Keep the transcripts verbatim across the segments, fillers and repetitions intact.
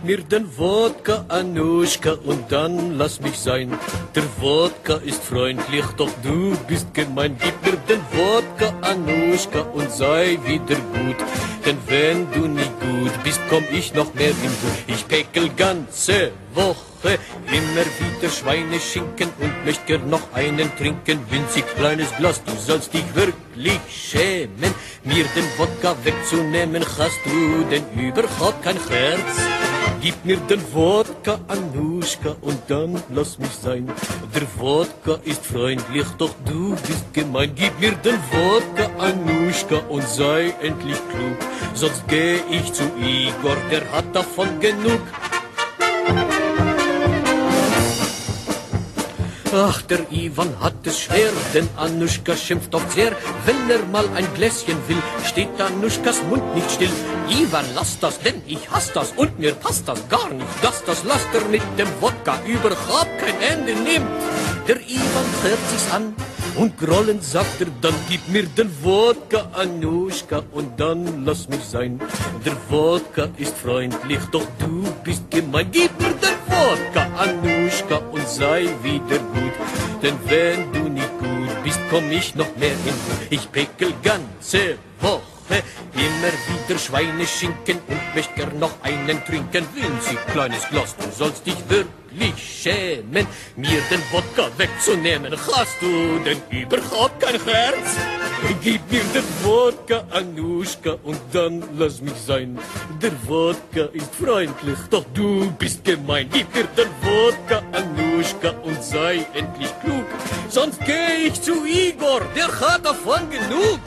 mir den Wodka, Anuschka, und dann lass mich sein. Der Wodka ist freundlich, doch du bist gemein. Gib mir den Wodka, Anuschka, und sei wieder gut. Denn wenn du nicht gut bist, komm ich noch mehr in Wut. Ich päckel ganze Woche immer wieder Schweineschinken und möcht gern noch einen trinken. Winzig kleines Glas, du sollst dich wirklich schämen, mir den Wodka wegzunehmen. Hast du denn überhaupt kein Herz? Gib mir den Wodka, Anuschka, und dann lass mich sein. Der Wodka ist freundlich, doch du bist gemein. Gib mir den Wodka, Anuschka, und sei endlich klug. Sonst geh ich zu Igor, der hat davon genug. Ach, der Ivan hat es schwer, denn Anuschka schimpft oft sehr. Wenn er mal ein Gläschen will, steht Anuschkas Mund nicht still. Ivan, lass das, denn ich hasse das und mir passt das gar nicht, dass das Laster mit dem Wodka überhaupt kein Ende nimmt. Der Ivan hört sich's an und grollend sagt er dann, gib mir den Wodka, Anuschka, und dann lass mich sein. Der Wodka ist freundlich, doch du bist gemein. Gib mir den Wodka, Anuschka, und sei wieder gut. Denn wenn du nicht gut bist, komm ich noch mehr in Wut. Ich päckel ganze Woche immer wieder Schweineschinken und möcht gern noch einen trinken. Winzig kleines Glas, du sollst dich wirklich schämen, mir den Wodka wegzunehmen. Hast du denn überhaupt kein Herz? Gib mir den Wodka, Anuschka, und dann lass mich sein. Der Wodka ist freundlich, doch du bist gemein. Gib mir den Wodka, Anuschka, und sei endlich klug. Sonst geh ich zu Igor, der hat davon genug.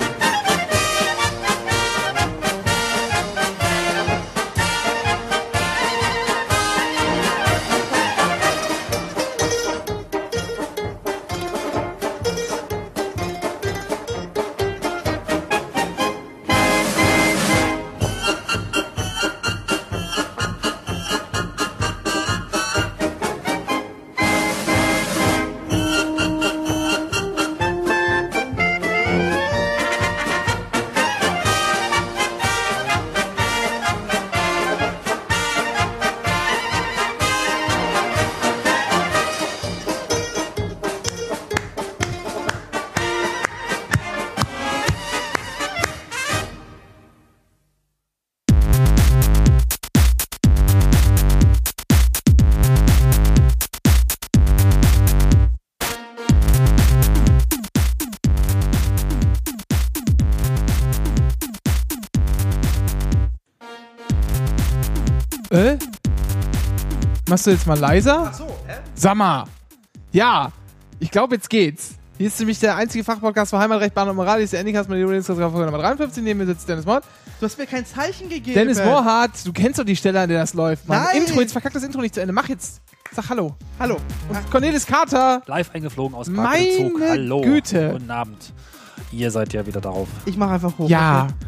Äh? Machst du jetzt mal leiser? Ach so, hä? Sag mal. Ja, ich glaube, jetzt geht's. Hier ist nämlich der einzige Fachpodcast für Heimatrecht, Bahn und Moral. Hier ist der Endicast mit der Folge Nummer dreiundfünfzig. Neben mir sitzt Dennis Mohr. Du hast mir kein Zeichen gegeben. Dennis Mohrhardt, du kennst doch die Stelle, an der das läuft. Mann. Nein. Intro, jetzt verkackt das Intro nicht zu Ende. Mach jetzt. Sag Hallo. Hallo. Und Cornelis Carter. Live eingeflogen aus Meine Zug. Hallo. Güte. Guten Abend. Ihr seid ja wieder darauf. Ich mach einfach hoch. Ja. Okay.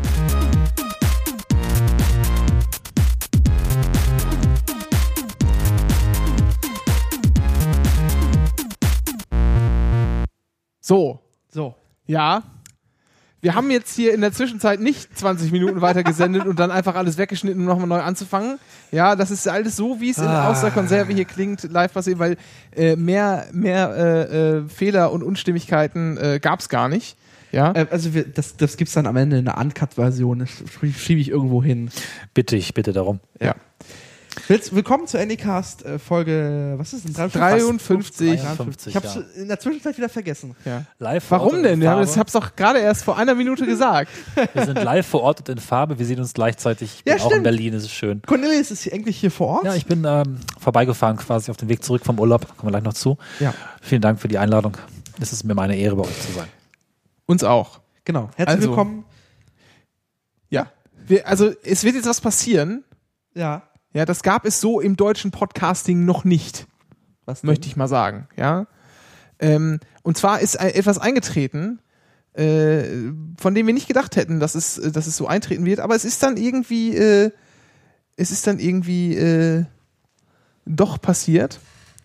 So. So. Ja. Wir haben jetzt hier in der Zwischenzeit nicht zwanzig Minuten weiter gesendet und dann einfach alles weggeschnitten, um nochmal neu anzufangen. Ja, das ist alles so, wie es in, Ah. aus der Konserve hier klingt, live passiert, weil äh, mehr, mehr äh, äh, Fehler und Unstimmigkeiten äh, gab es gar nicht. Ja. Äh, also wir, das, das gibt's dann am Ende in einer Uncut-Version. Das schiebe ich irgendwo hin. Bitte, ich bitte darum. Ja. Willst, willkommen zur Anycast äh, Folge, was ist denn? dreiundfünfzig. dreiundfünfzig, Ich hab's ja. in der Zwischenzeit wieder vergessen. Ja. Live vor Ort Warum und denn? in Wir haben, Farbe. das hab's doch gerade erst vor einer Minute gesagt. Wir sind live vor Ort und in Farbe. Wir sehen uns gleichzeitig. Ich bin Ja, auch in stimmt. Berlin, es ist schön. Cornelis ist hier eigentlich hier vor Ort. Ja, ich bin ähm, vorbeigefahren quasi auf dem Weg zurück vom Urlaub. Kommen wir gleich noch zu. Ja. Vielen Dank für die Einladung. Es ist mir meine Ehre, bei euch zu sein. Uns auch. Genau. Herzlich Also- willkommen. Ja. Wir, also, es wird jetzt was passieren. Ja. Ja, das gab es so im deutschen Podcasting noch nicht. Was denn? Möchte ich mal sagen, ja. Ähm, und zwar ist ein, etwas eingetreten, äh, von dem wir nicht gedacht hätten, dass es, äh, dass es so eintreten wird, aber es ist dann irgendwie, äh, es ist dann irgendwie äh, doch passiert.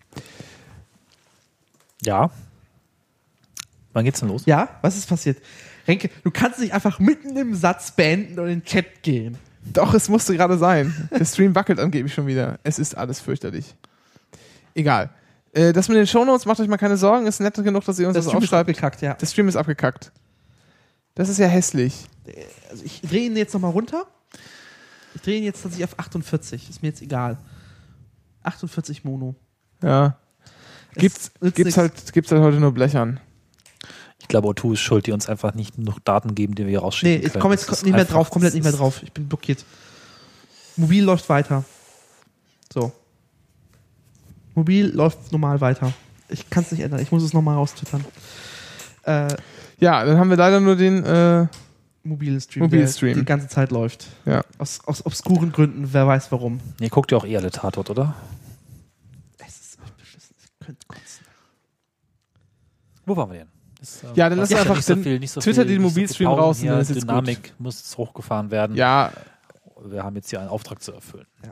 Ja. Wann geht's denn los? Ja, was ist passiert? Renke, du kannst nicht einfach mitten im Satz beenden und in den Chat gehen. Doch, es musste gerade sein. Der Stream wackelt angeblich schon wieder. Es ist alles fürchterlich. Egal. Äh, das mit den Shownotes, macht euch mal keine Sorgen. Ist nett genug, dass ihr uns Das das Stream ist aufschreibt. abgekackt, ja. Der Stream ist abgekackt. Das ist ja hässlich. Also ich drehe ihn jetzt nochmal runter. Ich drehe ihn jetzt tatsächlich auf achtundvierzig. Ist mir jetzt egal. achtundvierzig Mono. Ja. Es Gibt's, nützt gibt's, nix. halt, gibt's halt heute nur Blechern. Ich glaube, O zwei ist schuld, die uns einfach nicht genug Daten geben, die wir hier Nee, rausschicken ich können. komme jetzt Das ist nicht mehr einfach- drauf, komplett das nicht mehr ist- drauf. Ich bin blockiert. Mobil läuft weiter. So. Mobil läuft normal weiter. Ich kann es nicht ändern. Ich muss es nochmal raustwittern. Äh, Ja, dann haben wir leider nur den, äh, Mobilstream, Mobilstream. der die ganze Zeit läuft. ja. Aus, aus obskuren Gründen, wer weiß warum. Nee, guckt ja auch eh alle Tatort, oder? Es ist echt beschissen. Ich könnte kotzen. Wo waren wir denn? Das, äh, Ja, dann was lass ist einfach nicht so den- viel, nicht so Twitter viel, den nicht so viel Mobilstream Pausen raus und hier, dann ist jetzt Dynamik muss jetzt hochgefahren werden. Ja, Wir haben jetzt hier einen Auftrag zu erfüllen. Ja.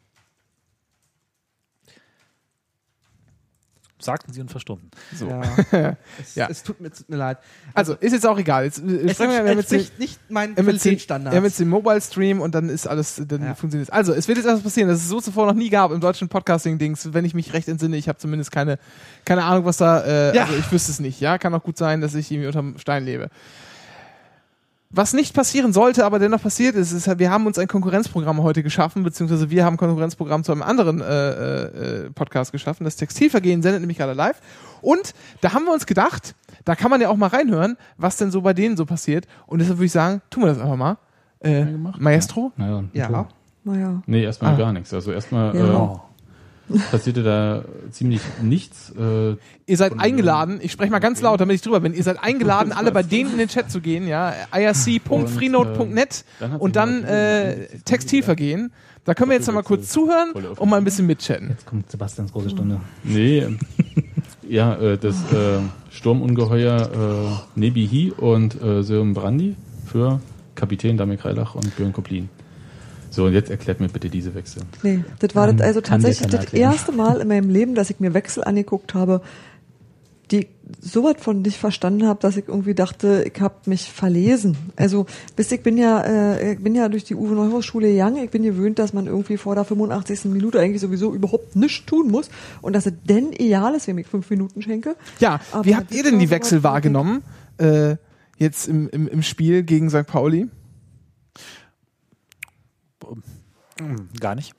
Sagten sie und verstummten. so. Ja. es, Ja. es tut mir, tut mir leid. Also, ist jetzt auch egal. Jetzt, äh, Es sprechen wir wir haben jetzt den- entspricht nicht meinen wir haben jetzt den- Qualitätsstandards. wir haben jetzt den Mobile-Stream und dann ist alles, dann Ja. funktioniert es. Also, es wird jetzt etwas passieren, das es so zuvor noch nie gab im deutschen Podcasting-Dings, wenn ich mich recht entsinne. Ich habe zumindest keine, keine Ahnung, was da, äh, Ja. also ich wüsste es nicht. Ja, kann auch gut sein, dass ich irgendwie unterm Stein lebe. Was nicht passieren sollte, aber dennoch passiert ist, ist, wir haben uns ein Konkurrenzprogramm heute geschaffen, beziehungsweise wir haben ein Konkurrenzprogramm zu einem anderen äh, äh, Podcast geschaffen. Das Textilvergehen sendet nämlich gerade live. Und da haben wir uns gedacht, da kann man ja auch mal reinhören, was denn so bei denen so passiert. Und deshalb würde ich sagen, tun wir das einfach mal. Äh, gemacht? Maestro? Naja, Ja. Naja. Nee, erstmal Ah. gar nichts. Also erstmal Ja. äh, passierte da ziemlich nichts. Äh, Ihr seid Von- eingeladen, ich spreche mal ganz laut, damit ich drüber bin, ihr seid eingeladen, alle bei denen in den Chat zu gehen, ja, I R C punkt freenode punkt net dann hat und sich dann mal- äh, Textilvergehen. Da können wir jetzt noch mal kurz zuhören und mal ein bisschen mitchatten. Jetzt kommt Sebastians große Stunde. Nee, ähm, ja, äh, das äh, Sturmungeheuer äh, Nebihi und äh, Sören Brandi für Kapitän Damir Kreilach und Björn Koplin. So, und jetzt erklärt mir bitte diese Wechsel. Nee, das war Kann- das also kann dir tatsächlich keiner das erklären. erste Mal in meinem Leben, dass ich mir Wechsel angeguckt habe, die so was von nicht verstanden habe, dass ich irgendwie dachte, ich habe mich verlesen. Also, wisst ihr, ich bin ja, äh, ich bin ja durch die Uwe Neuhaus Schule gegangen. Ich bin gewöhnt, dass man irgendwie vor der fünfundachtzigsten Minute eigentlich sowieso überhaupt nichts tun muss und dass es denn egal ist, wenn ich fünf Minuten schenke. Ja, Aber wie habt das ihr denn war die so Wechsel was, wahrgenommen, äh, jetzt im, im, im Spiel gegen Sankt Pauli? Hm, gar nicht.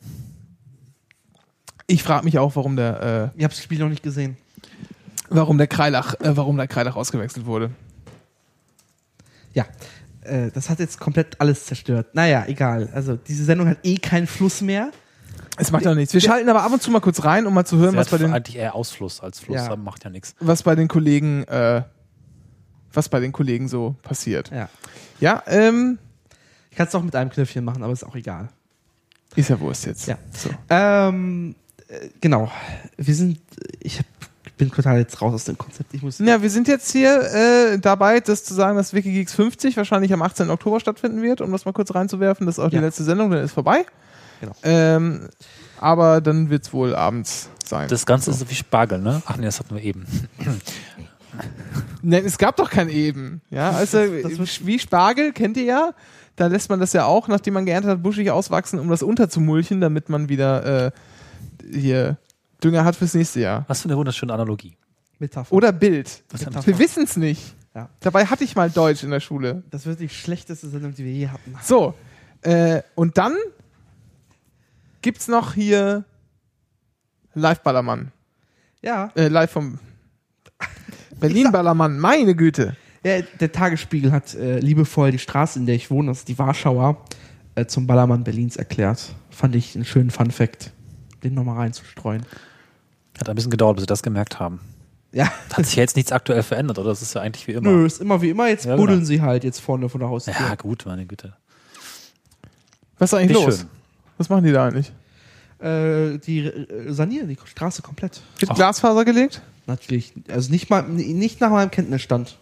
Ich frage mich auch, warum der, äh, Ich habe das Spiel noch nicht gesehen. warum der Kreilach, äh, warum der Kreilach ausgewechselt wurde. Ja, äh, das hat jetzt komplett alles zerstört. Naja, egal. Also diese Sendung hat eh keinen Fluss mehr. Es macht doch nichts. Wir schalten aber ab und zu mal kurz rein, um mal zu hören, Sie was hat bei den, eigentlich eher Ausfluss als Fluss, Ja. aber macht ja nichts. was bei den Kollegen, äh, was bei den Kollegen so passiert. Ja. Ja, ähm, Ich kann es auch mit einem Knöpfchen machen, aber ist auch egal. ist ja Wurst jetzt. Ja. So. Ähm, äh, genau. Wir sind, ich hab, bin total jetzt raus aus dem Konzept. Ich muss. Ja, wir sind jetzt hier äh, dabei, das zu sagen, dass Wikigeeks fünfzig wahrscheinlich am achtzehnten Oktober stattfinden wird, um das mal kurz reinzuwerfen. Das ist auch die Ja. letzte Sendung, dann ist vorbei. Genau. Ähm, aber dann wird es wohl abends sein. Das Ganze ist so wie Spargel, ne? Ach nee, das hatten wir eben. Nein, es gab doch kein Eben. Ja, also Das wird- wie Spargel, kennt ihr ja. Da lässt man das ja auch, nachdem man geerntet hat, buschig auswachsen, um das unterzumulchen, damit man wieder äh, hier Dünger hat fürs nächste Jahr. Was für eine wunderschöne Analogie. Metapher. Oder Bild. Das haben Wir wissen es nicht. Ja. Dabei hatte ich mal Deutsch in der Schule. Das wird die schlechteste Sendung, die wir je hatten. So, äh, und dann gibt's noch hier Live-Ballermann. Ja. Äh, live vom Berlin-Ballermann, meine Güte. Ja, der Tagesspiegel hat äh, liebevoll die Straße, in der ich wohne, das ist die Warschauer, äh, zum Ballermann Berlins erklärt. Fand ich einen schönen Fun-Fact, den nochmal reinzustreuen. Hat ein bisschen gedauert, bis sie das gemerkt haben. Ja, Hat sich ja jetzt nichts aktuell verändert, oder? Das ist ja eigentlich wie immer. nö, ist immer wie immer. Jetzt Ja, buddeln genau. sie halt jetzt vorne von der Haustür. Ja, gut, meine Güte. Was ist eigentlich Nicht los? schön. Was machen die da eigentlich? Äh, die äh, sanieren die Straße komplett. Wird Glasfaser gelegt? Natürlich. Also nicht mal, nicht nach meinem Kenntnisstand.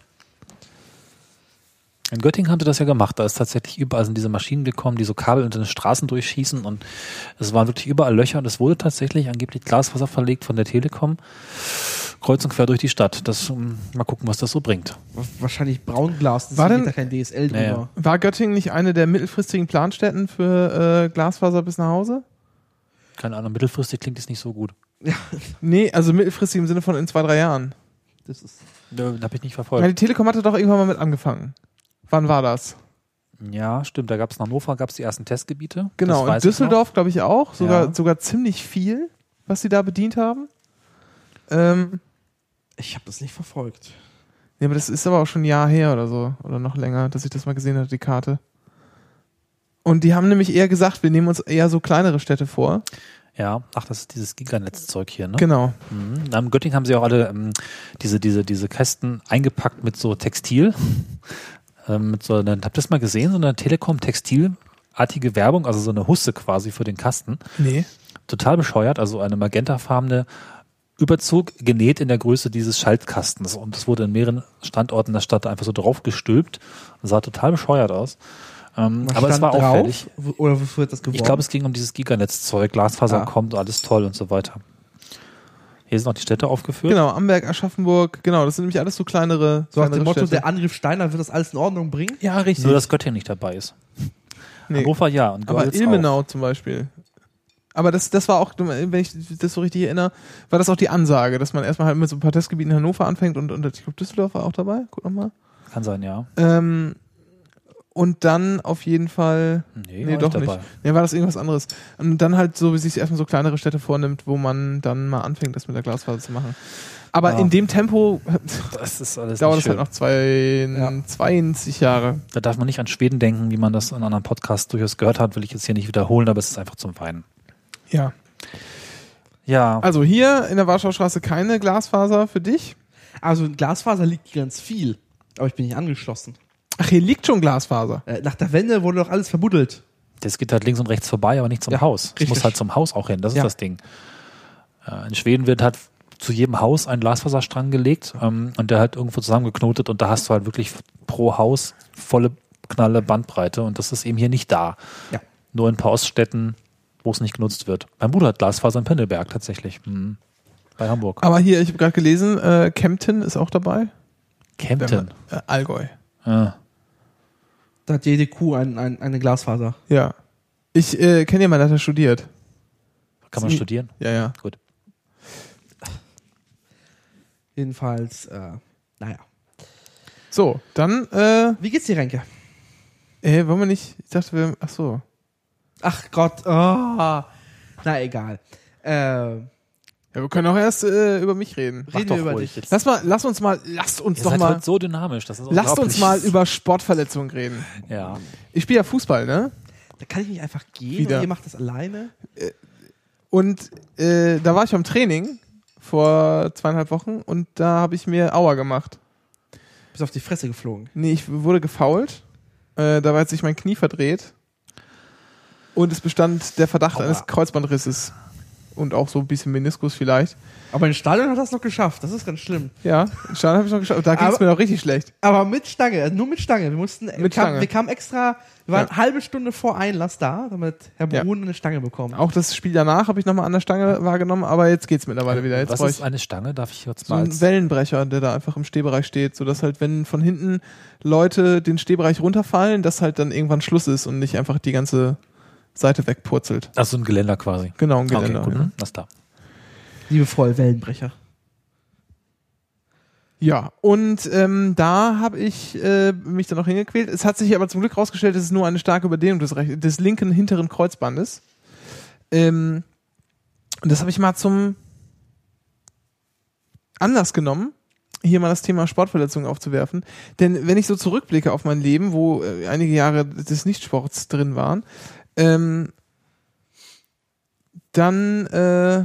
In Göttingen haben sie das ja gemacht. Da ist tatsächlich überall sind diese Maschinen gekommen, die so Kabel unter den Straßen durchschießen und es waren wirklich überall Löcher und es wurde tatsächlich angeblich Glasfaser verlegt von der Telekom. kreuz und quer durch die Stadt. Das, um, mal gucken, was das so bringt. Wahrscheinlich Braunglas, War deswegen denn- geht da kein D S L drüber. Naja. War Göttingen nicht eine der mittelfristigen Planstätten für äh, Glasfaser bis nach Hause? Keine Ahnung, mittelfristig klingt es nicht so gut. Nee, also mittelfristig im Sinne von in zwei, drei Jahren. Das ist Da habe ich nicht Ja, verfolgt. die Telekom hatte doch irgendwann mal mit angefangen. Wann war das? Ja, stimmt. Da gab es in Hannover gab's die ersten Testgebiete. Genau, Das in weiß ich Düsseldorf glaube ich auch. Sogar, Ja. sogar ziemlich viel, was sie da bedient haben. Ähm, ich habe das nicht verfolgt. ja, aber das ist aber auch schon ein Jahr her oder so. Oder noch länger, dass ich das mal gesehen hatte, die Karte. Und die haben nämlich eher gesagt, wir nehmen uns eher so kleinere Städte vor. noch. Ja, ach, das ist dieses Giganetz-Zeug hier, ne? Genau. Mhm. Na, in Göttingen haben sie auch alle ähm, diese, diese, diese Kästen eingepackt mit so Textil. ähm, mit so einer, habt ihr das mal gesehen? So eine Telekom-Textilartige Werbung, also so eine Husse quasi für den Kasten. Nee. Total bescheuert, also eine magentafarbene Überzug genäht in der Größe dieses Schaltkastens. Und es wurde in mehreren Standorten der Stadt einfach so drauf gestülpt. Sah total bescheuert aus. Ähm, Was aber es stand war drauf? auffällig. Wo- Oder wofür wird das geworben? Ich glaube, es ging um dieses Giganetz-Zeug, Glasfaser Ah. kommt, alles toll und so weiter. Hier sind noch die Städte aufgeführt. Genau, Amberg, Aschaffenburg, genau, das sind nämlich alles so kleinere, so nach kleinere dem Motto, Städte. der Angriff Steiner wird das alles in Ordnung bringen. Ja, richtig. Nur, dass Göttingen nicht dabei ist. Nee. Hannover ja und Aber Görlitz Ilmenau zum Beispiel. Aber das, das war auch, wenn ich das so richtig erinnere, war das auch die Ansage, dass man erstmal halt mit so ein paar Testgebieten in Hannover anfängt und, und ich glaube Düsseldorf war auch dabei. Guck nochmal. auch. Kann sein, ja. Ähm, und dann auf jeden Fall. Nee, Nee, war doch ich nicht. dabei. Nee, war das irgendwas anderes. Und dann halt so, wie sich erstmal so kleinere Städte vornimmt, wo man dann mal anfängt, das mit der Glasfaser zu machen. Aber Ja. in dem Tempo Das ist alles dauert nicht es halt schön. noch zwei, Ja. zweiundsiebzig Jahre. Da darf man nicht an Schweden denken, wie man das in anderen Podcasts durchaus gehört hat, will ich jetzt hier nicht wiederholen, aber es ist einfach zum Weinen. Ja. Ja, Also hier in der Warschauer Straße keine Glasfaser für dich. Also in Glasfaser liegt hier ganz viel. Aber ich bin nicht angeschlossen. Ach, hier liegt schon Glasfaser. Äh, nach der Wende wurde doch alles verbuddelt. das geht halt links und rechts vorbei, aber nicht zum Ja, Haus. Es richtig. muss halt zum Haus auch hin, das ist Ja. das Ding. Äh, in Schweden wird halt zu jedem Haus ein Glasfaserstrang gelegt ähm, und der halt irgendwo zusammengeknotet und da hast du halt wirklich pro Haus volle knalle Bandbreite und das ist eben hier nicht da. Ja. Nur in ein paar Oststädten, wo es nicht genutzt wird. Mein Bruder hat Glasfaser in Pinneberg tatsächlich. Mhm. Bei Hamburg. Aber hier, ich habe gerade gelesen, äh, Kempten ist auch dabei. Kempten. Äh, Allgäu. Ah. Da hat jede Kuh ein, ein, eine Glasfaser. Ja. Ich äh, kenne jemanden, der hat da studiert. Kann man Sie- studieren? Ja, ja. Gut. Jedenfalls, äh, naja. So, dann, äh, Wie geht's dir, Renke? äh, wollen wir nicht, ich dachte, wir, ach so. Ach Gott, oh. Na egal. Äh, Ja, wir können auch erst äh, über mich reden. reden doch wir über ruhig dich. jetzt. Lass mal, lass uns mal, lasst uns Ihr doch seid mal, halt so dynamisch. Das ist lasst uns unglaublich. mal über Sportverletzungen reden. Ja. Ich spiele ja Fußball, ne? Da kann ich nicht einfach gehen Wieder. und ihr macht das alleine? Und äh, da war ich beim Training vor zweieinhalb Wochen und da habe ich mir Aua gemacht. Bist auf die Fresse geflogen. Nee, ich wurde gefoult. Äh, da war jetzt sich mein Knie verdreht. Und es bestand der Verdacht Aua. eines Kreuzbandrisses. Und auch so ein bisschen Meniskus vielleicht. Aber in Stadion hat er es noch geschafft. Das ist ganz schlimm. Ja, in Stadion habe ich noch geschafft. Da ging es Aber- mir noch richtig schlecht. Aber mit Stange, also nur mit Stange. Wir mussten, wir, Mit kamen, Stange. wir kamen extra, wir waren Ja. eine halbe Stunde vor Einlass da, damit Herr Ja. Brun eine Stange bekommt. Auch das Spiel danach habe ich nochmal an der Stange wahrgenommen, aber jetzt geht's mittlerweile wieder. Jetzt Was brauche ist ich eine Stange? Darf ich jetzt so mal einen als Wellenbrecher, der da einfach im Stehbereich steht, sodass halt, wenn von hinten Leute den Stehbereich runterfallen, dass halt dann irgendwann Schluss ist und nicht einfach die ganze Seite wegpurzelt. Ach, so ein Geländer quasi. Genau, ein Geländer. Okay, gut. ja. Mhm. Das da. Liebevoll, Wellenbrecher. Ja, und ähm, da habe ich äh, mich dann noch hingequält. Es hat sich aber zum Glück rausgestellt, es ist nur eine starke Überdehnung des, rech- des linken hinteren Kreuzbandes. Ähm, und das habe ich mal zum Anlass genommen, hier mal das Thema Sportverletzungen aufzuwerfen. Denn wenn ich so zurückblicke auf mein Leben, wo äh, einige Jahre des Nichtsports drin waren, ähm, dann äh,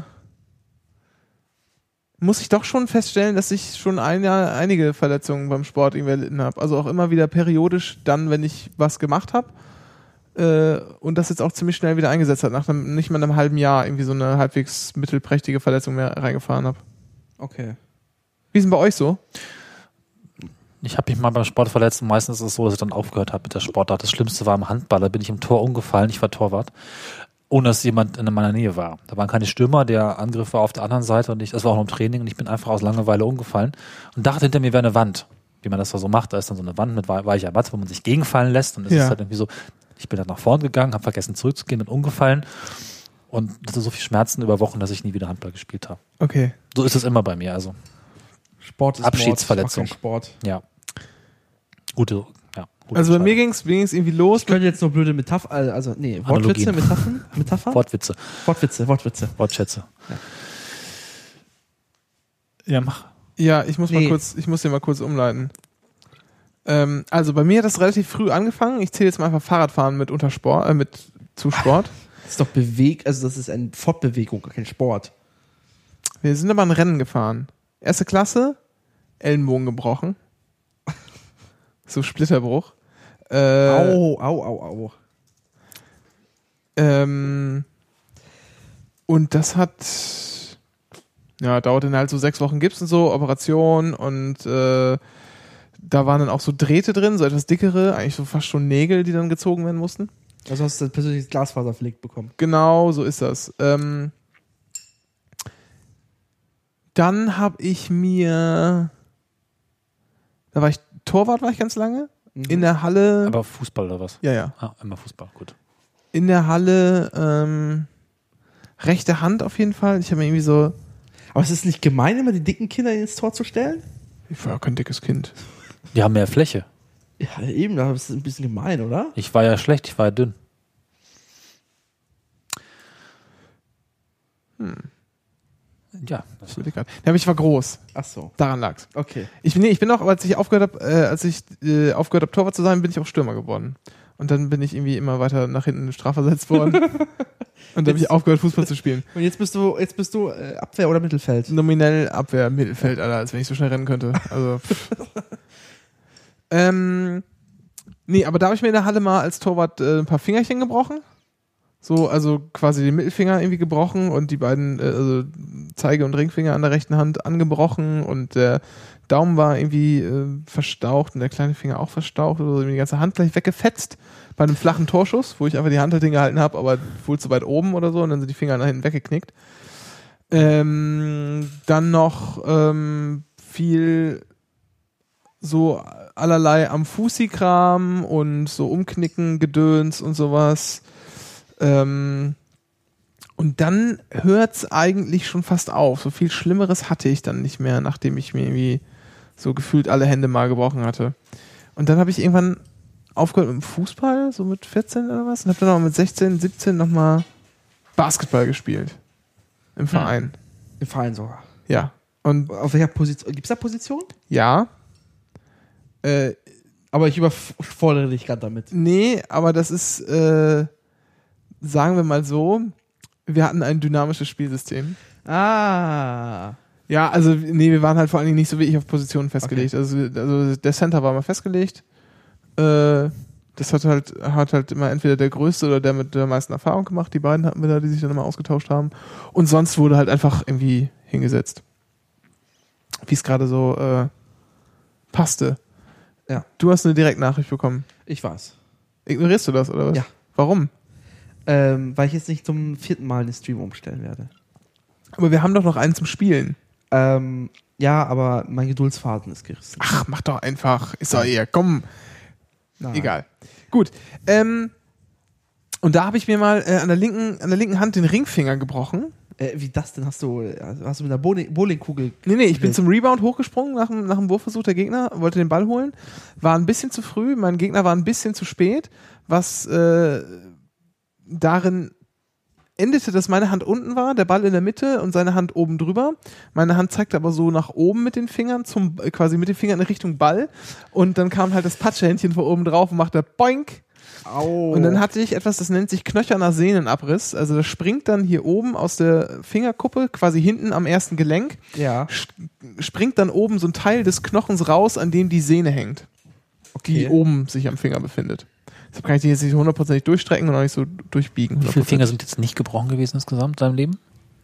muss ich doch schon feststellen, dass ich schon ein, einige Verletzungen beim Sport irgendwie erlitten habe. Also auch immer wieder periodisch dann, wenn ich was gemacht habe. Äh, und das jetzt auch ziemlich schnell wieder eingesetzt hat. Nach einem, nicht mal einem halben Jahr irgendwie so eine halbwegs mittelprächtige Verletzung mehr reingefahren habe. Okay. Wie ist denn bei euch so? Ich habe mich mal beim Sport verletzt und meistens ist es so, dass ich dann aufgehört habe mit der Sportart. Das Schlimmste war im Handball, da bin ich im Tor umgefallen, ich war Torwart. ohne dass jemand in meiner Nähe war. Da waren keine Stürmer, der Angriff war auf der anderen Seite und ich, das war auch noch im Training und ich bin einfach aus Langeweile umgefallen und dachte, hinter mir wäre eine Wand. Wie man das da so macht, da ist dann so eine Wand mit weicher Matte, wo man sich gegenfallen lässt und es Ja. ist halt irgendwie so, ich bin dann nach vorn gegangen, habe vergessen zurückzugehen, bin umgefallen und hatte so viel Schmerzen über Wochen, dass ich nie wieder Handball gespielt habe. Okay. So ist es immer bei mir, also Sport ist Abschiedsverletzung. Mord, ich mach keinen Sport. ja. Gute, ja. Gute Also bei mir Entscheidung. ging's, mir ging's irgendwie los. Ich könnte jetzt noch blöde Metapher, also nee, Wortwitze, Analogien. Metaphern, Metapher? Wortwitze, Wortwitze, Wortwitze. Wortschätze. Ja, mach. Ja, ich muss mal Nee. kurz, ich muss den mal kurz umleiten. Ähm, also bei mir hat das relativ früh angefangen. Ich zähle jetzt mal einfach Fahrradfahren mit unter Sport, äh, mit zu Sport. Das ist doch Beweg, also das ist eine Fortbewegung, gar kein Sport. Wir sind aber ein Rennen gefahren. Erste Klasse, Ellenbogen gebrochen. So Splitterbruch. Äh, Au, au, au, au. Ähm, und das hat, ja, dauerte dann halt so sechs Wochen Gips und so, Operation und äh, da waren dann auch so Drähte drin, so etwas dickere, eigentlich so fast schon Nägel, die dann gezogen werden mussten. Also hast du ein persönliches Glasfaser verlegt bekommen. Genau, so ist das. Ähm, dann habe ich mir, da war ich, Torwart war ich ganz lange, in der Halle, Aber Fußball oder was? ja, ja, Ah, immer Fußball, gut. in der Halle, ähm, rechte Hand auf jeden Fall. Ich habe mir irgendwie so, Aber es ist nicht gemein, immer die dicken Kinder ins Tor zu stellen? ich war ja kein dickes Kind. Die haben mehr Fläche. Ja, eben, das ist ein bisschen gemein, oder? Ich war ja schlecht, ich war ja dünn. Ja, das Ich überleg grad. Ja, aber ich war groß. Ach so, Daran lag's. okay. Ich bin, nee, ich bin auch, als ich aufgehört habe, äh, als ich äh, aufgehört habe, Torwart zu sein, bin ich auch Stürmer geworden. Und dann bin ich irgendwie immer weiter nach hinten strafversetzt worden. Und dann habe ich aufgehört, Fußball zu spielen. Und jetzt bist du, jetzt bist du äh, Abwehr oder Mittelfeld? Nominell Abwehr, Mittelfeld, Alter, als wenn ich so schnell rennen könnte. Also. ähm, nee, aber da habe ich mir in der Halle mal als Torwart äh, ein paar Fingerchen gebrochen. So, also quasi den Mittelfinger irgendwie gebrochen und die beiden, äh, also Zeige- und Ringfinger an der rechten Hand angebrochen und der Daumen war irgendwie äh, verstaucht und der kleine Finger auch verstaucht oder so, die ganze Hand gleich weggefetzt bei einem flachen Torschuss, wo ich einfach die Hand halt hingehalten habe, aber wohl zu weit oben oder so und dann sind die Finger nach hinten weggeknickt. Ähm, dann noch ähm, viel so allerlei am Fussi-Kram und so Umknicken, Gedöns und sowas. Ähm, und dann hört's eigentlich schon fast auf. So viel Schlimmeres hatte ich dann nicht mehr, nachdem ich mir irgendwie so gefühlt alle Hände mal gebrochen hatte. Und dann habe ich irgendwann aufgehört mit dem Fußball, so mit vierzehn oder was, und habe dann auch mit sechzehn, siebzehn nochmal Basketball gespielt. Im Verein. Im Verein sogar. Ja. Und Auf welcher Position? Gibt es da Position? ja. Äh, Aber ich überfordere dich gerade damit. nee, aber das ist, äh, sagen wir mal so, wir hatten ein dynamisches Spielsystem. Ah. Ja, also nee, wir waren halt vor allen Dingen nicht so wie ich auf Positionen festgelegt. Also, also der Center war mal festgelegt. Äh, das hat halt, hat halt immer entweder der Größte oder der mit der meisten Erfahrung gemacht. Die beiden hatten wir da, die sich dann immer ausgetauscht haben. Und sonst wurde halt einfach irgendwie hingesetzt. Wie es gerade so äh, passte. Ja. Du hast eine Direktnachricht bekommen. Ich weiß. Ignorierst du das, oder was? Ja. Warum? Ähm, weil ich jetzt nicht zum vierten Mal den Stream umstellen werde. Aber wir haben doch noch einen zum Spielen. Ähm, ja, aber mein Geduldsfaden ist gerissen. Ach, mach doch einfach. Ist doch eher, komm. Nein. Egal. Gut. Ähm, und da habe ich mir mal äh, an der linken, an der linken Hand den Ringfinger gebrochen. Äh, wie das denn? Hast du, hast du mit einer Bowling- Bowlingkugel? Nee, nee, ich bin Okay. zum Rebound hochgesprungen nach dem, nach dem Wurfversuch der Gegner, wollte den Ball holen, war ein bisschen zu früh, mein Gegner war ein bisschen zu spät, was äh, darin endete, dass meine Hand unten war, der Ball in der Mitte und seine Hand oben drüber. Meine Hand zeigte aber so nach oben mit den Fingern, zum äh, quasi mit den Fingern in Richtung Ball und dann kam halt das Patschehändchen von oben drauf und machte Boink. Au. Und dann hatte ich etwas, das nennt sich knöcherner Sehnenabriss. Also das springt dann hier oben aus der Fingerkuppe, quasi hinten am ersten Gelenk, Ja. springt dann oben so ein Teil des Knochens raus, an dem die Sehne hängt, die Okay. oben sich am Finger befindet. Deshalb kann ich die jetzt nicht hundertprozentig durchstrecken und auch nicht so durchbiegen. Wie viele hundert Prozent. Finger sind jetzt nicht gebrochen gewesen insgesamt in deinem Leben?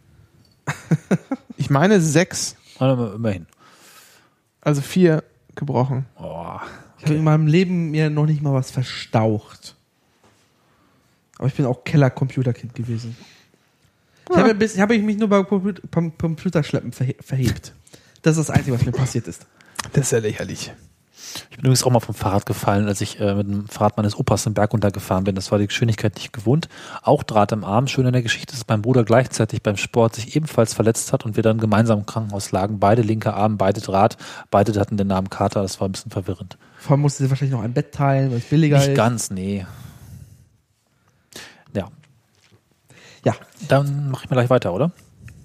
Ich meine sechs, Aber immerhin. also vier gebrochen. Oh. Ich habe in meinem Leben mir noch nicht mal was verstaucht. Aber ich bin auch Keller-Computerkind gewesen. Ich habe bis- hab ich mich nur beim Compu- beim Computerschleppen verhe- verhebt. Das ist das Einzige, was mir passiert ist. Das ist ja lächerlich. Ich bin übrigens auch mal vom Fahrrad gefallen, als ich äh, mit dem Fahrrad meines Opas den Berg runtergefahren bin. Das war die Geschwindigkeit nicht gewohnt. Auch Draht im Arm. Schön in der Geschichte ist, dass mein Bruder gleichzeitig beim Sport sich ebenfalls verletzt hat und wir dann gemeinsam im Krankenhaus lagen. Beide linke Arm, beide Draht. Beide hatten den Namen Kater. Das war ein bisschen verwirrend. Vor allem musste sie wahrscheinlich noch ein Bett teilen, weil es billiger Nicht ist. ganz, nee. Ja, Ja, dann mache ich mal gleich weiter, oder?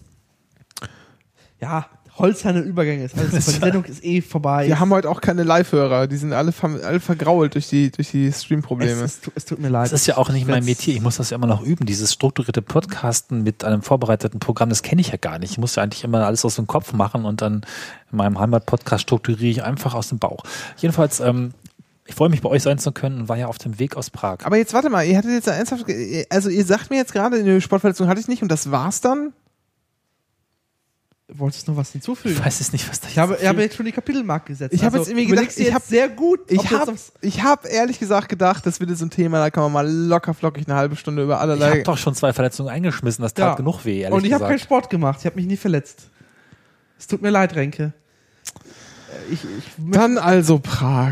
ja, holzerne Übergänge ist alles super. Die Sendung ist eh vorbei. Wir haben heute auch keine Live-Hörer. Die sind alle, ver- alle vergrault durch die, durch die Stream-Probleme. es, es, tu- es tut mir leid. Das ist ja auch nicht mein werd's- Metier. Ich muss das ja immer noch üben. Dieses strukturierte Podcasten mit einem vorbereiteten Programm, das kenne ich ja gar nicht. Ich muss ja eigentlich immer alles aus dem Kopf machen und dann in meinem Heimat-Podcast strukturiere ich einfach aus dem Bauch. Jedenfalls, ähm, ich freue mich, bei euch sein zu können und war ja auf dem Weg aus Prag. Aber jetzt warte mal, ihr hattet jetzt ernsthaft, ge- also ihr sagt mir jetzt gerade, eine Sportverletzung hatte ich nicht und das war's dann? Wolltest du noch was hinzufügen? Ich weiß es nicht, was da Ich habe, ich habe jetzt schon die Kapitelmarke gesetzt. Ich habe jetzt irgendwie gedacht, überlegst dir ich jetzt hab- sehr gut. ob Ich das habe aufs- ich hab ehrlich gesagt gedacht, das wird jetzt so ein Thema, da kann man mal locker flockig eine halbe Stunde über Ich allerlei... habe doch schon zwei Verletzungen eingeschmissen. Das tat Ja. genug weh, ehrlich Und ich habe keinen gesagt. Sport gemacht. Ich habe mich nie verletzt. Es tut mir leid, Renke. Äh, Ich, ich, Dann also Prag.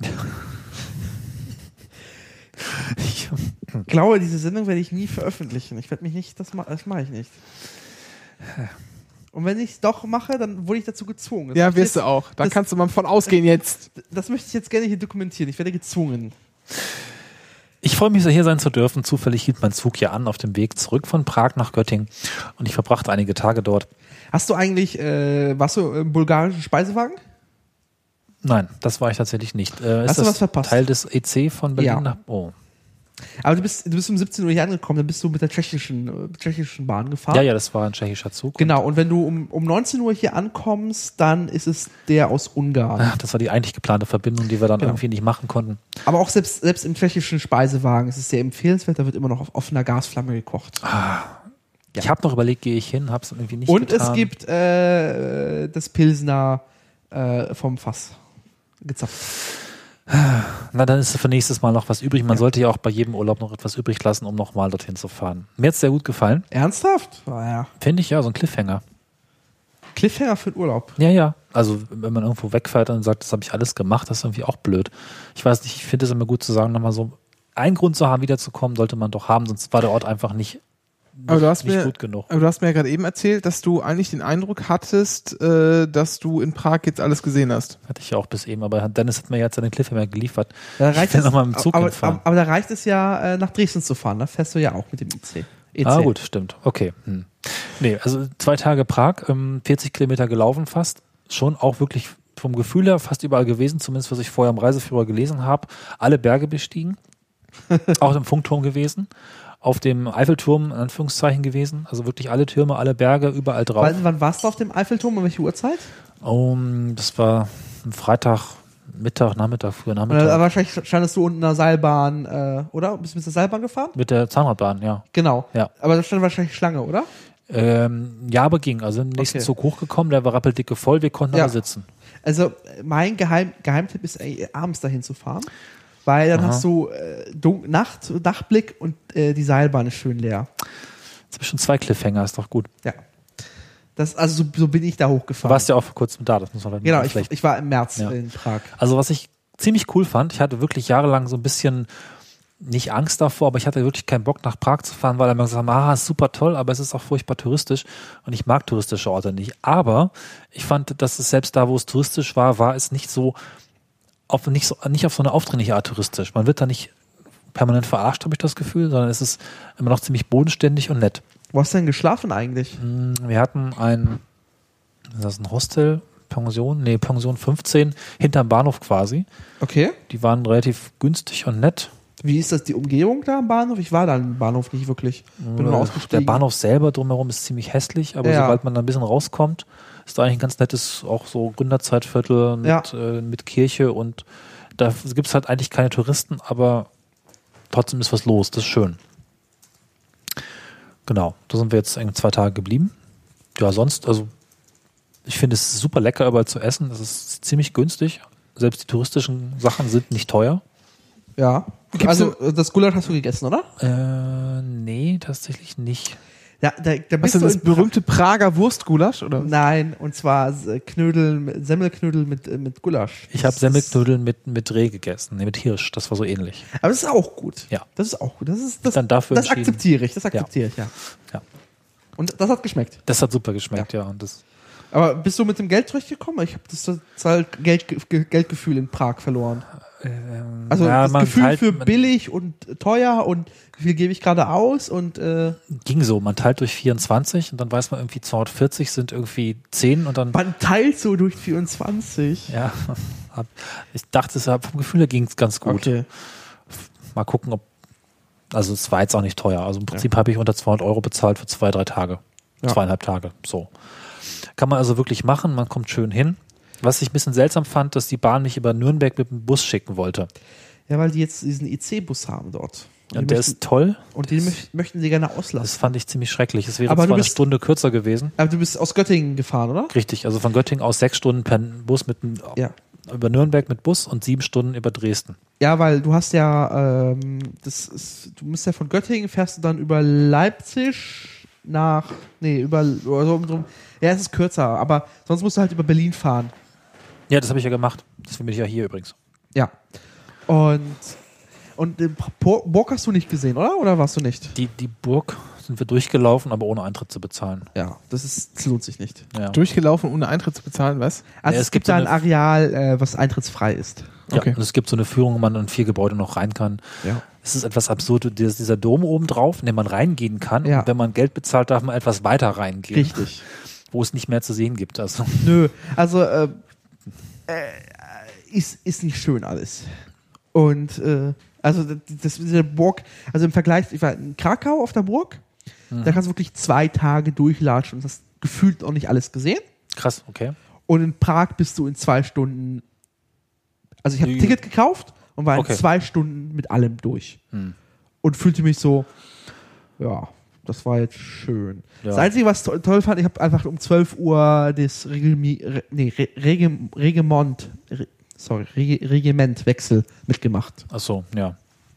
Ich, glaube, diese Sendung werde ich nie veröffentlichen. Ich werde mich nicht, das, ma das mache ich nicht. Und wenn ich es doch mache, dann wurde ich dazu gezwungen. Das Ja, möchte ich wirst du jetzt, auch. Da das- kannst du mal von ausgehen jetzt. Das möchte ich jetzt gerne hier dokumentieren. Ich werde gezwungen. ich freue mich, so hier sein zu dürfen. Zufällig hielt mein Zug ja an auf dem Weg zurück von Prag nach Göttingen und ich verbrachte einige Tage dort. Hast du eigentlich, äh, warst du im bulgarischen Speisewagen? Nein, das war ich tatsächlich nicht. Äh, ist Hast du das was verpasst? Teil des E C von Berlin Ja. nach... Oh. Aber du bist, du bist um siebzehn Uhr hier angekommen, dann bist du mit der tschechischen, äh, tschechischen Bahn gefahren. Ja, ja, das war ein tschechischer Zug. Genau, und wenn du um, um neunzehn Uhr hier ankommst, dann ist es der aus Ungarn. Ach, das war die eigentlich geplante Verbindung, die wir dann Genau. irgendwie nicht machen konnten. Aber auch selbst, selbst im tschechischen Speisewagen ist es sehr empfehlenswert, da wird immer noch auf offener Gasflamme gekocht. Ich habe noch überlegt, gehe ich hin, habe es irgendwie nicht Und getan. es gibt äh, das Pilsner äh, vom Fass gezapft. Na, dann ist für nächstes Mal noch was übrig. Man sollte ja auch bei jedem Urlaub noch etwas übrig lassen, um nochmal dorthin zu fahren. Mir hat es sehr gut gefallen. Ernsthaft? Naja. Finde ich ja, so ein Cliffhanger. Cliffhanger für den Urlaub. Ja, ja. Also wenn man irgendwo wegfährt und sagt, das habe ich alles gemacht, das ist irgendwie auch blöd. Ich weiß nicht, ich finde es immer gut zu sagen, nochmal so einen Grund zu haben, wiederzukommen, sollte man doch haben, sonst war der Ort einfach nicht, nicht, Aber du hast nicht mir, gut genug. aber du hast mir ja gerade eben erzählt, dass du eigentlich den Eindruck hattest, äh, dass du in Prag jetzt alles gesehen hast. Hatte ich ja auch bis eben, aber Dennis hat mir jetzt einen Cliffhanger geliefert. Da Ich reicht will es, nochmal mit dem Zug aber, hinfahren. aber, aber da reicht es ja, äh, nach Dresden zu fahren. Da fährst du ja auch mit dem I C. E C. Ah, gut, stimmt. Okay. Hm. Nee, also zwei Tage Prag, ähm, vierzig Kilometer gelaufen fast. Schon auch wirklich vom Gefühl her fast überall gewesen, zumindest was ich vorher im Reiseführer gelesen habe. Alle Berge bestiegen. Auch im Funkturm gewesen. Auf dem Eiffelturm, in Anführungszeichen, gewesen. Also wirklich alle Türme, alle Berge, überall drauf. Wann, wann warst du auf dem Eiffelturm? Um welche Uhrzeit? Um, das war ein Freitag, Mittag, Nachmittag, früher Und Nachmittag. dann, wahrscheinlich standest du unten in der Seilbahn, äh, oder? Bist du mit der Seilbahn gefahren? Mit der Zahnradbahn, ja. Genau. Ja. Aber da stand wahrscheinlich Schlange, oder? Ähm, ja, aber ging. Also im nächsten Okay. Zug hochgekommen, der war rappeldicke voll, wir konnten Ja. aber sitzen. Also mein Geheim, Geheimtipp ist, ey, abends dahin zu fahren, weil dann Aha. hast du äh, Dun Nacht, Nachtblick und äh, die Seilbahn ist schön leer. Zwischen zwei Cliffhanger, ist doch gut. Ja. Das, also so, so bin ich da Du hochgefahren. warst ja auch vor kurzem da, das muss man dann genau, nicht ich, schlecht. ich war im März Ja. in Prag. Also was ich ziemlich cool fand, ich hatte wirklich jahrelang so ein bisschen nicht Angst davor, aber ich hatte wirklich keinen Bock nach Prag zu fahren, weil er mir gesagt hat, ah, ist super toll, aber es ist auch furchtbar touristisch und ich mag touristische Orte nicht. Aber ich fand, dass es selbst da, wo es touristisch war, war es nicht so auf, nicht so, nicht auf so eine aufdringliche Art touristisch. Man wird da nicht permanent verarscht, habe ich das Gefühl, sondern es ist immer noch ziemlich bodenständig und nett. Wo hast du denn geschlafen eigentlich? Wir hatten ein, ist das ein Hostel, Pension? Nee, Pension fünfzehn, hinterm Bahnhof quasi. Okay. Die waren relativ günstig und nett. Wie ist das, die Umgebung da am Bahnhof? Ich war da am Bahnhof nicht wirklich. Bin nur Der ausgestiegen. Bahnhof selber drumherum ist ziemlich hässlich, aber Ja. sobald man da ein bisschen rauskommt, ist da eigentlich ein ganz nettes, auch so Gründerzeitviertel mit, Ja. äh, mit Kirche und da gibt es halt eigentlich keine Touristen, aber trotzdem ist was los, das ist schön. Genau, da sind wir jetzt irgendwie zwei Tage geblieben. Ja, sonst, also ich finde es super lecker überall zu essen, das ist ziemlich günstig, selbst die touristischen Sachen sind nicht teuer. Ja. Gibt's Also das Gulasch hast du gegessen, oder? Äh, nee, tatsächlich nicht. Ja, da, da Was bist denn du das in- berühmte Prager Wurstgulasch, oder? Nein, und zwar äh, Knödel, Semmelknödel mit, äh, mit Gulasch. Ich habe Das- Semmelknödel mit, mit Reh gegessen, nee, mit Hirsch, das war so ähnlich. Aber das ist auch gut. Ja. Das ist auch gut. Das ist das, Dann dafür das entschieden. akzeptiere ich. Das akzeptiere ich, ja. Ja. Und das hat geschmeckt. Das hat super geschmeckt, ja. Und das, Aber bist du mit dem Geld zurechtgekommen? Ich habe das, das halt Geld, Ge- Geldgefühl in Prag verloren. ähm, Also ja, das man Gefühl teilt- für man- billig und teuer und wie viel gebe ich gerade aus und äh, Ging so, man teilt durch vierundzwanzig und dann weiß man irgendwie zweihundertvierzig sind irgendwie zehn und dann, man teilt so durch vierundzwanzig. ja, hab, ich dachte, es vom Gefühl her ging es ganz gut. Okay. Mal gucken, ob, also es war jetzt auch nicht teuer. Also im Prinzip habe ich unter zweihundert Euro bezahlt für zwei, drei Tage. Ja. Zweieinhalb Tage, so. Kann man also wirklich machen, man kommt schön hin. Was ich ein bisschen seltsam fand, dass die Bahn mich über Nürnberg mit dem Bus schicken wollte. Ja, weil die jetzt diesen I C-Bus haben dort. Und Und die der möchten, ist toll. und den möcht, möchten sie gerne Das auslassen. fand ich ziemlich schrecklich. Es wäre Aber zwar du eine bist- Stunde kürzer gewesen. Aber du bist aus Göttingen gefahren, oder? Richtig, also von Göttingen aus sechs Stunden per Bus mit dem, Ja. über Nürnberg mit Bus und sieben Stunden über Dresden. Ja, weil du hast ja, ähm, das ist, du musst ja von Göttingen fährst du dann über Leipzig nach, nee, über, oder so drum. Ja, es ist kürzer, aber sonst musst du halt über Berlin fahren. Ja, das habe ich ja gemacht. Deswegen bin ich ja hier übrigens. Ja. Und, und den Por- Burg hast du nicht gesehen, oder? Oder warst du nicht? Die, die Burg sind wir durchgelaufen, aber ohne Eintritt zu bezahlen. Ja, das ist, das lohnt sich nicht. Ja. Durchgelaufen, ohne Eintritt zu bezahlen, was? Also Ja, es, es gibt gibt so da ein eine- Areal, äh, was eintrittsfrei ist. Okay. Ja, und es gibt so eine Führung, wo man in vier Gebäude noch rein kann. Ja. Es ist etwas absurd, dieser dieser Dom oben drauf, in den man reingehen kann. Ja. Und wenn man Geld bezahlt, darf man etwas weiter reingehen. Richtig. Wo es nicht mehr zu sehen gibt. Also, Nö, also äh, äh, ist, ist nicht schön alles. Und äh, also das, das diese Burg, also im Vergleich, ich war in Krakau auf der Burg, da kannst du wirklich zwei Tage durchlatschen und hast gefühlt noch nicht alles gesehen. krass, okay. Und in Prag bist du in zwei Stunden, also ich habe ein Die- Ticket gekauft und war in Okay. zwei Stunden mit allem durch. Hm. Und fühlte mich so, ja, das war jetzt schön. Ja. Das Einzige, was to toll fand, ich habe einfach um zwölf Uhr das Regimi Re nee, Re Rege Regiment, Re sorry, Rege Regimentwechsel mitgemacht. Ach so, ja.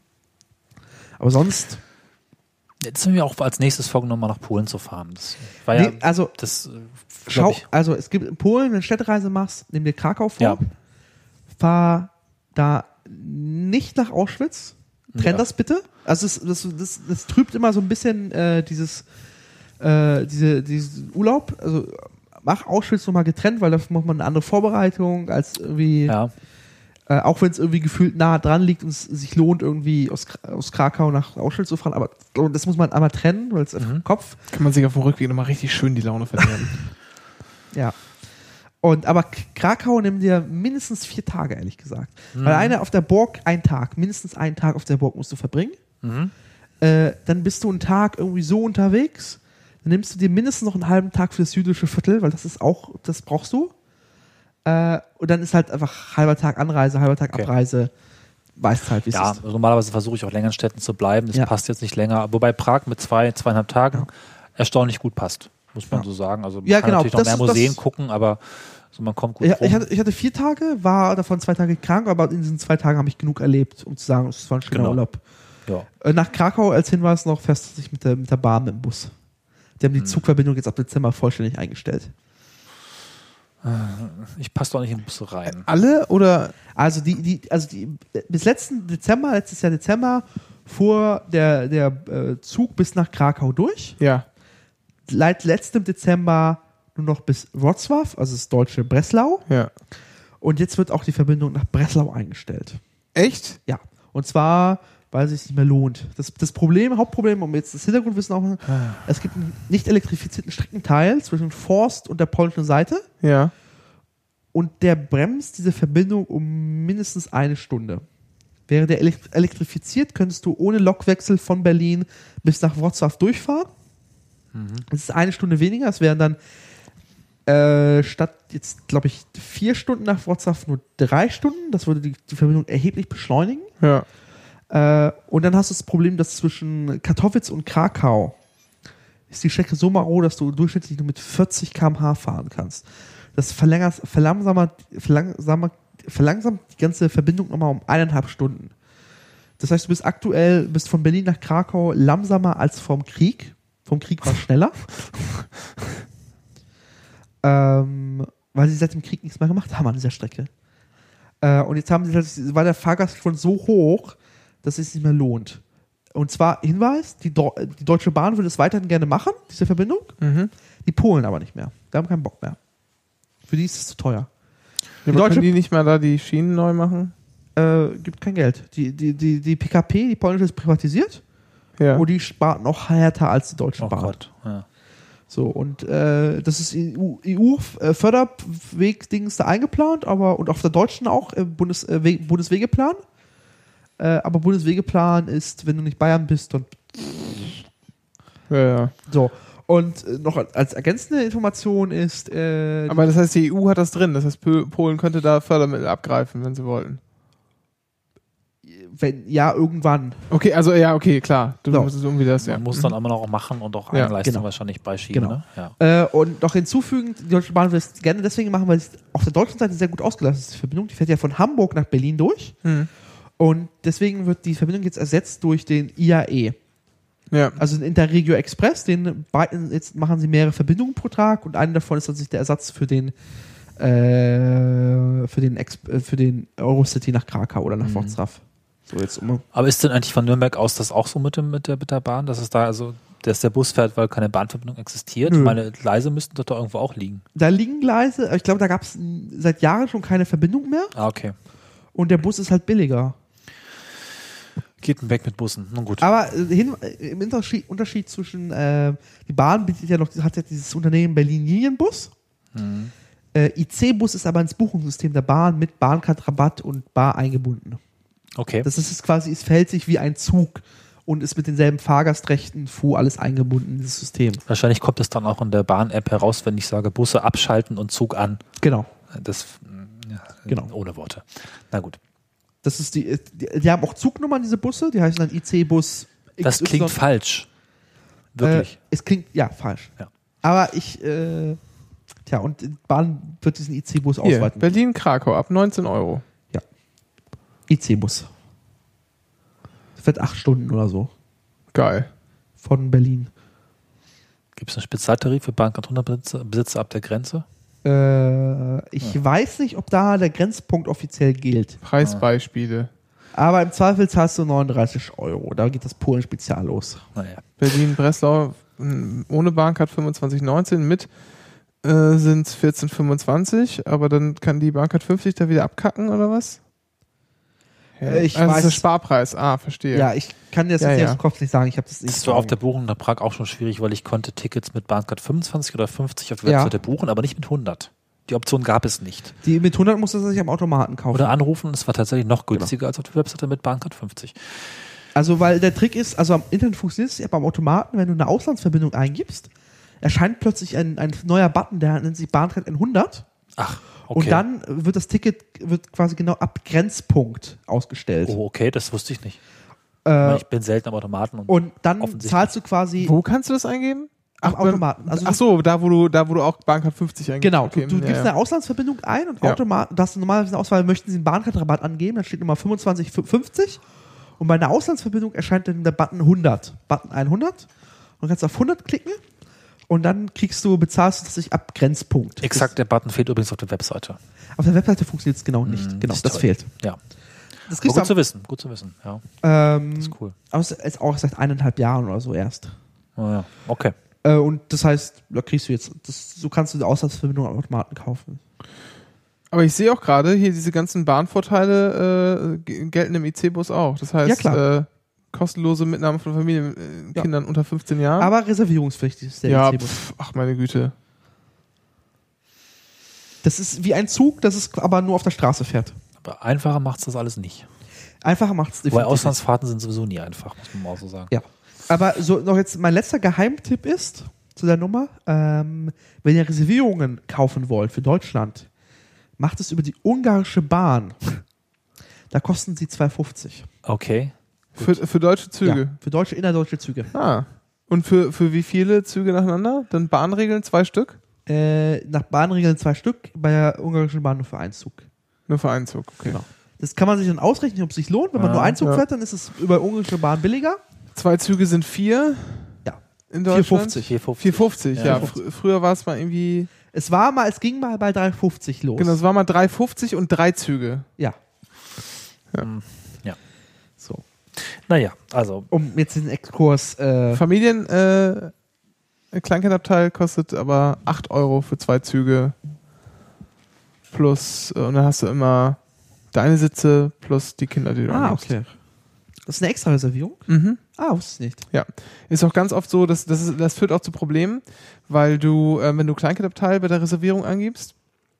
Aber sonst, Jetzt haben wir auch als nächstes vorgenommen, mal nach Polen zu fahren. Das war ja, nee, also das, äh, schau, glaub ich, also es gibt in Polen, wenn du eine Städtereise machst, nimm dir Krakau vor, Ja. fahr da nicht nach Auschwitz, trenn Ja. das bitte. Also das, das, das, das trübt immer so ein bisschen äh, dieses, äh, diese, diesen Urlaub. Also mach Auschwitz nochmal getrennt, weil dafür macht man eine andere Vorbereitung als irgendwie, ja. äh, auch wenn es irgendwie gefühlt nah dran liegt und es sich lohnt, irgendwie aus, Kra- aus Krakau nach Auschwitz zu fahren. Aber das muss man einmal trennen, weil es einfach Mhm. im Kopf. Kann man sich auf dem Rückweg nochmal richtig schön die Laune verderben. Ja. Und aber K- Krakau nimmt dir mindestens vier Tage, ehrlich gesagt. Weil eine auf der Burg, ein Tag, mindestens einen Tag auf der Burg musst du verbringen. Mhm. Äh, dann bist du einen Tag irgendwie so unterwegs. Dann nimmst du dir mindestens noch einen halben Tag für das jüdische Viertel, weil das ist auch, das brauchst du. Äh, und dann ist halt einfach halber Tag Anreise, halber Tag Okay. Abreise. Weißt halt, wie es Ja, ist. also normalerweise versuche ich auch länger in Städten zu bleiben. Das Ja. passt jetzt nicht länger. Wobei Prag mit zwei, zweieinhalb Tagen Ja. erstaunlich gut passt, muss man Ja. so sagen. Also man Ja, kann genau, natürlich noch das- mehr Museen das- gucken, aber so man kommt gut Ja, rum. ich, hatte, ich hatte vier Tage, war davon zwei Tage krank, aber in diesen zwei Tagen habe ich genug erlebt, um zu sagen, es war ein schöner Genau. Urlaub. ja. Äh, Nach Krakau als Hinweis noch fährst du dich mit der, mit der Bahn, mit dem Bus. Die haben die Hm. Zugverbindung jetzt ab Dezember vollständig eingestellt. Ich passe doch nicht in den Bus rein. Alle oder? Also die, die, also die, bis letzten Dezember, letztes Jahr Dezember, fuhr der, der äh, Zug bis nach Krakau durch. Ja. Seit letztem Dezember nur noch bis Wrocław, also das deutsche Breslau. Ja. Und jetzt wird auch die Verbindung nach Breslau eingestellt. Echt? Ja. Und zwar, weil es sich nicht mehr lohnt. Das, das Problem, Hauptproblem, um jetzt das Hintergrundwissen auch, es gibt einen nicht elektrifizierten Streckenteil zwischen Forst und der polnischen Seite. Ja. Und der bremst diese Verbindung um mindestens eine Stunde. Wäre der elekt- elektrifiziert, könntest du ohne Lokwechsel von Berlin bis nach Wrocław durchfahren. Das ist eine Stunde weniger. Es wären dann äh, statt jetzt, glaube ich, vier Stunden nach Wrocław nur drei Stunden. Das würde die, die Verbindung erheblich beschleunigen. Ja. Äh, und dann hast du das Problem, dass zwischen Katowice und Krakau ist die Strecke so marode, dass du durchschnittlich nur mit vierzig Kilometer pro Stunde fahren kannst. Das verlängert, verlangsamt, verlangsamt, verlangsamt die ganze Verbindung nochmal um eineinhalb Stunden. Das heißt, du bist aktuell, bist von Berlin nach Krakau langsamer als vom Krieg. Vom Krieg war schneller. ähm, weil sie seit dem Krieg nichts mehr gemacht haben an dieser Strecke. Äh, und jetzt haben sie, das war der Fahrgast schon so hoch, dass es sich nicht mehr lohnt. Und zwar, Hinweis, die, Do- die Deutsche Bahn würde es weiterhin gerne machen, diese Verbindung. Mhm. Die Polen aber nicht mehr. Die haben keinen Bock mehr. Für die ist es zu teuer. Die Die Deutsche- können die nicht mal da die Schienen neu machen? Äh, gibt kein Geld. Die, die, die, die P K P, die polnische, ist privatisiert. Ja. Und die spart noch härter als die Deutsche Oh Bahn. Gott. Ja. So, und äh, das ist E U-Förderweg-Dings da eingeplant, aber und auf der deutschen auch äh, Bundes, äh, Weg, Bundeswegeplan. Äh, aber Bundeswegeplan ist, wenn du nicht Bayern bist, dann ja, ja. so. Und äh, noch als ergänzende Information ist, äh, Aber das heißt, die E U hat das drin. Das heißt, Pö- Polen könnte da Fördermittel abgreifen, wenn sie wollten. wenn ja, irgendwann. Okay, also ja, okay, klar. Du So. musst es irgendwie das, ja. Man muss dann immer noch machen und auch Ja, Eigenleistung genau. wahrscheinlich beischieben. Genau. Ne? Ja. Äh, und noch hinzufügen, die Deutsche Bahn will es gerne deswegen machen, weil es auf der deutschen Seite sehr gut ausgelastet ist, die Verbindung. Die fährt ja von Hamburg nach Berlin durch. Hm. Und deswegen wird die Verbindung jetzt ersetzt durch den I A E. Ja. Also den Interregio Express, den beiden, jetzt machen sie mehrere Verbindungen pro Tag und eine davon ist tatsächlich der Ersatz für den äh, für den Ex- äh, für den Eurocity nach Krakau oder nach Wrocław. So jetzt um. Aber ist denn eigentlich von Nürnberg aus das auch so mit, dem, mit, der, mit der Bahn, dass es da also, dass der Bus fährt, weil keine Bahnverbindung existiert? Nö. Meine Gleise müssten dort doch irgendwo auch liegen. Da liegen Gleise, aber ich glaube, da gab es seit Jahren schon keine Verbindung mehr Ah, okay. und der Bus ist halt billiger. Geht weg mit Bussen. Nun gut. Aber äh, hin, äh, im Unterschied, Unterschied zwischen äh, die Bahn bietet ja noch, hat ja dieses Unternehmen Berlin Linienbus. Mhm. Äh, I C-Bus ist aber ins Buchungssystem der Bahn mit Bahncard-Rabatt und Bar eingebunden. Okay. Das ist es quasi, es verhält sich wie ein Zug und ist mit denselben Fahrgastrechten, F U, alles eingebunden in dieses System. Wahrscheinlich kommt es dann auch in der Bahn-App heraus, wenn ich sage Busse abschalten und Zug an. Genau. Das, ja, Genau. Ohne Worte. Na gut. Das ist die, die, die haben auch Zugnummern, diese Busse, die heißen dann I C-Bus. Das X Y. klingt falsch. Wirklich. Äh, es klingt, ja, falsch. Ja. Aber ich, äh, tja, und die Bahn wird diesen I C-Bus Hier, ausweiten. Berlin-Krakau ab neunzehn Euro. I C-Bus. Das wird acht Stunden oder so. Geil. Von Berlin. Gibt es einen Spezialtarif für Bahncard hundert Besitzer, Besitzer ab der Grenze? Äh, ich weiß nicht, ob da der Grenzpunkt offiziell gilt. Preisbeispiele. Aber im Zweifel zahlst du neununddreißig Euro. Da geht das Polen-Spezial los. Naja. Berlin-Breslau mh, ohne Bahncard fünfundzwanzig neunzehn, mit äh, sind es vierzehn fünfundzwanzig, aber dann kann die Bahncard fünfzig da wieder abkacken oder was? Äh, ich also das weiß- ist der Sparpreis. Ah, verstehe. Ja, ich kann dir das Ja, jetzt ja. aus dem Kopf nicht sagen. Ich habe das nicht. Das war auf der Buchung nach Prag auch schon schwierig, weil ich konnte Tickets mit Bahncard fünfundzwanzig oder fünfzig auf der Ja. Webseite buchen, aber nicht mit hundert. Die Option gab es nicht. Die mit hundert musst du sich am Automaten kaufen. Oder anrufen, es war tatsächlich noch Genau. günstiger als auf der Webseite mit Bahncard fünfzig. Also, weil der Trick ist, also am Internet funktioniert es ja beim Automaten, wenn du eine Auslandsverbindung eingibst, erscheint plötzlich ein, ein neuer Button, der nennt sich Bahncard hundert. Ach, okay. Und dann wird das Ticket wird quasi genau ab Grenzpunkt ausgestellt. Oh, okay, das wusste ich nicht. Äh, Ich bin selten am Automaten. Und, und dann offensichtlich. zahlst du quasi Wo kannst du das eingeben? am beim- Automaten. Also Ach so, da wo du, da wo du auch Bahncard fünfzig eingibst. genau, Okay, du, du ja, gibst ja. eine Auslandsverbindung ein und Ja. Automaten, das ist normalerweise eine Auswahl, möchten Sie einen Bahncard-Rabatt angeben, dann steht Nummer fünfundzwanzig fünfzig und bei einer Auslandsverbindung erscheint dann der Button hundert, Button hundert und kannst auf hundert klicken und dann kriegst du, bezahlst du das sich ab Grenzpunkt. Exakt, der Button fehlt übrigens auf der Webseite. Das, auf der Webseite funktioniert es genau nicht. Mm, Genau, ist das toll. fehlt. Ja. Das Aber kriegst gut du zu wissen, gut zu wissen. Ja, ähm, ist cool. aber es ist auch seit eineinhalb Jahren oder so erst. Oh, ja. Okay. Äh, und das heißt, da kriegst du jetzt, das, so kannst du die Auslandsverbindung am Automaten kaufen. Aber ich sehe auch gerade, hier diese ganzen Bahnvorteile äh, g- gelten im I C-Bus auch. Das heißt, Ja, klar. Äh, kostenlose Mitnahme von Familienkindern äh, Ja. Kindern unter fünfzehn Jahren. Aber reservierungspflichtig ist der ja, I C-Bus. pf, ach meine Güte. Das ist wie ein Zug, das ist aber nur auf der Straße fährt. Aber einfacher macht es das alles nicht. Einfacher macht es Wobei Auslandsfahrten sind sowieso nie einfach, muss man mal auch so sagen. Ja. Aber so noch jetzt mein letzter Geheimtipp ist zu der Nummer, ähm, wenn ihr Reservierungen kaufen wollt für Deutschland, macht es über die ungarische Bahn. Da kosten sie zwei fünfzig. Okay. Für, für deutsche Züge. Ja, für deutsche, innerdeutsche Züge. Ah. Und für, für wie viele Züge nacheinander? Dann Bahnregeln zwei Stück? Äh, nach Bahnregeln zwei Stück, bei der ungarischen Bahn nur für einen Zug. Nur für einen Zug, okay. Genau. Das kann man sich dann ausrechnen, ob es sich lohnt. Wenn man Ja, nur Einzug ja. fährt, dann ist es über ungarische Bahn billiger. Zwei Züge sind vier Ja. in Deutschland. vier fünfzig. vier fünfzig. vier fünfzig, ja. Ja. Fr früher war es mal irgendwie, Es war mal, es ging mal bei drei fünfzig los. genau, es war mal drei fünfzig und drei Züge. Ja. Ja. So. Naja, also Um jetzt den Exkurs. Äh, Familien, äh, Kleinkindabteil kostet aber acht Euro für zwei Züge. Plus, äh, und dann hast du immer deine Sitze plus die Kinder, die du ah, annimmst. okay. Das ist eine extra Reservierung? Mhm. Ah, wusste ich nicht. Ja, ist auch ganz oft so, dass das, ist, das führt auch zu Problemen, weil du, äh, wenn du Kleinkindabteil bei der Reservierung angibst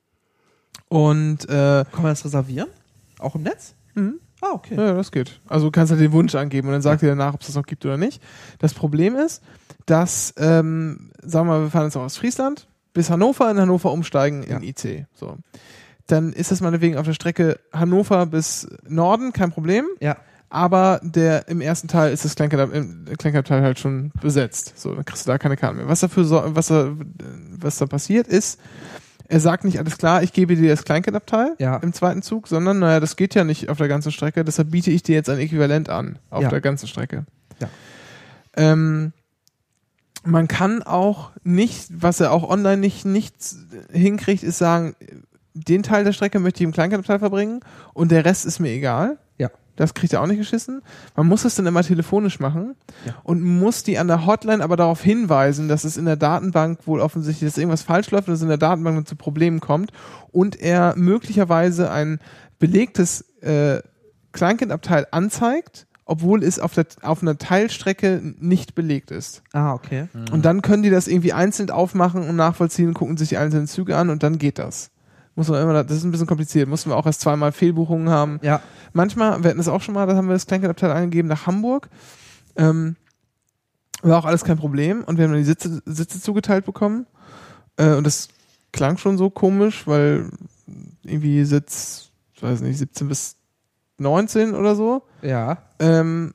und äh, Kann man das reservieren? Auch im Netz? mhm. Ah, okay. ja, das geht. Also du kannst halt den Wunsch angeben und dann sagt ihr danach, ob es das noch gibt oder nicht. Das Problem ist, dass, ähm, sagen wir mal, wir fahren jetzt auch aus Friesland bis Hannover, in Hannover umsteigen in Ja. I C. So. Dann ist das meinetwegen auf der Strecke Hannover bis Norden, kein Problem. Ja. Aber der im ersten Teil ist das Kleinkindab- im Kleinkindabteil halt schon besetzt. So, dann kriegst du da keine Karten mehr. Was dafür so, was da, was da passiert ist, er sagt nicht alles klar, ich gebe dir das Kleinkindabteil Ja. im zweiten Zug, sondern naja, das geht ja nicht auf der ganzen Strecke, deshalb biete ich dir jetzt ein Äquivalent an auf Ja. der ganzen Strecke. Ja. Ähm, man kann auch nicht, was er auch online nicht, nicht hinkriegt, ist sagen, den Teil der Strecke möchte ich im Kleinkindabteil verbringen und der Rest ist mir egal. Ja. Das kriegt er auch nicht geschissen. Man muss es dann immer telefonisch machen Ja. und muss die an der Hotline aber darauf hinweisen, dass es in der Datenbank wohl offensichtlich, dass irgendwas falsch läuft und dass es in der Datenbank dann zu Problemen kommt und er möglicherweise ein belegtes äh, Kleinkindabteil anzeigt, obwohl es auf, der, auf einer Teilstrecke nicht belegt ist. Ah, okay. Und dann können die das irgendwie einzeln aufmachen und nachvollziehen, gucken sich die einzelnen Züge an und dann geht das. Muss man immer, das ist ein bisschen kompliziert. Mussten wir auch erst zweimal Fehlbuchungen haben. Ja. Manchmal, wir hatten das auch schon mal, da haben wir das Kleinkindabteil eingegeben nach Hamburg. Ähm, war auch alles kein Problem und wir haben dann die Sitze, Sitze zugeteilt bekommen. Äh, und das klang schon so komisch, weil irgendwie Sitz, ich weiß nicht, siebzehn bis neunzehn oder so. Ja. Ähm,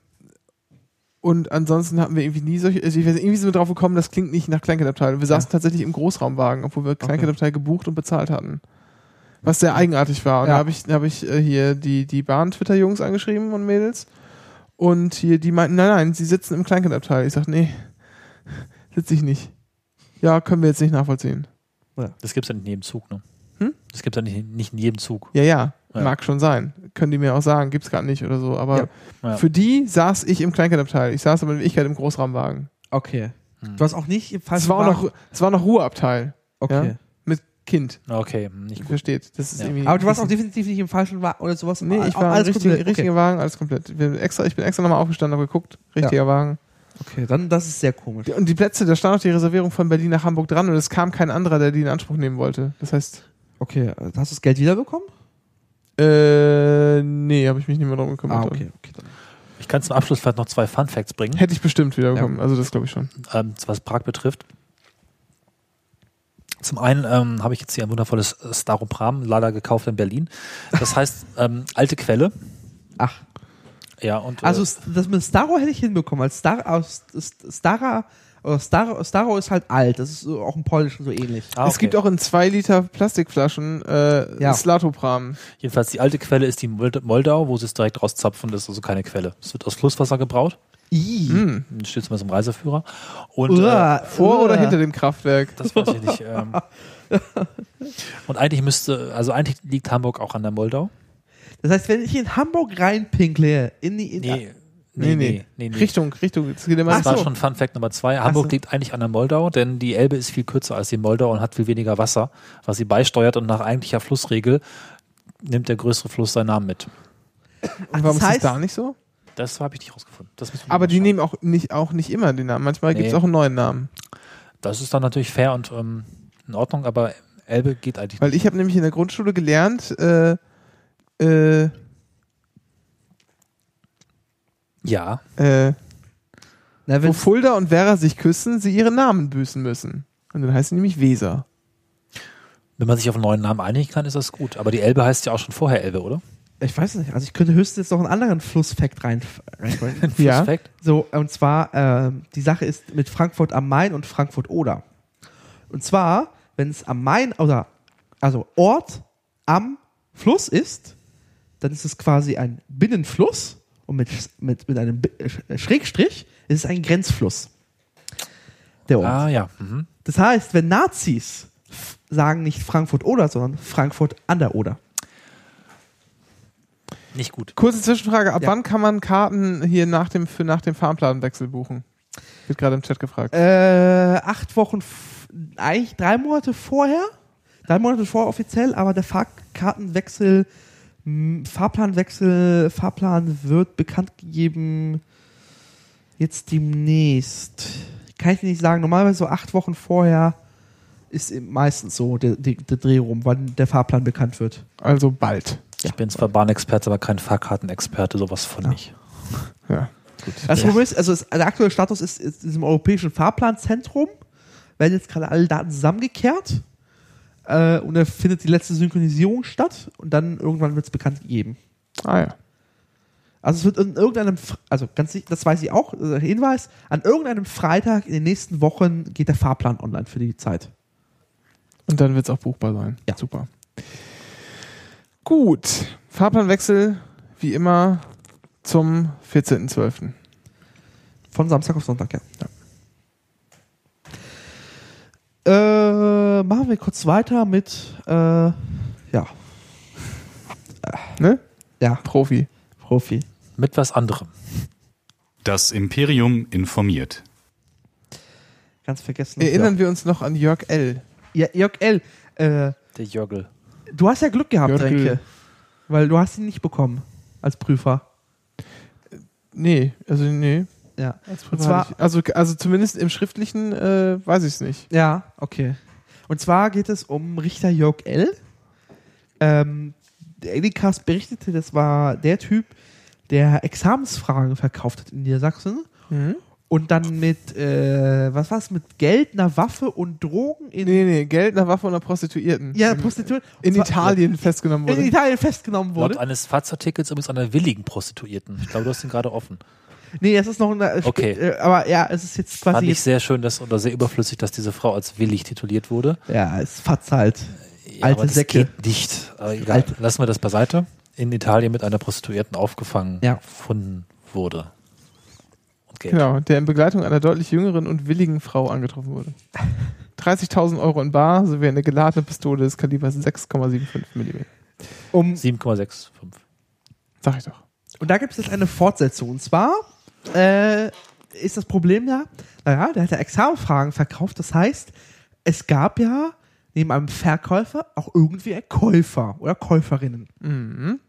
und ansonsten hatten wir irgendwie nie solche, also ich weiß nicht, irgendwie sind wir drauf gekommen, das klingt nicht nach Kleinkindabteil. Und wir saßen tatsächlich im Großraumwagen, obwohl wir Kleinkindabteil gebucht und bezahlt hatten. Was sehr eigenartig war. Und Ja. da habe ich, da hab ich äh, hier die, die Bahn-Twitter-Jungs angeschrieben und Mädels. Und hier, die meinten, nein, nein, sie sitzen im Kleinkindabteil. Ich sag, nee, sitze ich nicht. Ja, können wir jetzt nicht nachvollziehen. das gibt's ja nicht in jedem Zug, ne? Hm? Das gibt's ja nicht, nicht in jedem Zug. Ja, ja, Ja. mag schon sein. Können die mir auch sagen, gibt's gar nicht oder so. Aber Ja. Ja. für die saß ich im Kleinkindabteil. Ich saß aber in Wirklichkeit im Großraumwagen. Okay. Hm. Du hast auch nicht im Es war auch noch, es war noch Ruheabteil. Okay. Ja? Mit Kind. Okay, nicht gut. Versteht. Das ist Ja. irgendwie. Aber du warst auch definitiv nicht im falschen Wagen oder sowas. Nee, ich Auch war im alles richtigen, komplett. richtigen Wagen, alles komplett. Wir extra, ich bin extra nochmal aufgestanden, habe geguckt. Richtiger Wagen. Okay, dann das ist sehr komisch. Und die Plätze, da stand auch die Reservierung von Berlin nach Hamburg dran und es kam kein anderer, der die in Anspruch nehmen wollte. Das heißt, Okay, hast du das Geld wiederbekommen? äh, nee, habe ich mich nicht mehr drum gekümmert. Ah, okay, okay. Dann. Ich kann zum Abschluss vielleicht noch zwei Fun Facts bringen, Hätte ich bestimmt wieder bekommen. Also das glaube ich schon. ähm, was Prag betrifft. Zum einen ähm, habe ich jetzt hier ein wundervolles äh, Staropram, leider gekauft in Berlin. Das heißt, ähm, alte Quelle. Ach, Ja, und äh, also das mit Staro hätte ich hinbekommen, weil Star, aus, Stara, oder Staro, Staro ist halt alt, das ist so, auch im Polnischen so ähnlich. ah, okay. Es gibt auch in zwei Liter Plastikflaschen äh, Ja. Slatopram. Jedenfalls die alte Quelle ist die Mold- Moldau, wo sie es direkt rauszapfen, das ist also keine Quelle. Es wird aus Flusswasser gebraut, I. Hm. das steht zumindest im Reiseführer. Und äh, Uah, Vor uah. oder hinter dem Kraftwerk? das weiß ich nicht. Ähm, und eigentlich müsste, also eigentlich liegt Hamburg auch an der Moldau. Das heißt, wenn ich in Hamburg reinpinkle, in die... In Nee, nee, nee. nee, nee. Richtung, Richtung. Es geht immer Das war so. schon Fun Fact Nummer zwei. Hamburg so. liegt eigentlich an der Moldau, denn die Elbe ist viel kürzer als die Moldau und hat viel weniger Wasser, was sie beisteuert und nach eigentlicher Flussregel nimmt der größere Fluss seinen Namen mit. Und warum das heißt- ist das da nicht so? Das habe ich nicht rausgefunden. Das müssen wir Aber mal die schauen. nehmen auch nicht, auch nicht immer den Namen. Manchmal gibt es Nee. auch einen neuen Namen. Das ist dann natürlich fair und ähm, in Ordnung, aber Elbe geht eigentlich Weil ich habe nämlich in der Grundschule gelernt, äh, äh, Ja, äh, Na, wo wenn, Fulda und Werra sich küssen, sie ihre Namen büßen müssen. Und dann heißt sie nämlich Weser. wenn man sich auf einen neuen Namen einigen kann, ist das gut. Aber die Elbe heißt ja auch schon vorher Elbe, oder? ich weiß nicht, also ich könnte höchstens jetzt noch einen anderen Flussfact rein... rein Ja. Flussfact? So, und zwar, ähm, die Sache ist mit Frankfurt am Main und Frankfurt Oder. Und zwar, wenn es am Main, oder, also Ort am Fluss ist, dann ist es quasi ein Binnenfluss und mit, mit, mit einem Bi- äh, Schrägstrich ist es ein Grenzfluss. Der Ort. Ah ja. Mhm. Das heißt, wenn Nazis f- sagen nicht Frankfurt-Oder, sondern Frankfurt an der Oder. Nicht gut. Kurze Zwischenfrage, ab Ja. wann kann man Karten hier nach dem, für nach dem Fahrplanwechsel buchen? Wird gerade im Chat gefragt. Äh, acht Wochen, f- eigentlich drei Monate vorher. Drei Monate vorher offiziell, aber der Fahrkartenwechsel, m, Fahrplanwechsel, Fahrplan wird bekannt gegeben jetzt demnächst. Kann ich dir nicht sagen, normalerweise so acht Wochen vorher ist eben meistens so der, der, der Dreh rum, wann der Fahrplan bekannt wird. Also bald. Ich bin zwar Bahnexperte, aber kein Fahrkartenexperte, sowas von nicht. Ja. Das Problem ist, also es, der aktuelle Status ist, ist in diesem europäischen Fahrplanzentrum, werden jetzt gerade alle Daten zusammengekehrt äh, und da findet die letzte Synchronisierung statt und dann irgendwann wird es bekannt gegeben. Ah ja. Also es wird in irgendeinem, F- also ganz sicher, das weiß ich auch, also Hinweis, an irgendeinem Freitag in den nächsten Wochen geht der Fahrplan online für die Zeit. Und dann wird es auch buchbar sein. Ja. Super. Gut. Fahrplanwechsel, wie immer, zum vierzehnten zwölften Von Samstag auf Sonntag, ja. ja. Äh, machen wir kurz weiter mit, äh, ja, Ne? ja, Profi. Profi. Mit was anderem. Das Imperium informiert. Ganz vergessen. Erinnern wir uns noch an Jörg L. Ja, Jörg L., äh, Der Jörgel. du hast ja Glück gehabt, Jörg L. Renke. Weil du hast ihn nicht bekommen als Prüfer. Nee, also nee. Ja. Und Und zwar, also, also zumindest im Schriftlichen äh, weiß ich es nicht. ja, okay. Und zwar geht es um Richter Jörg L. Ähm, der Edicast berichtete, das war der Typ, der Examensfragen verkauft hat in Niedersachsen Mhm. und dann mit, äh, was war's, mit Geld, einer Waffe und Drogen in, Nee, nee, Geld nach Waffe und einer Prostituierten. ja, in, Prostitution. in Und zwar- Italien festgenommen wurde. In Italien festgenommen Laut wurde. eines Fahrtartikels übrigens einer willigen Prostituierten. Ich glaube, du hast ihn gerade offen. Nee, es ist noch eine, Okay. äh, aber ja, es ist jetzt Fand quasi, ich sehr schön, dass, oder sehr überflüssig, dass diese Frau als willig tituliert wurde. ja, es fatzt halt. Ja, Alte aber das Säcke. geht nicht. Aber egal, Alte- lassen wir das beiseite. In Italien mit einer Prostituierten aufgefangen Ja. gefunden wurde. Und Geld. Genau, der in Begleitung einer deutlich jüngeren und willigen Frau angetroffen wurde. dreißigtausend Euro in Bar sowie eine geladene Pistole des Kalibers sechs Komma fünfundsiebzig Millimeter. Um, sieben Komma fünfundsechzig. Sag ich doch. Und da gibt es jetzt eine Fortsetzung. Und zwar äh, ist das Problem ja, naja, der hat ja Examenfragen verkauft. Das heißt, es gab ja neben einem Verkäufer auch irgendwie einen Käufer oder Käuferinnen. Mhm.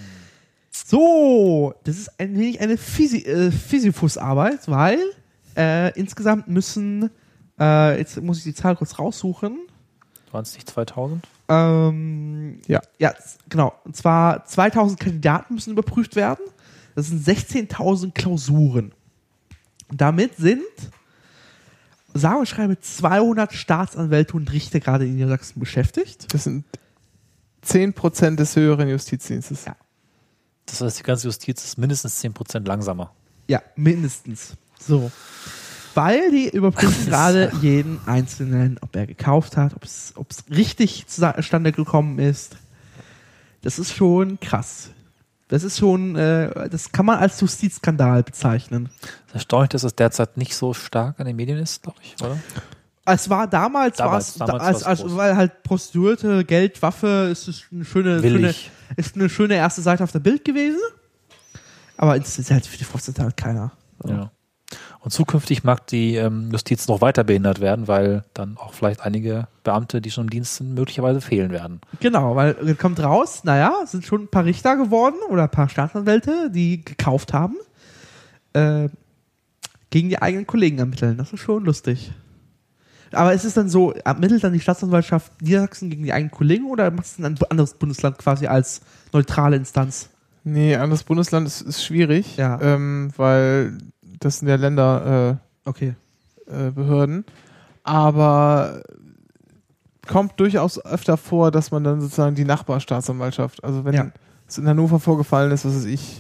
So, das ist ein wenig eine Physi äh, Sisyphus-Arbeit, weil äh, insgesamt müssen, äh, jetzt muss ich die Zahl kurz raussuchen, Waren es nicht zweitausend? Ähm, Ja. Ja, z- genau. Und zwar zweitausend Kandidaten müssen überprüft werden. Das sind sechzehntausend Klausuren. Und damit sind, sage und schreibe, zweihundert Staatsanwälte und Richter gerade in Niedersachsen beschäftigt. Das sind zehn Prozent des höheren Justizdienstes. Ja. Das heißt, die ganze Justiz ist mindestens zehn Prozent langsamer. Ja, mindestens. So. Weil die überprüfen gerade jeden Einzelnen, ob er gekauft hat, ob es ob es richtig zustande gekommen ist. Das ist schon krass. Das ist schon, äh, das kann man als Justizskandal bezeichnen. Es ist erstaunlich, dass es derzeit nicht so stark an den Medien ist, glaube ich, oder? Es war damals, Damals- war's, damals als, war's als, groß. weil halt Prostituierte, Geld, Waffe, ist es eine schöne, schöne, Willig. ist eine schöne erste Seite auf der Bild gewesen. Aber es ist halt für die Fortsetzung halt keiner. So. Ja. Und zukünftig mag die ähm, Justiz noch weiter behindert werden, weil dann auch vielleicht einige Beamte, die schon im Dienst sind, möglicherweise fehlen werden. Genau, weil äh, kommt raus, naja, es sind schon ein paar Richter geworden oder ein paar Staatsanwälte, die gekauft haben, äh, gegen die eigenen Kollegen ermitteln. Das ist schon lustig. Aber ist es dann so, ermittelt dann die Staatsanwaltschaft Niedersachsen gegen die eigenen Kollegen oder macht es dann ein anderes Bundesland quasi als neutrale Instanz? Nee, anderes Bundesland ist, ist schwierig, Ja. ähm, weil das sind ja Länderbehörden. Okay. Äh, Behörden. Aber kommt durchaus öfter vor, dass man dann sozusagen die Nachbarstaatsanwaltschaft, also wenn Ja. es in Hannover vorgefallen ist, was weiß ich,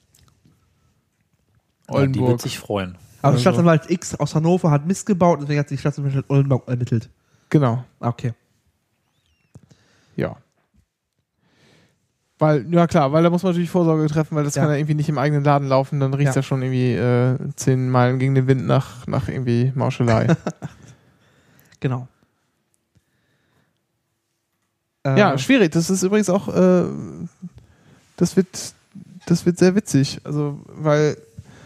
Ja, die Oldenburg. wird sich freuen. Aber Also- Staatsanwalt X aus Hannover hat Mist gebaut, deswegen hat die Staatsanwaltschaft Oldenburg ermittelt. Genau, Okay. ja. Weil, ja klar, weil da muss man natürlich Vorsorge treffen, weil das Ja. kann ja irgendwie nicht im eigenen Laden laufen, dann riecht es Ja. ja schon irgendwie äh, zehn Meilen gegen den Wind nach, nach irgendwie Mauschelei. Genau. Ja, Äh, schwierig. Das ist übrigens auch, äh, das wird, das wird sehr witzig. Also, weil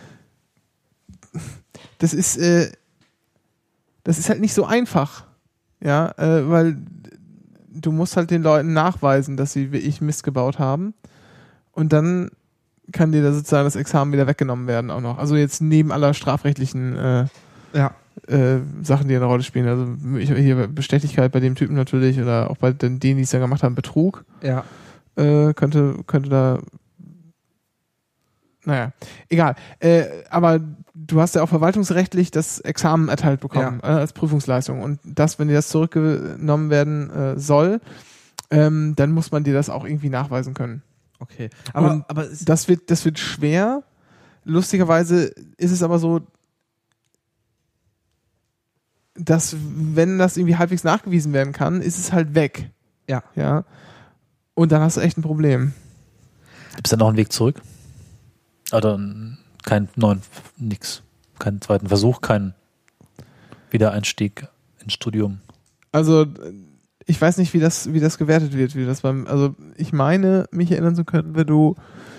das ist, äh, das ist halt nicht so einfach. Ja, äh, weil du musst halt den Leuten nachweisen, dass sie wirklich Mist gebaut haben. Und dann kann dir da sozusagen das Examen wieder weggenommen werden auch noch. Also jetzt neben aller strafrechtlichen äh, ja. äh, Sachen, die eine Rolle spielen. Also ich, hier Bestechlichkeit bei dem Typen natürlich oder auch bei den, denen, die es dann gemacht haben, Betrug. Ja. Äh, könnte, könnte da. Naja, egal. Äh, aber du hast ja auch verwaltungsrechtlich das Examen erteilt bekommen Ja. äh, als Prüfungsleistung. Und das, wenn dir das zurückgenommen werden äh, soll, ähm, dann muss man dir das auch irgendwie nachweisen können. Okay. Aber, Und aber es, Das wird, das wird schwer. Lustigerweise ist es aber so, dass wenn das irgendwie halbwegs nachgewiesen werden kann, ist es halt weg. ja. Ja. Und dann hast du echt ein Problem. Gibt es da noch einen Weg zurück? Oder n- keinen neuen, nix. Keinen zweiten Versuch, keinen Wiedereinstieg ins Studium. Also ich weiß nicht, wie das, wie das gewertet wird, wie das beim, also ich meine, mich erinnern zu können, wenn du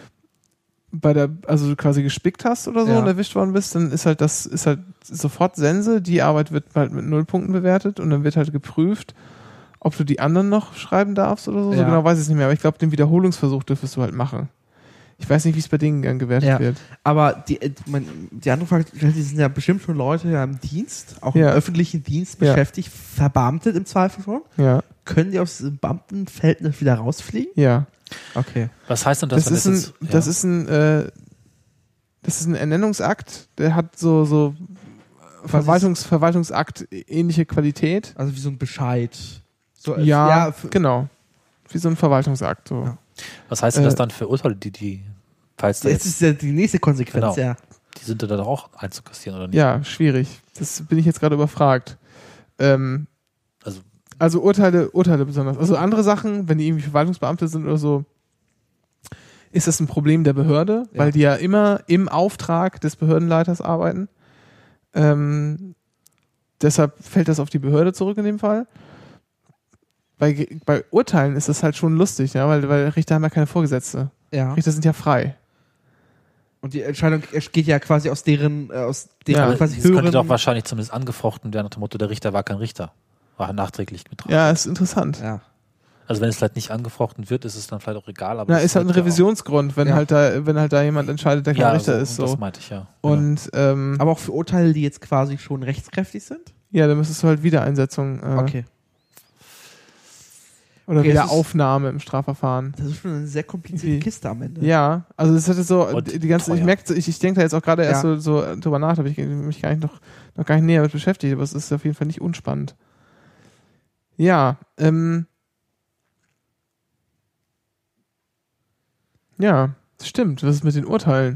bei der, also du quasi gespickt hast oder so Ja. und erwischt worden bist, dann ist halt das, ist halt sofort Sense, die Arbeit wird halt mit Nullpunkten bewertet und dann wird halt geprüft, ob du die anderen noch schreiben darfst oder so. So Ja. genau weiß ich es nicht mehr, aber ich glaube, den Wiederholungsversuch dürftest du halt machen. Ich weiß nicht, wie es bei denen dann gewertet Ja. wird. Aber die, äh, mein, die andere Frage, die sind ja bestimmt schon Leute ja im Dienst, auch Ja. im öffentlichen Dienst Ja. beschäftigt, verbeamtet im Zweifel schon. Ja, Können die aus dem Beamtenverhältnis wieder rausfliegen? ja. Okay. Was heißt denn das? Das, wenn ist ein, jetzt- ja. das ist ein, äh, das ist ein Ernennungsakt, der hat so, so Verwaltungs, Verwaltungsakt ähnliche Qualität. Also wie so ein Bescheid. So, äh, Ja, f- genau. Wie so ein Verwaltungsakt. So. Ja. Was heißt denn das äh, dann für Urteile, die, die, falls da Jetzt jetzt, ist ja die nächste Konsequenz, Genau. ja. die sind da dann auch einzukassieren oder nicht? Ja, schwierig. Das bin ich jetzt gerade überfragt. Ähm, Also, also Urteile, Urteile besonders. Also andere Sachen, wenn die irgendwie Verwaltungsbeamte sind oder so, ist das ein Problem der Behörde, Ja. weil die ja immer im Auftrag des Behördenleiters arbeiten. Ähm, deshalb fällt das auf die Behörde zurück in dem Fall. Bei, Ge- bei Urteilen ist das halt schon lustig, ja, weil, weil Richter haben ja keine Vorgesetzte. ja. Richter sind ja frei. Und die Entscheidung geht ja quasi aus deren, äh, aus deren Ja, aber quasi es könnte höheren. doch wahrscheinlich zumindest angefochten werden nach dem Motto, der Richter war kein Richter. War nachträglich betrachtet. Ja, ist interessant. ja. Also wenn es vielleicht nicht angefochten wird, ist es dann vielleicht auch egal. Aber Na, es ist halt ein wird ja Revisionsgrund, wenn Ja. halt da, wenn halt da jemand entscheidet, der auch, kein ja, Richter so, ist. und So. Das meinte ich ja. Und ähm, Aber auch für Urteile, die jetzt quasi schon rechtskräftig sind? ja, dann müsstest du halt Wiedereinsetzung äh, Okay. oder Okay, das Wiederaufnahme im Strafverfahren. Das ist schon eine sehr komplizierte Wie? Kiste am Ende. Ja, also das hätte so Und die ganze, ich teuer. merke, ich, ich denke da jetzt auch gerade erst Ja. so, so drüber nach, da habe ich mich gar nicht noch, noch gar nicht näher mit beschäftigt, aber es ist auf jeden Fall nicht unspannend. Ja, ähm, ja, das stimmt. Was ist mit den Urteilen?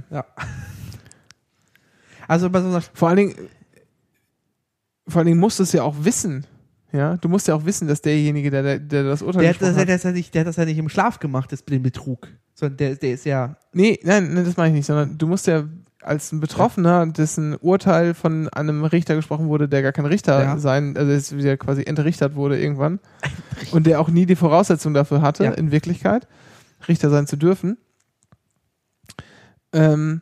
Also bei so einer Vor allen Dingen, vor allen Dingen musst du es ja auch wissen. Ja, du musst ja auch wissen, dass derjenige, der, der, der das Urteil der hat, gesprochen das, hat, der, hat das ja nicht, der hat das ja nicht im Schlaf gemacht, das mit dem Betrug. Sondern der, der ist ja. Nee, nein, nein, das meine ich nicht, sondern du musst ja als ein Betroffener, dessen Urteil von einem Richter gesprochen wurde, der gar kein Richter Ja. sein, also jetzt wieder quasi entrichtert wurde irgendwann und der auch nie die Voraussetzung dafür hatte, Ja. in Wirklichkeit, Richter sein zu dürfen. Ähm,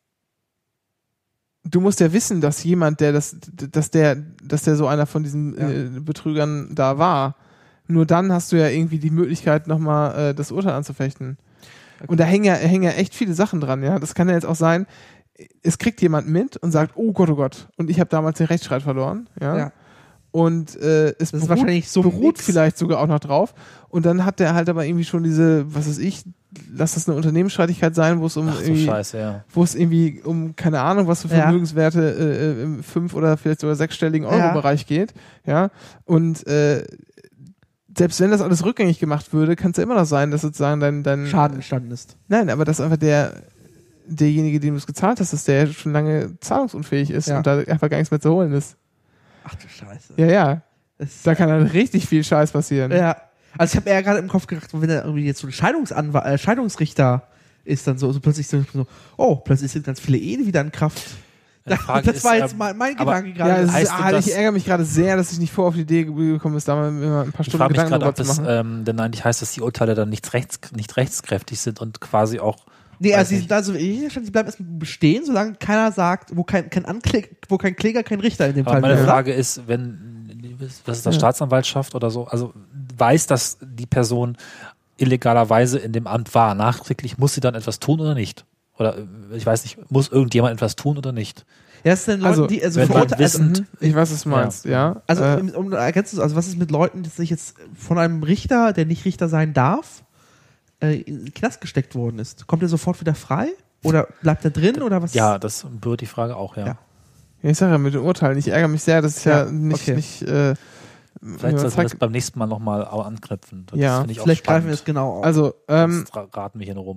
du musst ja wissen, dass jemand, der das, dass der, dass der so einer von diesen Ja. äh, Betrügern da war. Nur dann hast du ja irgendwie die Möglichkeit, nochmal äh, das Urteil anzufechten. Und da hängen ja, hängen ja echt viele Sachen dran, ja. Das kann ja jetzt auch sein, es kriegt jemand mit und sagt, oh Gott, oh Gott, und ich habe damals den Rechtsstreit verloren, ja. Ja. Und äh, es Das ist beruht, wahrscheinlich so beruht nix. vielleicht sogar auch noch drauf. Und dann hat der halt aber irgendwie schon diese, was weiß ich, lass das eine Unternehmensstreitigkeit sein, wo es um Ach so irgendwie, scheiße, ja. wo es irgendwie um, keine Ahnung, was für Ja. Vermögenswerte äh, im fünf- oder vielleicht sogar sechsstelligen Ja. Euro-Bereich geht, ja. Und äh, selbst wenn das alles rückgängig gemacht würde, kann es ja immer noch sein, dass sozusagen dein, dein Schaden entstanden ist. Nein, aber dass einfach der derjenige, dem du es gezahlt hast, dass der schon lange zahlungsunfähig ist Ja. und da einfach gar nichts mehr zu holen ist. Ach du Scheiße. Ja, ja. Das ist- Da kann dann richtig viel Scheiß passieren. ja. Also ich habe eher gerade im Kopf gedacht, wenn er irgendwie jetzt so ein Scheidungsanwalt, äh, Scheidungsrichter ist, dann so, so plötzlich so, so, oh, plötzlich sind ganz viele Ehen wieder in Kraft. Die Frage das ist, war jetzt ähm, mein, mein aber- Gedanke Ja, gerade. es ist, heißt denn ah, das- ich ärgere mich gerade sehr, dass ich nicht vor auf die Idee gekommen ist, da mal immer ein paar Ich Stunden frage mich Gedanken gerade, drüber ob zu es machen. ähm, denn eigentlich heißt, dass die Urteile dann nicht, rechts, nicht rechtskräftig sind und quasi auch. Nee, weiß also sie nicht. sind da so, ich stand, sie bleiben erstmal bestehen, solange keiner sagt, wo kein, kein Ankläger, wo kein Kläger, kein Richter in dem Aber Fall meine wäre, oder? Frage ist, wenn, was ist das, Ja. Staatsanwaltschaft oder so, also weiß, dass die Person illegalerweise in dem Amt war, nachträglich muss sie dann etwas tun oder nicht? Oder äh, ich weiß nicht, muss irgendjemand etwas tun oder nicht? Ja, das sind Leute, Also, die, also wenn man verurte- also, wissen- Mhm. Ich weiß, was du meinst, ja. also, äh, im- um, ergänzt du, also was ist mit Leuten, die sich jetzt von einem Richter, der nicht Richter sein darf, äh, in den Knast gesteckt worden ist? Kommt er sofort wieder frei? Oder bleibt er drin? Oder was? Ja, das berührt die Frage auch, ja. Ja. ja, ich sage ja mit den Urteilen, ich ärgere mich sehr, dass ich ja, Ja, nicht, okay. nicht äh, Vielleicht mir sollten wir zeigt- das beim nächsten Mal nochmal anknüpfen. Das Ja, finde ich auch Vielleicht greifen spannend. wir es genau auf. also ähm, Sonst ra- raten wir hier nur rum.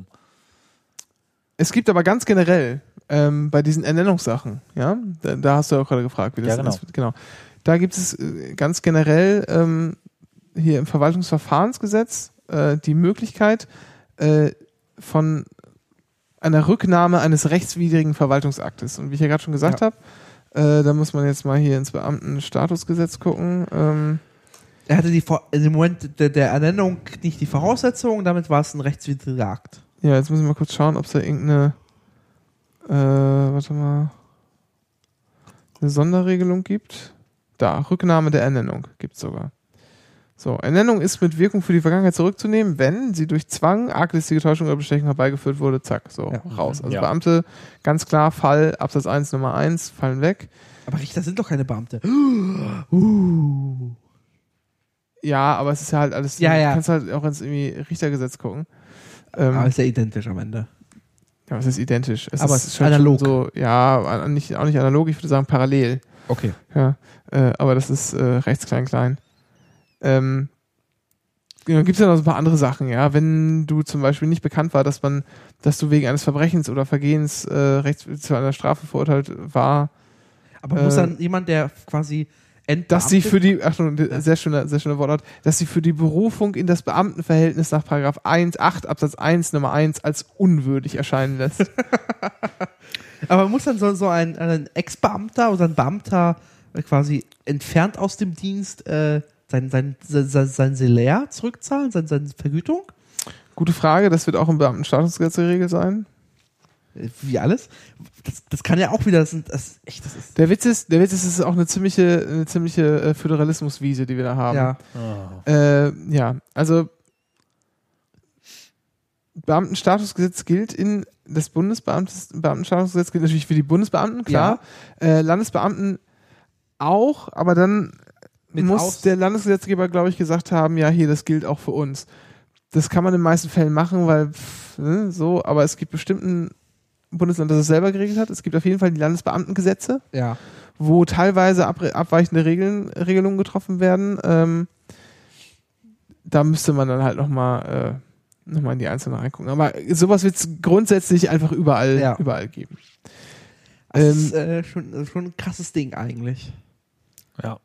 es gibt aber ganz generell ähm, bei diesen Ernennungssachen, ja, da, da hast du ja auch gerade gefragt, wie das Ja, genau. ist. Genau. Da gibt es äh, ganz generell ähm, hier im Verwaltungsverfahrensgesetz äh, die Möglichkeit äh, von einer Rücknahme eines rechtswidrigen Verwaltungsaktes. Und wie ich ja gerade schon gesagt Ja. habe, äh, da muss man jetzt mal hier ins Beamtenstatusgesetz gucken. Ähm, Er hatte die Vor also im Moment der, der Ernennung nicht die Voraussetzungen, damit war es ein rechtswidriger Akt. ja, jetzt müssen wir mal kurz schauen, ob es da irgendeine äh, warte mal eine Sonderregelung gibt. Da, Rücknahme der Ernennung gibt es sogar. So, Ernennung ist mit Wirkung für die Vergangenheit zurückzunehmen, wenn sie durch Zwang, arglistige Täuschung oder Bestechung herbeigeführt wurde, zack, so, Ja. raus. Also Ja. Beamte, ganz klar, Fall, Absatz eins, Nummer eins, fallen weg. Aber Richter sind doch keine Beamte. Uh. Ja, aber es ist ja halt alles, Ja, ja. du kannst halt auch ins irgendwie Richtergesetz gucken. Ähm, Aber ist ja identisch am Ende. ja, es ist identisch. Es Aber ist es ist halt analog. schon so, ja, an- nicht, auch nicht analog, ich würde sagen parallel. Okay. Ja, äh, aber das ist äh, rechts klein klein. Ähm, dann gibt es ja noch so ein paar andere Sachen, ja. Wenn du zum Beispiel nicht bekannt war, dass man, dass du wegen eines Verbrechens oder Vergehens äh, rechts zu einer Strafe verurteilt war, Aber Äh, muss dann jemand, der quasi entbeamtet, dass sie für die, Achtung, sehr schöner, sehr schöner Wortlaut, dass sie für die Berufung in das Beamtenverhältnis nach Paragraph eins Punkt acht Absatz eins Nummer eins als unwürdig erscheinen lässt. aber muss dann so, so ein, ein Ex-Beamter oder ein Beamter äh, quasi entfernt aus dem Dienst äh, sein, sein, sein, sein Salär zurückzahlen, sein, seine Vergütung? Gute Frage, das wird auch im Beamtenstatusgesetz geregelt sein. Äh, Wie alles? Das, das kann ja auch wieder, das, sind, das, echt, das ist, Der Witz ist, der Witz ist, es ist auch eine ziemliche, eine ziemliche äh, Föderalismuswiese, die wir da haben. ja. Oh. Äh, ja, also Beamtenstatusgesetz gilt in das Bundesbeamtenstatusgesetz gilt natürlich für die Bundesbeamten, klar. Äh, Landesbeamten auch, aber dann Mit muss Aus- der Landesgesetzgeber, glaube ich, gesagt haben, ja, hier, das gilt auch für uns. Das kann man in den meisten Fällen machen, weil pff, ne, so, aber es gibt bestimmten Bundesland, das es selber geregelt hat. Es gibt auf jeden Fall die Landesbeamtengesetze, Ja. wo teilweise ab, abweichende Regeln, Regelungen getroffen werden. Ähm, da müsste man dann halt nochmal äh, noch mal in die Einzelnen reingucken. Aber sowas wird es grundsätzlich einfach überall, Ja. überall geben. Das Ähm, ist äh, schon, äh, schon ein krasses Ding eigentlich. Ja.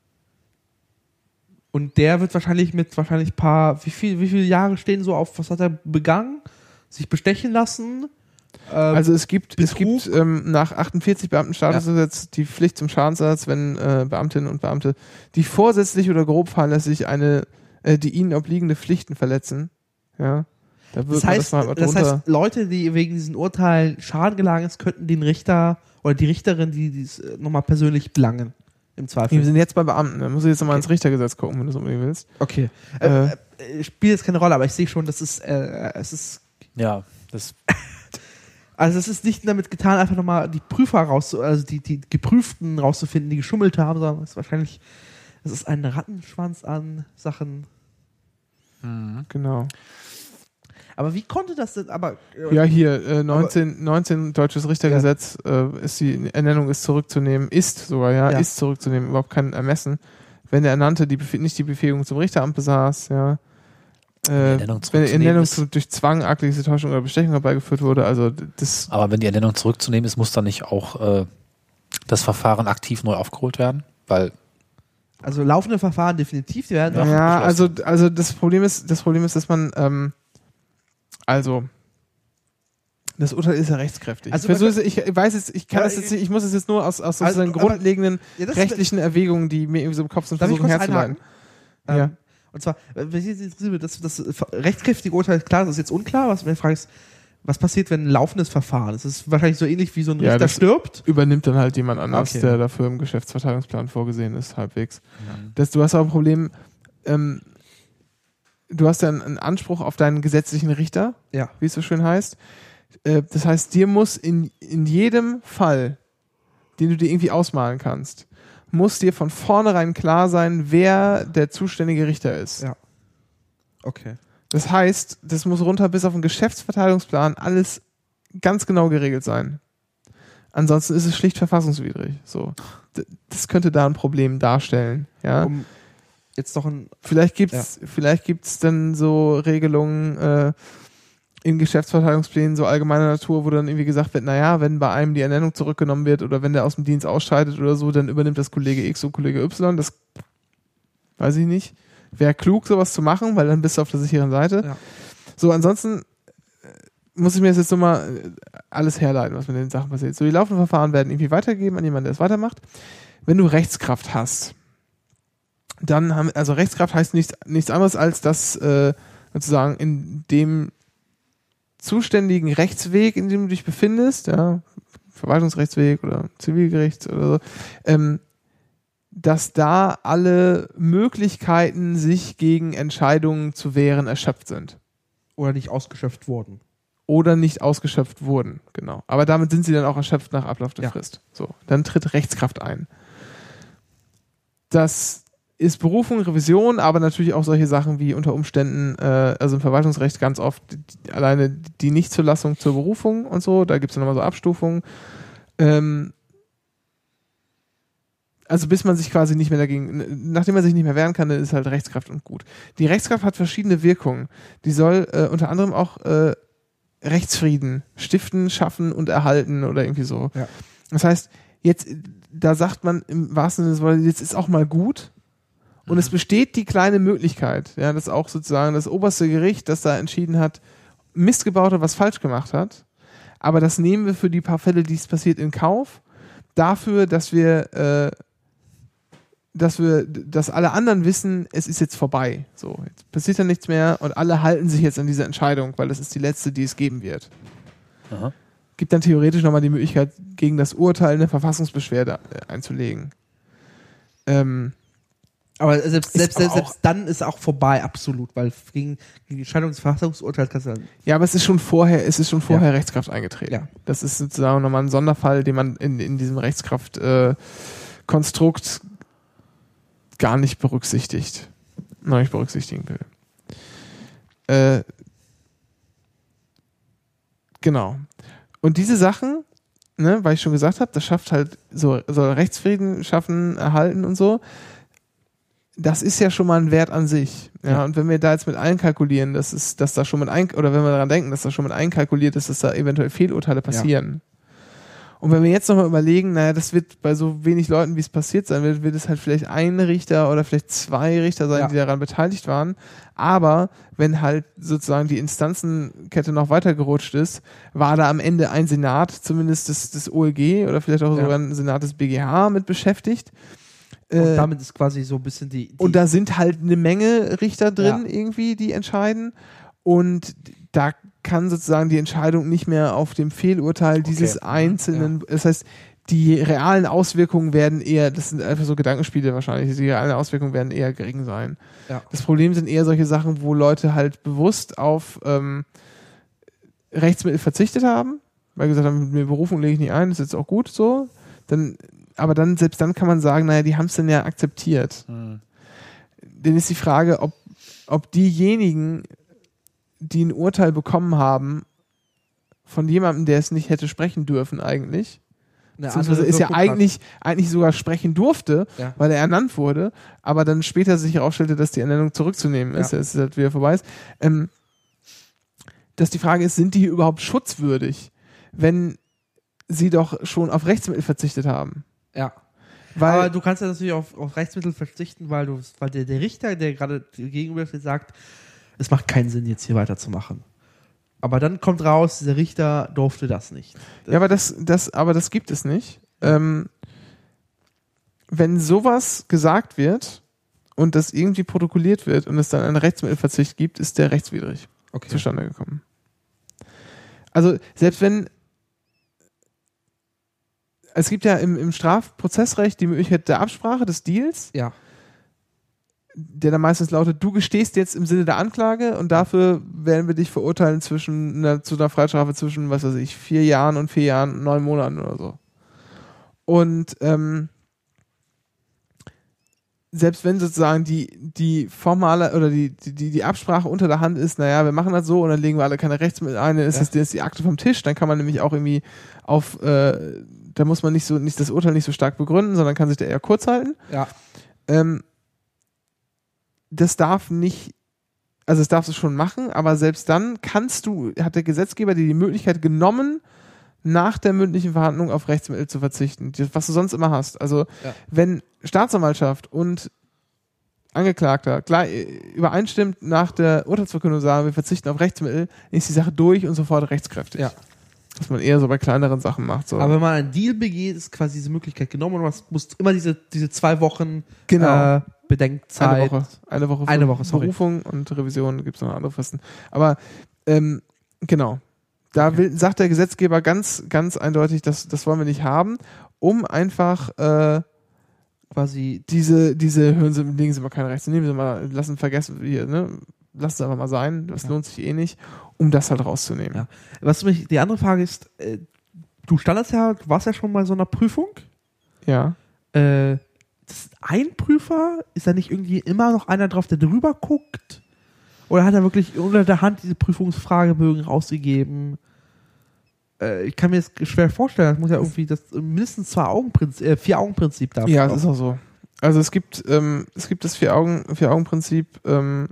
Und der wird wahrscheinlich mit wahrscheinlich paar, wie viel, wie viele Jahre stehen so auf, was hat er begangen? Sich bestechen lassen? Ähm, Also es gibt, es Betrug? gibt ähm, nach achtundvierzig Beamtenstatusgesetz die Pflicht zum Schadensersatz, wenn äh, Beamtinnen und Beamte, die vorsätzlich oder grob fahrlässig eine, äh, die ihnen obliegende Pflichten verletzen, ja, da wird das heißt, man das mal das drunter. heißt, Leute, die wegen diesen Urteilen Schaden gelangen ist, könnten den Richter oder die Richterin, die dies nochmal persönlich belangen. Im Wir Zweifel. sind jetzt bei Beamten, da muss ich jetzt nochmal Okay. ins Richtergesetz gucken, wenn du es unbedingt willst. Okay. Äh, Äh, äh, spielt jetzt keine Rolle, aber ich sehe schon, das ist, äh, es ist, Ja, das also es ist nicht damit getan, einfach nochmal die Prüfer raus, also die, die Geprüften rauszufinden, die geschummelt haben, sondern es ist wahrscheinlich, es ist ein Rattenschwanz an Sachen. Genau. Aber wie konnte das denn, aber, äh, Ja, hier, äh, neunzehn, neunzehn deutsches Richtergesetz, äh, ist die Ernennung ist zurückzunehmen, ist sogar, ja, Ja. ist zurückzunehmen, überhaupt kein Ermessen. Wenn der Ernannte die, Bef- nicht die Befähigung zum Richteramt besaß, ja. Äh, Ernennung wenn die zurückzunehmen Ernennung ist- zu, durch Zwang, arglische Täuschung oder Bestechung herbeigeführt wurde, also d- das, Aber wenn die Ernennung zurückzunehmen ist, muss dann nicht auch äh, das Verfahren aktiv neu aufgeholt werden? Weil Also laufende Verfahren definitiv, die werden auch Ja, also, also das Problem ist, das Problem ist, dass man, ähm, also, das Urteil ist ja rechtskräftig. Also ich, versuche, ich weiß jetzt, ich kann Ja, das jetzt, nicht- ich muss es jetzt nur aus, aus sozusagen Also, aber- grundlegenden Ja, das- rechtlichen Erwägungen, die mir irgendwie so im Kopf sind, Darf ich versuchen kurz herzuleiten. Ähm, Ja. Und zwar, wenn ich jetzt interessiert, das, das rechtskräftige Urteil, klar, das ist jetzt unklar, was mir fragst, was passiert, wenn ein laufendes Verfahren ist? Das ist wahrscheinlich so ähnlich wie so ein Ja, Richter das- stirbt. Übernimmt dann halt jemand anders, Okay. der dafür im Geschäftsverteilungsplan vorgesehen ist, halbwegs. Das, du hast auch ein Problem, ähm, du hast ja einen, einen Anspruch auf deinen gesetzlichen Richter, Ja. wie es so schön heißt. Äh, das heißt, dir muss in, in jedem Fall, den du dir irgendwie ausmalen kannst, muss dir von vornherein klar sein, wer der zuständige Richter ist. Ja. Okay. Das heißt, das muss runter bis auf den Geschäftsverteilungsplan alles ganz genau geregelt sein. Ansonsten ist es schlicht verfassungswidrig. So. D- Das könnte da ein Problem darstellen. Ja. Um jetzt noch ein, Vielleicht gibt's, vielleicht gibt's dann so Regelungen äh, in Geschäftsverteilungsplänen so allgemeiner Natur, wo dann irgendwie gesagt wird, naja, wenn bei einem die Ernennung zurückgenommen wird oder wenn der aus dem Dienst ausscheidet oder so, dann übernimmt das Kollege X und Kollege Y. Das weiß ich nicht. Wäre klug, sowas zu machen, weil dann bist du auf der sicheren Seite. Ja. So, ansonsten äh, muss ich mir das jetzt nochmal äh, alles herleiten, was mit den Sachen passiert. So, die laufenden Verfahren werden irgendwie weitergegeben an jemanden, der es weitermacht. Wenn du Rechtskraft hast, dann haben, also Rechtskraft heißt nichts, nichts anderes als, dass äh, sozusagen in dem zuständigen Rechtsweg, in dem du dich befindest, ja, Verwaltungsrechtsweg oder Zivilgerichts oder so, ähm, dass da alle Möglichkeiten, sich gegen Entscheidungen zu wehren, erschöpft sind. oder nicht ausgeschöpft worden. Oder nicht ausgeschöpft wurden, genau. Aber damit sind sie dann auch erschöpft nach Ablauf der Ja. Frist. So, dann tritt Rechtskraft ein. Das ist Berufung, Revision, aber natürlich auch solche Sachen wie unter Umständen, äh, also im Verwaltungsrecht ganz oft die, alleine die Nichtzulassung zur Berufung und so, da gibt es dann nochmal so Abstufungen. Ähm, also bis man sich quasi nicht mehr dagegen, nachdem man sich nicht mehr wehren kann, dann ist halt Rechtskraft und gut. Die Rechtskraft hat verschiedene Wirkungen. Die soll äh, unter anderem auch äh, Rechtsfrieden stiften, schaffen und erhalten oder irgendwie so. Ja. Das heißt, jetzt, da sagt man im wahrsten Sinne des Wortes, jetzt ist auch mal gut. Und es besteht die kleine Möglichkeit, ja, dass auch sozusagen das oberste Gericht, das da entschieden hat, Mist gebaut hat, was falsch gemacht hat. Aber das nehmen wir für die paar Fälle, die es passiert, in Kauf. Dafür, dass wir, äh, dass wir, dass alle anderen wissen, es ist jetzt vorbei. So, jetzt passiert ja nichts mehr und alle halten sich jetzt an diese Entscheidung, weil das ist die letzte, die es geben wird. Aha. Gibt dann theoretisch nochmal die Möglichkeit, gegen das Urteil eine Verfassungsbeschwerde äh, einzulegen. Ähm, Aber selbst, selbst, aber selbst, selbst dann ist auch vorbei, absolut, weil gegen, gegen die Entscheidung des Verfassungsurteils kannst du dann. Ja, aber es ist schon vorher, es ist schon vorher Ja. Rechtskraft eingetreten. Ja. Das ist sozusagen nochmal ein Sonderfall, den man in, in diesem Rechtskraft-Konstrukt gar nicht berücksichtigt, noch nicht berücksichtigen will. Äh, genau. Und diese Sachen, ne, weil ich schon gesagt habe, das schafft halt so, soll Rechtsfrieden schaffen, erhalten und so. Das ist ja schon mal ein Wert an sich. Ja, Ja. und wenn wir da jetzt mit einkalkulieren, dass es, dass da schon mit ein, oder wenn wir daran denken, dass da schon mit einkalkuliert ist, dass da eventuell Fehlurteile passieren. Und wenn wir jetzt nochmal überlegen, naja, das wird bei so wenig Leuten, wie es passiert sein wird, wird es halt vielleicht ein Richter oder vielleicht zwei Richter sein, Ja. die daran beteiligt waren. Aber wenn halt sozusagen die Instanzenkette noch weitergerutscht ist, war da am Ende ein Senat, zumindest des, des O L G oder vielleicht auch Ja. sogar ein Senat des B G H mit beschäftigt. Und Äh, damit ist quasi so ein bisschen die. die und da sind halt eine Menge Richter drin, Ja. irgendwie, die entscheiden. Und da kann sozusagen die Entscheidung nicht mehr auf dem Fehlurteil dieses einzelnen, das heißt, die realen Auswirkungen werden eher, das sind einfach so Gedankenspiele wahrscheinlich, die realen Auswirkungen werden eher gering sein. Ja. Das Problem sind eher solche Sachen, wo Leute halt bewusst auf ähm, Rechtsmittel verzichtet haben, weil gesagt haben, mit mir Berufung lege ich nicht ein, das ist jetzt auch gut so. Dann, aber dann, selbst dann kann man sagen, naja, die haben es dann ja akzeptiert. Hm. Dann ist die Frage, ob, ob diejenigen, die ein Urteil bekommen haben, von jemandem, der es nicht hätte sprechen dürfen eigentlich, eine beziehungsweise andere ist ja Wirkung hat. eigentlich, eigentlich sogar sprechen durfte, Ja. weil er ernannt wurde, aber dann später sich herausstellte, dass die Ernennung zurückzunehmen ist, Ja. dass es halt wieder vorbei ist. Ähm, dass die Frage ist, sind die hier überhaupt schutzwürdig, wenn sie doch schon auf Rechtsmittel verzichtet haben? Ja. Weil, Aber du kannst ja natürlich auf, auf Rechtsmittel verzichten, weil du, weil der, der Richter, der gerade gegenüber steht, sagt, es macht keinen Sinn, jetzt hier weiterzumachen. Aber dann kommt raus, der Richter durfte das nicht. ja, aber das, das, aber das gibt es nicht. Ähm, wenn sowas gesagt wird und das irgendwie protokolliert wird und es dann einen Rechtsmittelverzicht gibt, ist der rechtswidrig Okay. zustande gekommen. Also selbst wenn es gibt ja im, im Strafprozessrecht die Möglichkeit der Absprache, des Deals, Ja. der dann meistens lautet, du gestehst jetzt im Sinne der Anklage und dafür werden wir dich verurteilen zwischen einer, zu einer Freistrafe zwischen, was weiß ich, vier Jahren und vier Jahren und neun Monaten oder so. Und ähm, selbst wenn sozusagen die, die formale oder die, die, die Absprache unter der Hand ist, naja, wir machen das so und dann legen wir alle keine Rechtsmittel ein, dann ist, Ja. das, dann ist die Akte vom Tisch, dann kann man nämlich auch irgendwie auf, äh, da muss man nicht so, nicht das Urteil nicht so stark begründen, sondern kann sich da eher kurz halten. Ja. Ähm, das darf nicht, also das darfst du schon machen, aber selbst dann kannst du, hat der Gesetzgeber dir die Möglichkeit genommen, nach der mündlichen Verhandlung auf Rechtsmittel zu verzichten, die- was du sonst immer hast. Also Ja. wenn Staatsanwaltschaft und Angeklagter gleich übereinstimmt nach der Urteilsverkündung sagen, wir verzichten auf Rechtmittel, ist die Sache durch und sofort rechtskräftig. Ja. Was man eher so bei kleineren Sachen macht. So. Aber wenn man einen Deal begeht, ist quasi diese Möglichkeit genommen und man muss immer diese, diese zwei Wochen Genau. äh, Bedenkzeit. Eine Woche. Eine Woche, Eine für Woche, sorry. Berufung und Revision gibt es noch andere Fristen. Aber ähm, genau. Da will, sagt der Gesetzgeber ganz, ganz eindeutig, das, das wollen wir nicht haben, um einfach äh, quasi diese, diese, hören Sie, legen Sie mal keine Rechte, nehmen Sie mal, lassen vergessen, hier, ne? Lassen Sie einfach mal sein, das Ja. lohnt sich eh nicht, um das halt rauszunehmen. Ja. Was mich, die andere Frage ist, äh, du standest ja, du warst ja schon mal so einer Prüfung. Ja. Äh, das ist ein Prüfer, ist da nicht irgendwie immer noch einer drauf, der drüber guckt? Oder hat er wirklich unter der Hand diese Prüfungsfragebögen rausgegeben? Äh, ich kann mir das schwer vorstellen, das muss ja irgendwie das mindestens zwei Augenprinzip, äh, vier Augenprinzip da. Ja, das ist auch so. Also es gibt, ähm, es gibt das Vier-Augen, Vier-Augen-Prinzip, ähm,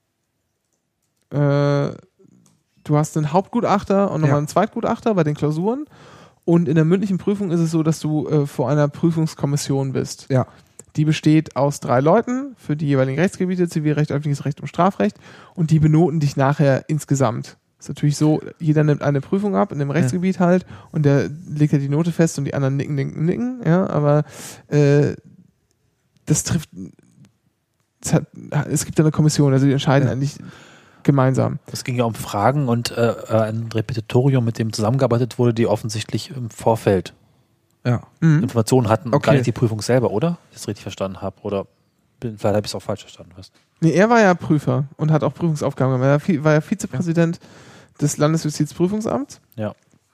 äh, du hast einen Hauptgutachter und nochmal Ja. einen Zweitgutachter bei den Klausuren und in der mündlichen Prüfung ist es so, dass du äh, vor einer Prüfungskommission bist. Ja. Die besteht aus drei Leuten für die jeweiligen Rechtsgebiete, Zivilrecht, öffentliches Recht und Strafrecht und die benoten dich nachher insgesamt. Ist natürlich so, jeder nimmt eine Prüfung ab in dem Rechtsgebiet halt und der legt ja die Note fest und die anderen nicken, nicken, nicken, ja, aber äh, das trifft, es, hat, es gibt ja eine Kommission, also die entscheiden Ja. eigentlich gemeinsam. Es ging ja um Fragen und äh, ein Repetitorium, mit dem zusammengearbeitet wurde, die offensichtlich im Vorfeld Ja. Mhm. Informationen hatten und Okay. gar nicht die Prüfung selber, oder? Wenn ich das richtig verstanden habe. Oder bin, vielleicht habe ich es auch falsch verstanden. Was? Nee, er war ja Prüfer und hat auch Prüfungsaufgaben gemacht. Er war Vi- war ja Vizepräsident des Landesjustizprüfungsamts. Ja.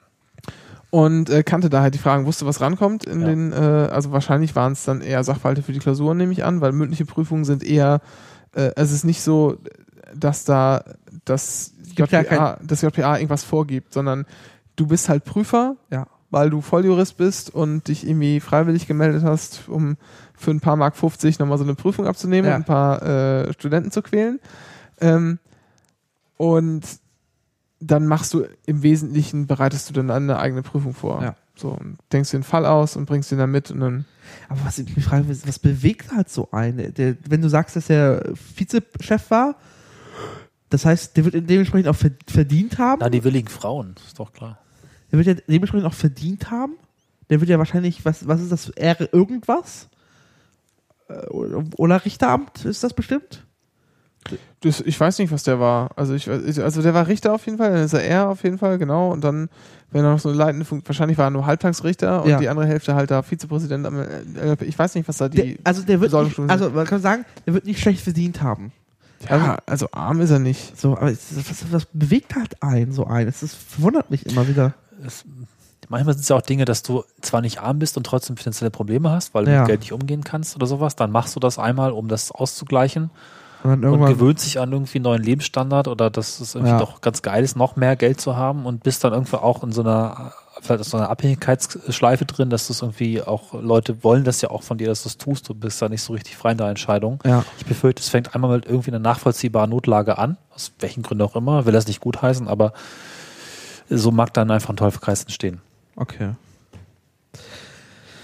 Und äh, kannte da halt die Fragen, wusste, was rankommt in Ja. den, äh, also wahrscheinlich waren es dann eher Sachverhalte für die Klausuren, nehme ich an, weil mündliche Prüfungen sind eher, äh, es ist nicht so, dass da das gibt ja J P A, das J P A irgendwas vorgibt, sondern du bist halt Prüfer, Ja. weil du Volljurist bist und dich irgendwie freiwillig gemeldet hast, um für ein paar Mark fünfzig nochmal so eine Prüfung abzunehmen Ja. und ein paar äh, Studenten zu quälen. Ähm, und dann machst du im Wesentlichen, bereitest du dann eine eigene Prüfung vor. Ja. So, und denkst dir den Fall aus und bringst den dann mit und dann. Aber was ich mich frage, was was bewegt halt so einen? Der, wenn du sagst, dass er Vizechef war, das heißt, der wird dementsprechend auch verdient haben. Na, die willigen Frauen, ist doch klar. Der wird ja dementsprechend auch verdient haben. Der wird ja wahrscheinlich, was, was ist das, Ehre irgendwas? Äh, Oder oder Richteramt ist das bestimmt? Das, ich weiß nicht, was der war. Also ich weiß- also der war Richter auf jeden Fall, dann ist er er auf jeden Fall, genau. Und dann, wenn er noch so eine leitende Funktion, wahrscheinlich war er nur Halbtagsrichter und Ja. die andere Hälfte halt da Vizepräsident. am- äh, Ich weiß nicht, was da die. Der, also der wird nicht, Besoldungsstufen also man kann sagen, der wird nicht schlecht verdient haben. ja, also arm ist er nicht. So, aber es, was, was bewegt halt einen so ein? Es ist, verwundert mich immer wieder. Es, manchmal sind es ja auch Dinge, dass du zwar nicht arm bist und trotzdem finanzielle Probleme hast, weil du Ja. mit Geld nicht umgehen kannst oder sowas. Dann machst du das einmal, um das auszugleichen. Und dann Und irgendwann, gewöhnt sich an irgendwie einen neuen Lebensstandard oder dass es irgendwie Ja. doch ganz geil ist, noch mehr Geld zu haben und bist dann irgendwie auch in so einer, vielleicht in so einer Abhängigkeitsschleife drin, dass das irgendwie auch, Leute wollen das ja auch von dir, dass du es tust, du bist da nicht so richtig frei in der Entscheidung. ja. Ich befürchte, es fängt einmal mit irgendwie einer nachvollziehbaren Notlage an, aus welchen Gründen auch immer, will das nicht gutheißen, aber so mag dann einfach ein Teufelskreis entstehen. Okay.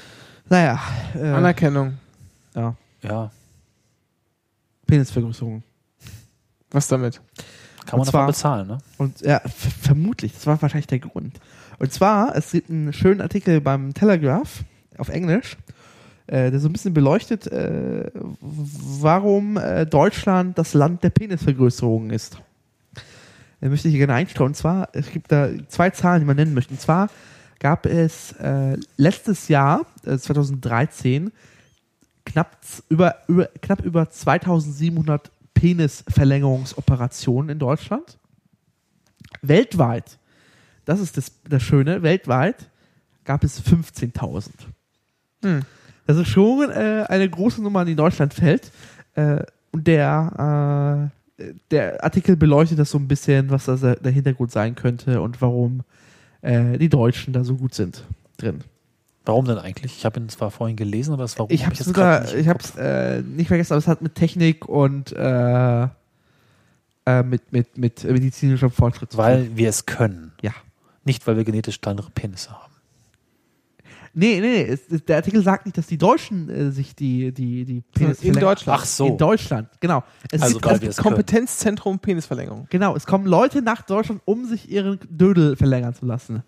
Naja. Äh, Anerkennung. ja. Ja, Penisvergrößerung. Was damit? kann man Und davon zwar- bezahlen, ne? Und ja, f- vermutlich, das war wahrscheinlich der Grund. Und zwar, es gibt einen schönen Artikel beim Telegraph auf Englisch, äh, der so ein bisschen beleuchtet, äh, w- warum äh, Deutschland das Land der Penisvergrößerung ist. Da möchte ich hier gerne einstreuen. Und zwar, es gibt da zwei Zahlen, die man nennen möchte. Und zwar gab es äh, letztes Jahr, äh, zwanzig dreizehn, knapp z- über, über, knapp über zweitausendsiebenhundert Penisverlängerungsoperationen in Deutschland. Weltweit, das ist das, das Schöne, weltweit gab es fünfzehntausend. Hm. Das ist schon äh, eine große Nummer, die in Deutschland fällt. Äh, und der, äh, der Artikel beleuchtet das so ein bisschen, was das, äh, der Hintergrund sein könnte und warum äh, die Deutschen da so gut sind drin. Warum denn eigentlich? Ich habe ihn zwar vorhin gelesen, aber das warum Ich hab habe jetzt sogar, grad nicht im ich habe Kopf. es äh, nicht vergessen, aber es hat mit Technik und äh, äh, mit, mit, mit medizinischem Fortschritt zu tun. Weil wir es können. Ja. Nicht, weil wir genetisch kleinere Penisse haben. Nee, nee, nee. Es, es, der Artikel sagt nicht, dass die Deutschen äh, sich die, die, die Penis In Deutschland. Ach so. In Deutschland, genau. Es Also gibt, weil es, wir es Kompetenzzentrum Penisverlängerung. genau, es kommen Leute nach Deutschland, um sich ihren Dödel verlängern zu lassen.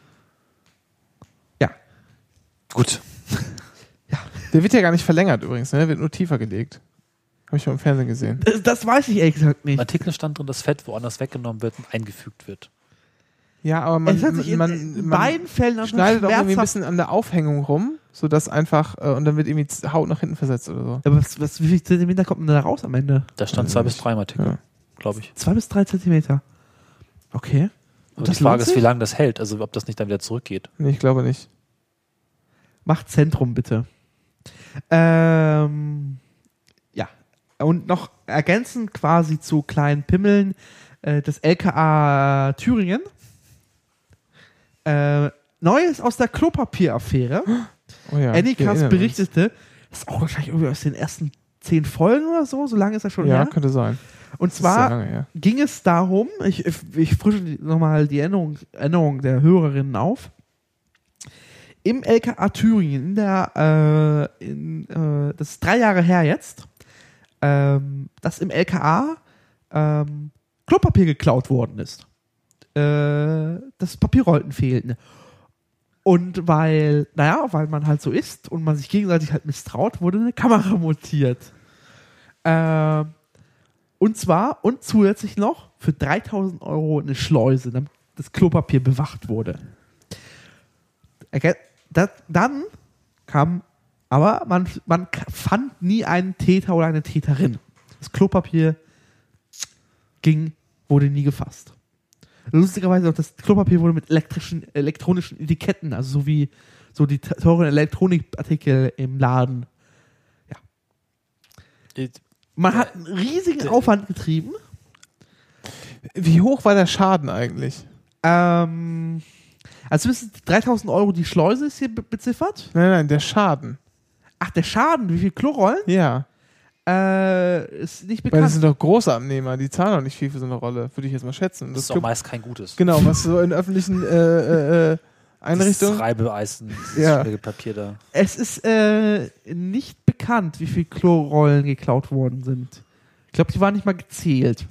Ja. Gut. Der wird ja gar nicht verlängert übrigens, ne? Der wird nur tiefer gelegt. Habe ich mal im Fernsehen gesehen. Das, das weiß ich ehrlich gesagt Im nicht. Artikel stand drin, dass Fett woanders weggenommen wird und eingefügt wird. Ja, aber man, es hat sich in, man, in man beiden Fällen einfach schneidet auch irgendwie ein schmerzhaft- bisschen an der Aufhängung rum, sodass einfach, äh, und dann wird irgendwie Z- Haut nach hinten versetzt oder so. Aber was, was, wie viel Zentimeter kommt denn da raus am Ende? Da stand zwei bis drei im Artikel, Ja. glaube ich. Zwei bis drei Zentimeter. Okay. Aber das die Frage lohnt ist, sich? wie lange das hält, also ob das nicht dann wieder zurückgeht. Nee, ich glaube nicht. Macht Zentrum bitte. Ähm, ja. Und noch ergänzend quasi zu kleinen Pimmeln äh, das L K A Thüringen. Äh, Neues aus der Klopapieraffäre. Oh ja, wir Anycast erinnern uns. berichtete, das ist auch wahrscheinlich irgendwie aus den ersten zehn Folgen oder so, so lange ist das schon Ja, her. könnte sein. Und Das ist sehr zwar lange her. ging es darum, ich, ich frische nochmal die Erinnerung, Erinnerung der Hörerinnen auf. Im L K A Thüringen, in der, äh, in, äh, das ist drei Jahre her jetzt, ähm, dass im L K A ähm, Klopapier geklaut worden ist. Äh, dass Papierrollen fehlten. Und weil, naja, weil man halt so ist und man sich gegenseitig halt misstraut, wurde eine Kamera montiert. Äh, und zwar, und zusätzlich noch, für dreitausend Euro eine Schleuse, damit das Klopapier bewacht wurde. Erge- Das, dann kam, aber man, man k- fand nie einen Täter oder eine Täterin. Das Klopapier ging, wurde nie gefasst. Lustigerweise auch das Klopapier wurde mit elektrischen, elektronischen Etiketten, also so wie so die te- teuren Elektronikartikel im Laden. Man hat einen riesigen Aufwand getrieben. Wie hoch war der Schaden eigentlich? Ähm, also bis dreitausend Euro die Schleuse ist hier be- beziffert. Nein, nein, der Schaden. Ach, der Schaden, wie viel Klorollen? Ja. Äh, ist nicht Weil das bekannt. sind doch große Abnehmer, die zahlen doch nicht viel für so eine Rolle, würde ich jetzt mal schätzen. Und Das das ist auch gibt- meist kein gutes. Genau, was so in öffentlichen äh, äh, äh, Einrichtungen. Das Reibeeisen, dieses Ja. Schmirgelpapier da. Es ist äh, nicht bekannt, wie viel Klorollen geklaut worden sind. Ich glaube, die waren nicht mal gezählt.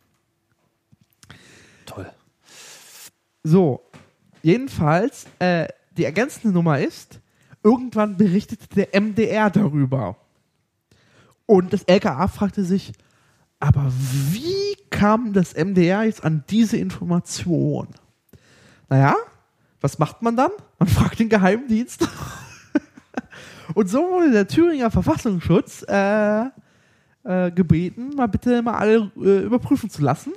Toll. So, jedenfalls, äh, die ergänzende Nummer ist, irgendwann berichtete der M D R darüber. Und das L K A fragte sich, aber wie kam das M D R jetzt an diese Information? Naja, was macht man dann? Man fragt den Geheimdienst. Und so wurde der Thüringer Verfassungsschutz äh, äh, gebeten, mal bitte mal alle äh, überprüfen zu lassen.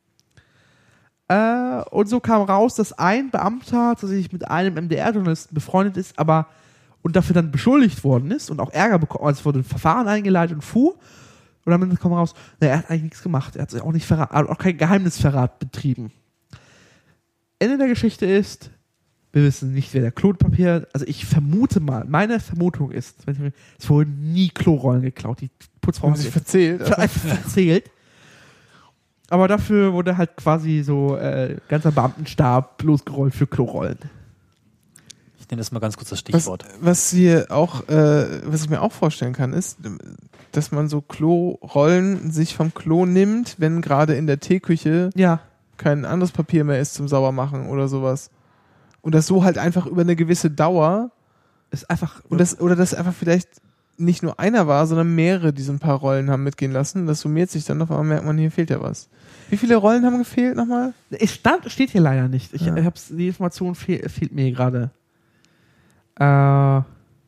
Äh, und so kam raus, dass ein Beamter tatsächlich mit einem M D R-Journalisten befreundet ist, aber und dafür dann beschuldigt worden ist und auch Ärger bekommen, also es wurde ein Verfahren eingeleitet und fuhr. Und dann kam raus, na, er hat eigentlich nichts gemacht. Er hat sich auch nicht verrat, auch kein Geheimnisverrat betrieben. Ende der Geschichte ist, wir wissen nicht, wer der Klopapier, also ich vermute mal, meine Vermutung ist, es wurden nie Klorollen geklaut. Die Putzfrau Haben hat sich sich verzählt. einfach verzählt. Aber dafür wurde halt quasi so äh, ganzer Beamtenstab losgerollt für Klorollen. Ich Ich nenne das mal ganz kurz das Was, Stichwort. was hier auch, äh, was ich mir auch vorstellen kann, ist, dass man so Klorollen sich vom Klo nimmt, wenn gerade in der Teeküche Ja. kein anderes Papier mehr ist zum Saubermachen oder sowas. Und das so halt einfach über eine gewisse Dauer Ist einfach. und das, oder das einfach vielleicht nicht nur einer war, sondern mehrere, die so ein paar Rollen haben mitgehen lassen. Das summiert sich dann, auf einmal merkt man, hier fehlt ja was. Wie viele Rollen haben gefehlt nochmal? Es stand, steht hier leider nicht. Ich, Ja. ich hab's, die Information fehl, fehlt mir gerade. Äh,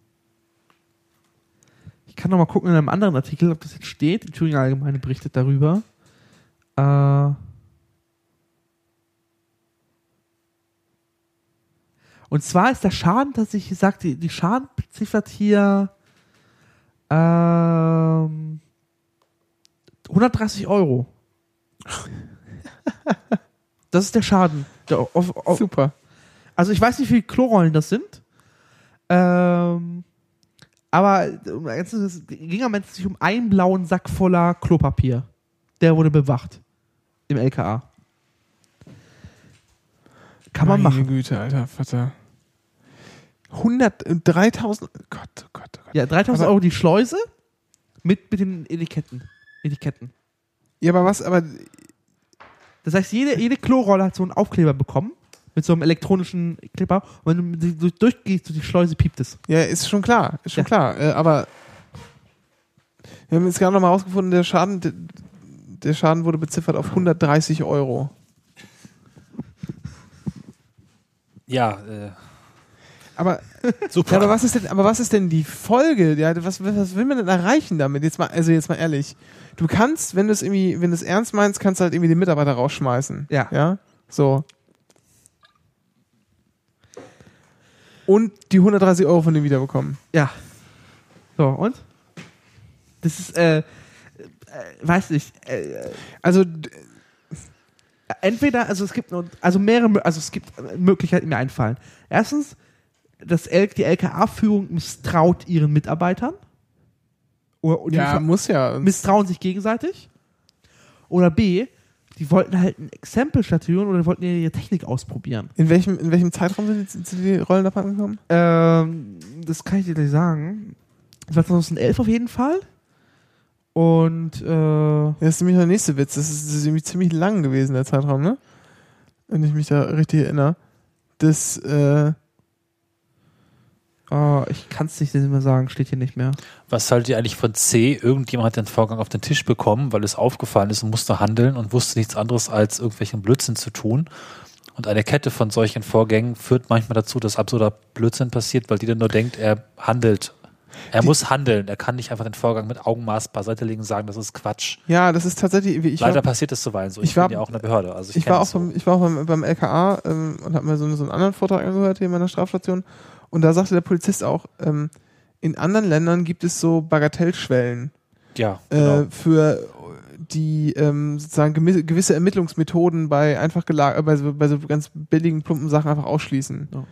ich kann noch mal gucken in einem anderen Artikel, ob das jetzt steht. Die Thüringer Allgemeine berichtet darüber. Äh, und zwar ist der Schaden, dass ich gesagt, die, die Schaden beziffert hier ähm, hundertdreißig Euro. Das ist der Schaden. Der, auf, auf, Super. also ich weiß nicht, wie viele Klorollen das sind. Ähm, aber es ging am Ende sich um einen blauen Sack voller Klopapier. Der wurde bewacht. Im L K A. Kann man Meine machen. Güte, Alter, Vater. hundert, dreitausend, Gott, oh Gott, oh Gott. Ja, dreitausend Aber- Euro die Schleuse mit, mit den Etiketten. Etiketten. Ja, aber was, aber, Das heißt, jede, jede Klorolle hat so einen Aufkleber bekommen. Mit so einem elektronischen Kleber. Und wenn du durch- durchgehst durch die Schleuse, piept es. ja, ist schon klar, ist schon Ja. klar, äh, aber wir haben jetzt gerade noch mal rausgefunden, der Schaden, der, der Schaden wurde beziffert auf hundertdreißig Euro. Ja, äh, Aber, super. ja, aber was ist denn, aber was ist denn die Folge? Ja, was, was will man denn erreichen damit? Jetzt mal, also jetzt mal ehrlich. Du kannst, wenn du es irgendwie, wenn du es ernst meinst, kannst du halt irgendwie den Mitarbeiter rausschmeißen. Ja. Ja? So. Und die hundertdreißig Euro von dem wiederbekommen. Ja. So, und? Das ist, äh, äh weiß nicht, äh, Also, d- entweder, also es gibt nur, also mehrere, also es gibt Möglichkeiten, die mir einfallen. Erstens, das L, die L K A-Führung misstraut ihren Mitarbeitern. Oder, oder ja, die muss ja. misstrauen sich gegenseitig. Oder B, die wollten halt ein Exempel statuieren oder wollten ihre Technik ausprobieren. In welchem, in welchem Zeitraum sind, sind die Rollen da angekommen? Ähm, das kann ich dir gleich sagen. Das war zweitausendelf auf jeden Fall. Und, äh, Ja, das ist nämlich der nächste Witz. Das ist, das ist irgendwie ziemlich lang gewesen, der Zeitraum, ne? Wenn ich mich da richtig erinnere. Das, äh, oh, ich kann es nicht mehr sagen, steht hier nicht mehr. Was haltet ihr eigentlich von C? Irgendjemand hat den Vorgang auf den Tisch bekommen, weil es aufgefallen ist und musste handeln und wusste nichts anderes als irgendwelchen Blödsinn zu tun. Und eine Kette von solchen Vorgängen führt manchmal dazu, dass absurder Blödsinn passiert, weil die dann nur denkt, er handelt. Er Die- muss handeln. Er kann nicht einfach den Vorgang mit Augenmaß beiseite legen und sagen, das ist Quatsch. ja, das ist tatsächlich, ich Leider war, passiert es zuweilen so. Ich, ich war- bin ja auch in der Behörde. Also ich ich kenn war auch das so. beim, ich war auch beim, beim L K A ähm, und habe mir so, so einen anderen Vortrag angehört hier in meiner Strafstation. Und da sagte der Polizist auch, ähm, in anderen Ländern gibt es so Bagatellschwellen Ja, genau. äh, für die ähm, sozusagen gemi- gewisse Ermittlungsmethoden bei einfach gelag äh, bei, so, bei so ganz billigen, plumpen Sachen einfach ausschließen. Ja.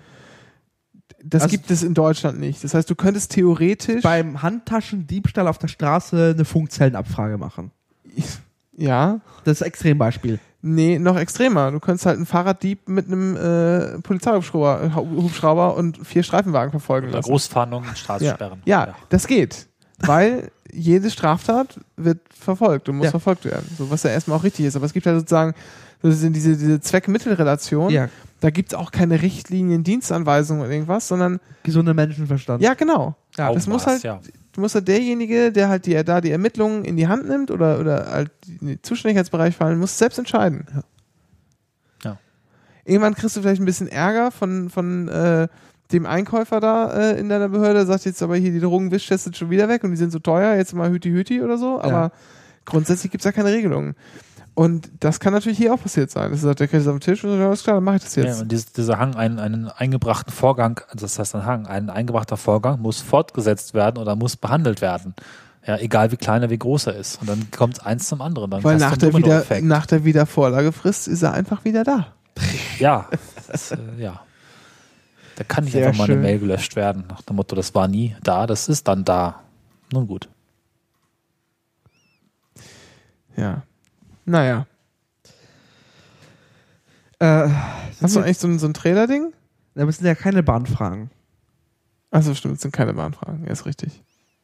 Das Also- gibt es in Deutschland nicht. Das heißt, du könntest theoretisch Beim Handtaschendiebstahl auf der Straße eine Funkzellenabfrage machen. ja, Das ist ein Extrembeispiel. nee, noch extremer. Du könntest halt einen Fahrraddieb mit einem äh, Polizeihubschrauber äh, Hubschrauber und vier Streifenwagen verfolgen Oder lassen. Großfahndungen, Straßensperren. Ja, das geht. Weil jede Straftat wird verfolgt und muss Ja. verfolgt werden. So, was ja erstmal auch richtig ist. Aber es gibt halt sozusagen so diese, diese, diese Zweck-Mittel-Relation. Ja, Da gibt es auch keine Richtlinien, Dienstanweisungen oder irgendwas, sondern gesunder Menschenverstand. ja, genau. Ja, das muss Augenmaß, halt, ja. du musst halt derjenige, der halt die, da die Ermittlungen in die Hand nimmt oder, oder halt in den Zuständigkeitsbereich fallen, muss selbst entscheiden. Ja. Ja. Irgendwann kriegst du vielleicht ein bisschen Ärger von, von äh, dem Einkäufer da äh, in deiner Behörde, sagt jetzt aber hier, die Drogenwischtests sind schon wieder weg und die sind so teuer, jetzt mal Hüti Hüti oder so, aber Ja. grundsätzlich gibt es da keine Regelungen. Und das kann natürlich hier auch passiert sein. Das ist halt, der kriegt es auf den Tisch und sagt, ja, alles klar, dann mache ich das Ja, jetzt. und dieses, dieser Hang, einen, einen eingebrachten Vorgang, also das heißt ein Hang, ein eingebrachter Vorgang muss fortgesetzt werden oder muss behandelt werden. Ja, egal wie klein er, wie groß er ist. Und dann kommt eins zum anderen. Dann Weil hast du nach einen der, wieder, Dominoeffekt. nach der Wiedervorlagefrist ist er einfach wieder da. Ja, das ist, äh, ja. Da kann nicht Sehr einfach mal schön. eine Mail gelöscht werden, nach dem Motto, das war nie da, das ist dann da. Nun gut. Ja. Naja. Äh, Hast du eigentlich so ein, so ein Trailer-Ding? da müssen ja keine Bahnfragen. Achso, stimmt, das sind keine Bahnfragen. Ja, ist richtig.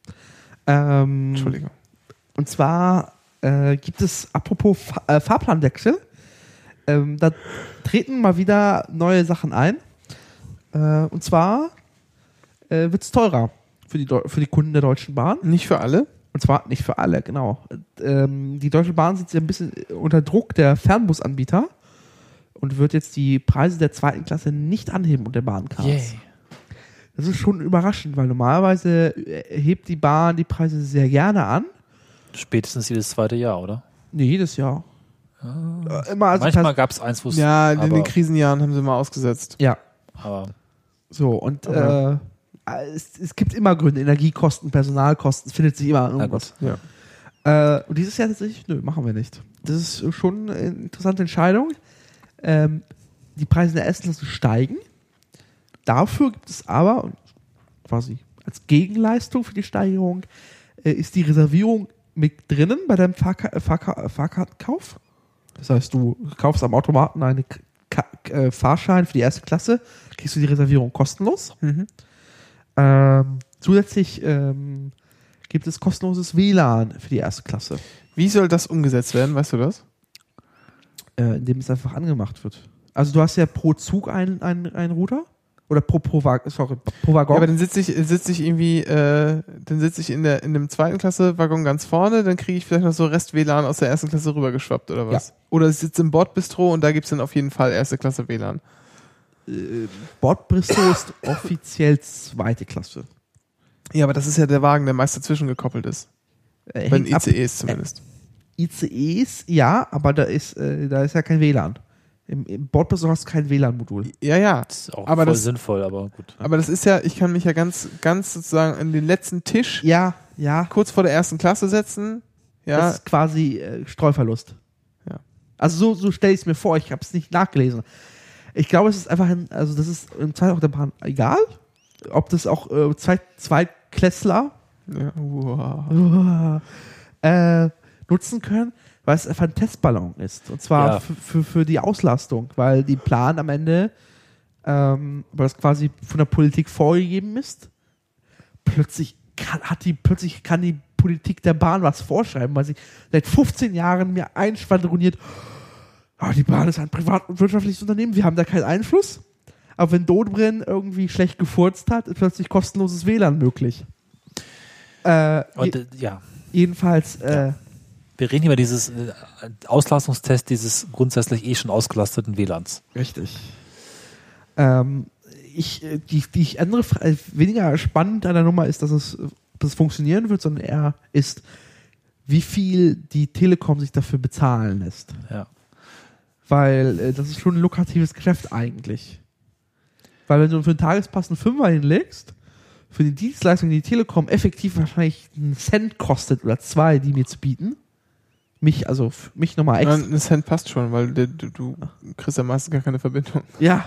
Ähm, Entschuldigung. Und zwar äh, gibt es, apropos Fa- äh, Fahrplanwechsel, ähm, da treten mal wieder neue Sachen ein. Äh, und zwar äh, wird es teurer für die, Deu- für die Kunden der Deutschen Bahn. Nicht für alle? Und zwar nicht für alle, genau. Ähm, die Deutsche Bahn sitzt ja ein bisschen unter Druck der Fernbusanbieter und wird jetzt die Preise der zweiten Klasse nicht anheben unter Bahncards. Yay. Das ist schon überraschend, weil normalerweise äh, hebt die Bahn die Preise sehr gerne an. Spätestens jedes zweite Jahr, oder? Nee, jedes Jahr. Äh, immer also Manchmal Pers- gab es eins, wo es. Ja, in aber, den Krisenjahren haben sie mal ausgesetzt. Ja, aber so und Aber- äh, es, es gibt immer Gründe, Energiekosten, Personalkosten, es findet sich immer na irgendwas. gut. Ja. Äh, und dieses Jahr tatsächlich, nö, machen wir nicht. Das ist schon eine interessante Entscheidung. Ähm, die Preise in der ersten Klasse steigen. Dafür gibt es aber, und quasi als Gegenleistung für die Steigerung, äh, ist die Reservierung mit drinnen bei deinem Fahrka- äh, Fahrka- äh, Fahrkartenkauf. Das heißt, du kaufst am Automaten einen Ka- äh, Fahrschein für die erste Klasse, kriegst du die Reservierung kostenlos. Mhm. Ähm, zusätzlich ähm, gibt es kostenloses W L A N für die erste Klasse, Wie soll das umgesetzt werden, weißt du das? äh, indem es einfach angemacht wird. Also du hast ja pro Zug einen, einen, einen Router oder pro, pro, Wag- sorry, pro Waggon. Ja, aber dann sitze ich, sitze ich irgendwie, äh, dann sitze ich in der in dem zweiten Klasse Waggon ganz vorne, dann kriege ich vielleicht noch so Rest-W L A N aus der ersten Klasse rübergeschwappt oder was? Ja. Oder ich sitze im Bordbistro und da gibt's dann auf jeden Fall erste Klasse W L A N. Bordbistro ist offiziell zweite Klasse. Ja, aber das ist ja der Wagen, der meist dazwischen gekoppelt ist. Äh, Bei den hängt ab- I C Es zumindest. I C Es, ja, aber da ist, äh, da ist ja kein W L A N. Im, im Bordbistro hast du kein W L A N-Modul. Ja, ja. Das ist auch Aber voll das- sinnvoll, aber gut. Aber das ist ja, ich kann mich ja ganz, ganz sozusagen an den letzten Tisch Ja, ja. kurz vor der ersten Klasse setzen. Ja, Das ist quasi äh, Streuverlust. Ja. Also so, so stelle ich es mir vor, ich habe es nicht nachgelesen. Ich glaube, es ist einfach, ein, also das ist im Zweifel auf der Bahn egal, ob das auch äh, zwei, zwei Klässler ja. Wow. äh, nutzen können, weil es einfach ein Testballon ist. Und zwar Ja. für, für, für die Auslastung, weil die Plan am Ende, ähm, weil das quasi von der Politik vorgegeben ist, plötzlich kann, hat die, plötzlich kann die Politik der Bahn was vorschreiben, weil sie seit fünfzehn Jahren mir einschwadroniert, oh, die Bahn ist ein privat- und wirtschaftliches Unternehmen, wir haben da keinen Einfluss. Aber wenn Dobrin irgendwie schlecht gefurzt hat, ist plötzlich kostenloses W L A N möglich. Äh, Und je, äh, ja, jedenfalls, äh, wir reden über dieses äh, Auslastungstest dieses grundsätzlich eh schon ausgelasteten W L A Ns. richtig. Ähm, ich, äh, die, die andere, Fra- äh, weniger spannend an der Nummer ist, dass es, äh, ob das funktionieren wird, sondern eher ist, wie viel die Telekom sich dafür bezahlen lässt. Ja. Weil äh, das ist schon ein lukratives Geschäft eigentlich. Weil wenn du für einen Tagespass einen Fünfer hinlegst, für die Dienstleistung, die die Telekom effektiv wahrscheinlich einen Cent kostet oder zwei, die mir zu bieten, mich, also f- mich nochmal Ja, extra. ein Cent passt schon, weil du, du, du kriegst ja meistens gar keine Verbindung. Ja.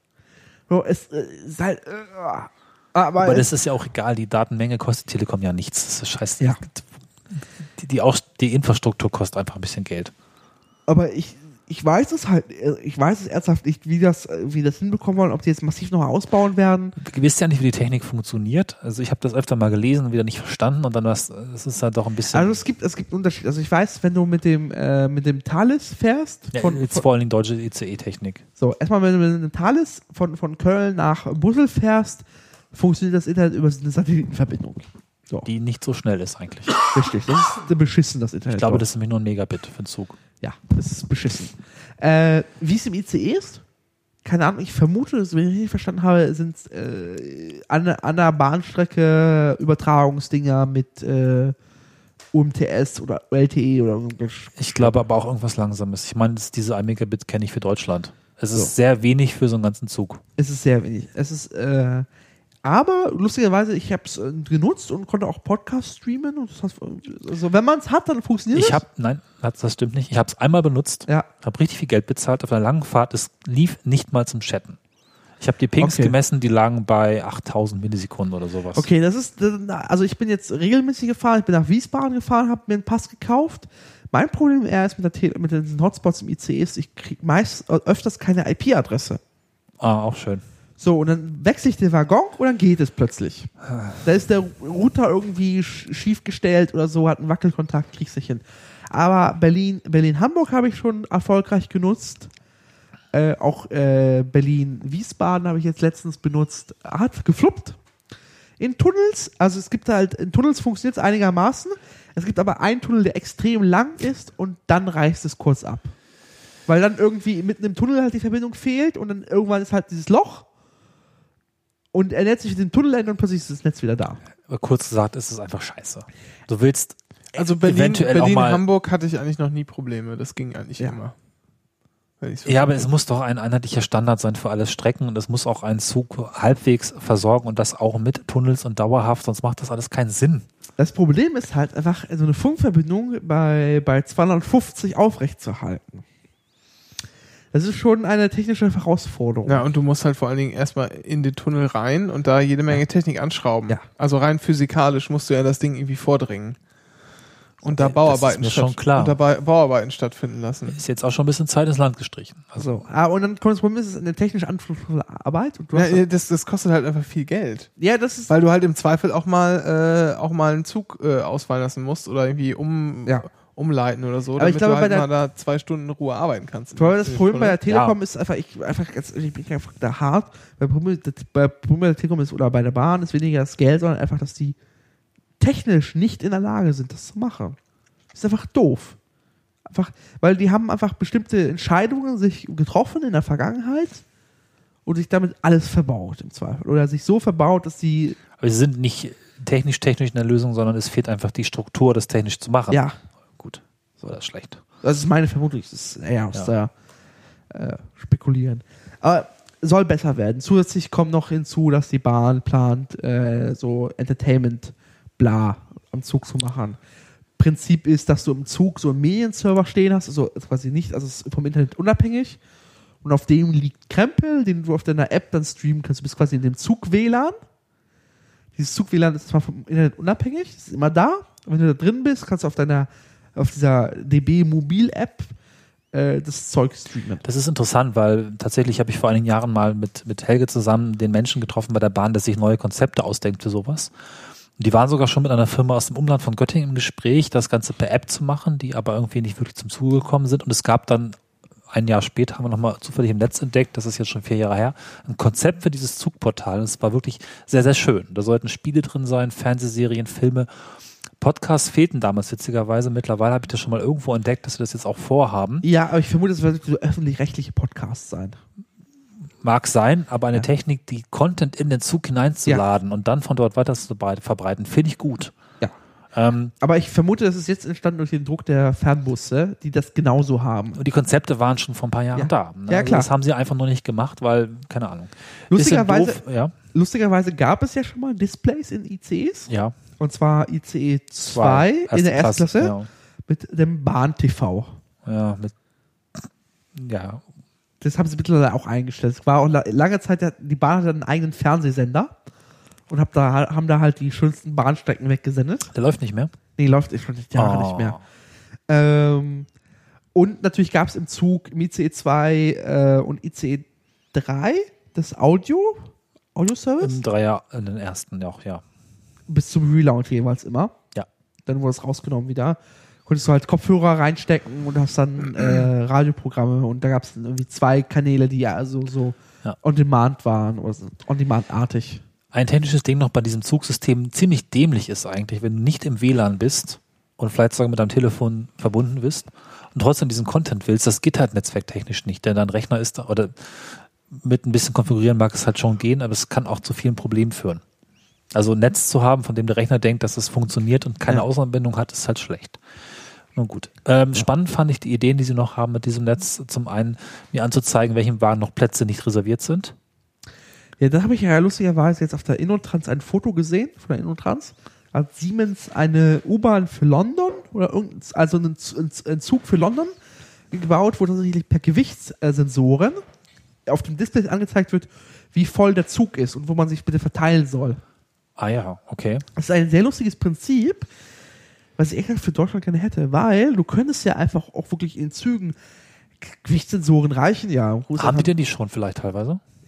So, es äh, ist halt, äh, aber, Aber es, das ist ja auch egal, die Datenmenge kostet Telekom ja nichts. Das ist scheiße. Ja. Die, die, auch, die Infrastruktur kostet einfach ein bisschen Geld. aber ich, ich weiß es halt, äh, ich weiß es ernsthaft nicht, wie das, äh, wie das hinbekommen wollen, ob die jetzt massiv noch ausbauen werden. Du wisst ja nicht, wie die Technik funktioniert. Also ich habe das öfter mal gelesen und wieder nicht verstanden und dann war es, es ist halt doch ein bisschen. Also es gibt, es gibt einen Unterschied. Also ich weiß, wenn du mit dem, äh, mit dem Thales fährst, ja, von, jetzt von, vor allem deutsche I C E-Technik. so, erstmal, wenn du mit dem Thales von, von Köln nach Brüssel fährst, funktioniert das Internet über eine Satellitenverbindung. So, Die nicht so schnell ist eigentlich. richtig. Das ist beschissen, das Internet. Ich glaube, dort. das ist nämlich nur ein Megabit für den Zug. Ja, das ist beschissen. Äh, wie es im I C E ist? Keine Ahnung, ich vermute, wenn ich richtig verstanden habe, sind äh, an, an der Bahnstrecke Übertragungsdinger mit äh, U M T S oder L T E oder irgendwas. Ich glaube aber auch irgendwas Langsames. Ich meine, das, diese ein Megabit kenne ich für Deutschland. Es ist So. sehr wenig für so einen ganzen Zug. Es ist sehr wenig. Es ist, äh, aber lustigerweise, ich habe es äh, genutzt und konnte auch Podcast streamen. Und das heißt, also wenn man es hat, dann funktioniert es. Ich habe, nein, das das stimmt nicht. Ich habe es einmal benutzt, Ja. habe richtig viel Geld bezahlt auf einer langen Fahrt. Es lief nicht mal zum Chatten. Ich habe die Pings Okay. gemessen, die lagen bei achttausend Millisekunden oder sowas. Okay, das ist, also ich bin jetzt regelmäßig gefahren, ich bin nach Wiesbaden gefahren, habe mir einen Pass gekauft. Mein Problem eher ist mit, der Tele mit den Hotspots im I C E ist, ich kriege meist öfters keine I P-Adresse. Ah, auch schön. So, und dann wechsle ich den Waggon und dann geht es plötzlich. Da ist der Router irgendwie sch- schief gestellt oder so, hat einen Wackelkontakt, kriegst du nicht hin. Aber Berlin, Berlin-Hamburg habe ich schon erfolgreich genutzt. Äh, auch äh, Berlin-Wiesbaden habe ich jetzt letztens benutzt. Hat gefluppt. In Tunnels, also es gibt halt, in Tunnels funktioniert es einigermaßen. Es gibt aber einen Tunnel, der extrem lang ist und dann reißt es kurz ab. Weil dann irgendwie mitten im Tunnel halt die Verbindung fehlt und dann irgendwann ist halt dieses Loch und er netzt sich in den Tunnelende und plötzlich ist das Netz wieder da. Aber kurz gesagt, ist es einfach scheiße. Du willst Also Berlin, eventuell auch Berlin mal, Hamburg hatte ich eigentlich noch nie Probleme. Das ging eigentlich Ja. immer. Wenn ich's Ja, aber verstehe. es muss doch ein einheitlicher Standard sein für alle Strecken und es muss auch einen Zug halbwegs versorgen und das auch mit Tunnels und dauerhaft, sonst macht das alles keinen Sinn. Das Problem ist halt einfach, so eine Funkverbindung bei, bei zweihundertfünfzig aufrechtzuerhalten. Das ist schon eine technische Herausforderung. Ja, und du musst halt vor allen Dingen erstmal in den Tunnel rein und da jede Menge Technik anschrauben. Ja. Also rein physikalisch musst du ja das Ding irgendwie vordringen. Und da Das Bauarbeiten, ist mir schon statt- klar. Und dabei Bauarbeiten stattfinden lassen. Ist jetzt auch schon ein bisschen Zeit ins Land gestrichen. Also, So. Ah, und dann kommt das Problem, es ist eine technisch anspruchsvolle Arbeit. Und du Ja, hast ja, das, das kostet halt einfach viel Geld. ja, das ist Weil du halt im Zweifel auch mal äh, auch mal einen Zug äh, ausfallen lassen musst oder irgendwie um, Ja. umleiten oder so, Aber ich damit glaube, du halt bei der- mal da zwei Stunden in Ruhe arbeiten kannst. Weil das Problem bei der Telekom Ja. ist einfach, ich einfach ganz, ich bin einfach da hart. Bei Problem, das- bei Problem bei der Telekom ist oder bei der Bahn ist weniger das Geld, sondern einfach, dass die technisch nicht in der Lage sind, das zu machen. Das ist einfach doof. Einfach, weil die haben einfach bestimmte Entscheidungen sich getroffen in der Vergangenheit und sich damit alles verbaut im Zweifel. Oder sich so verbaut, dass die, aber sie sind nicht technisch technisch in der Lösung, sondern es fehlt einfach die Struktur, das technisch zu machen. ja, Gut, so das ist schlecht. das ist meine Vermutung, das ist eher aus Ja. der äh, Spekulieren. Aber soll besser werden. Zusätzlich kommt noch hinzu, dass die Bahn plant, äh, so Entertainment bla am Zug zu machen. Prinzip ist, dass du im Zug so einen Medienserver stehen hast, also quasi nicht, also es ist vom Internet unabhängig und auf dem liegt Krempel, den du auf deiner App dann streamen kannst. Du bist quasi in dem Zug-W L A N. Dieses Zug-W L A N ist zwar vom Internet unabhängig, ist immer da. Und wenn du da drin bist, kannst du auf deiner, auf dieser D B-Mobil-App äh, das Zeug streamen. Das ist interessant, weil tatsächlich habe ich vor einigen Jahren mal mit, mit Helge zusammen den Menschen getroffen bei der Bahn, der sich neue Konzepte ausdenkt für sowas. Und die waren sogar schon mit einer Firma aus dem Umland von Göttingen im Gespräch, das Ganze per App zu machen, die aber irgendwie nicht wirklich zum Zuge gekommen sind. Und es gab dann ein Jahr später, haben wir nochmal zufällig im Netz entdeckt, das ist jetzt schon vier Jahre her, ein Konzept für dieses Zugportal. Und es war wirklich sehr, sehr schön. Da sollten Spiele drin sein, Fernsehserien, Filme. Podcasts fehlten damals witzigerweise. Mittlerweile habe ich das schon mal irgendwo entdeckt, dass wir das jetzt auch vorhaben. Ja, aber ich vermute, es werden so öffentlich-rechtliche Podcasts sein. Mag sein, aber eine Ja. Technik, die Content in den Zug hineinzuladen und dann von dort weiter zu breit- verbreiten, finde ich gut. Ja. Ähm, Aber ich vermute, das ist jetzt entstanden durch den Druck der Fernbusse, die das genauso haben. und die Konzepte waren schon vor ein paar Jahren Ja. da. Ne? Ja, Also klar. das haben sie einfach noch nicht gemacht, weil, keine Ahnung. Lustigerweise, Bisschen doof, ja, lustigerweise gab es ja schon mal Displays in I C Es. ja. Und zwar I C E zwei in der ersten Klasse Ja, mit dem Bahn-T V. ja, mit, ja, Das haben sie mittlerweile auch eingestellt. Es war auch la- lange Zeit, der- die Bahn hatte einen eigenen Fernsehsender und hab da, haben da halt die schönsten Bahnstrecken weggesendet. der läuft nicht mehr. Nee, läuft schon seit Jahren Oh. nicht mehr. Ähm, und natürlich gab es im Zug im I C E zwei äh, und I C E drei das Audio, Audio-Service Im Dreier, in den ersten, ja, auch, ja. bis zum Relaunch jeweils immer. Ja. Dann wurde es rausgenommen wieder. Konntest du halt Kopfhörer reinstecken und hast dann äh, Radioprogramme und da gab es dann irgendwie zwei Kanäle, die ja so, so Ja. on-demand waren oder so on-demand-artig. Ein technisches Ding noch bei diesem Zugsystem ziemlich dämlich ist eigentlich, wenn du nicht im W L A N bist und vielleicht sogar mit deinem Telefon verbunden bist und trotzdem diesen Content willst, das geht halt netzwerktechnisch nicht, denn dein Rechner ist da, oder mit ein bisschen konfigurieren mag es halt schon gehen, aber es kann auch zu vielen Problemen führen. Also ein Netz zu haben, von dem der Rechner denkt, dass es funktioniert und keine Ja. Außenanbindung hat, ist halt schlecht. Nun gut. Ähm, Spannend fand ich die Ideen, die sie noch haben mit diesem Netz. Zum einen mir anzuzeigen, welchen Wagen noch Plätze nicht reserviert sind. Ja, da habe ich ja lustigerweise jetzt auf der Innotrans ein Foto gesehen, von der Innotrans. Hat Siemens eine U-Bahn für London oder irgendein, also einen, Z- einen Zug für London gebaut, wo tatsächlich per Gewichtssensoren auf dem Display angezeigt wird, wie voll der Zug ist und wo man sich bitte verteilen soll. Ah ja, okay. Das ist ein sehr lustiges Prinzip, was ich echt für Deutschland gerne hätte, weil du könntest ja einfach auch wirklich in Zügen, Gewichtssensoren reichen ja. Haben die denn die schon vielleicht teilweise?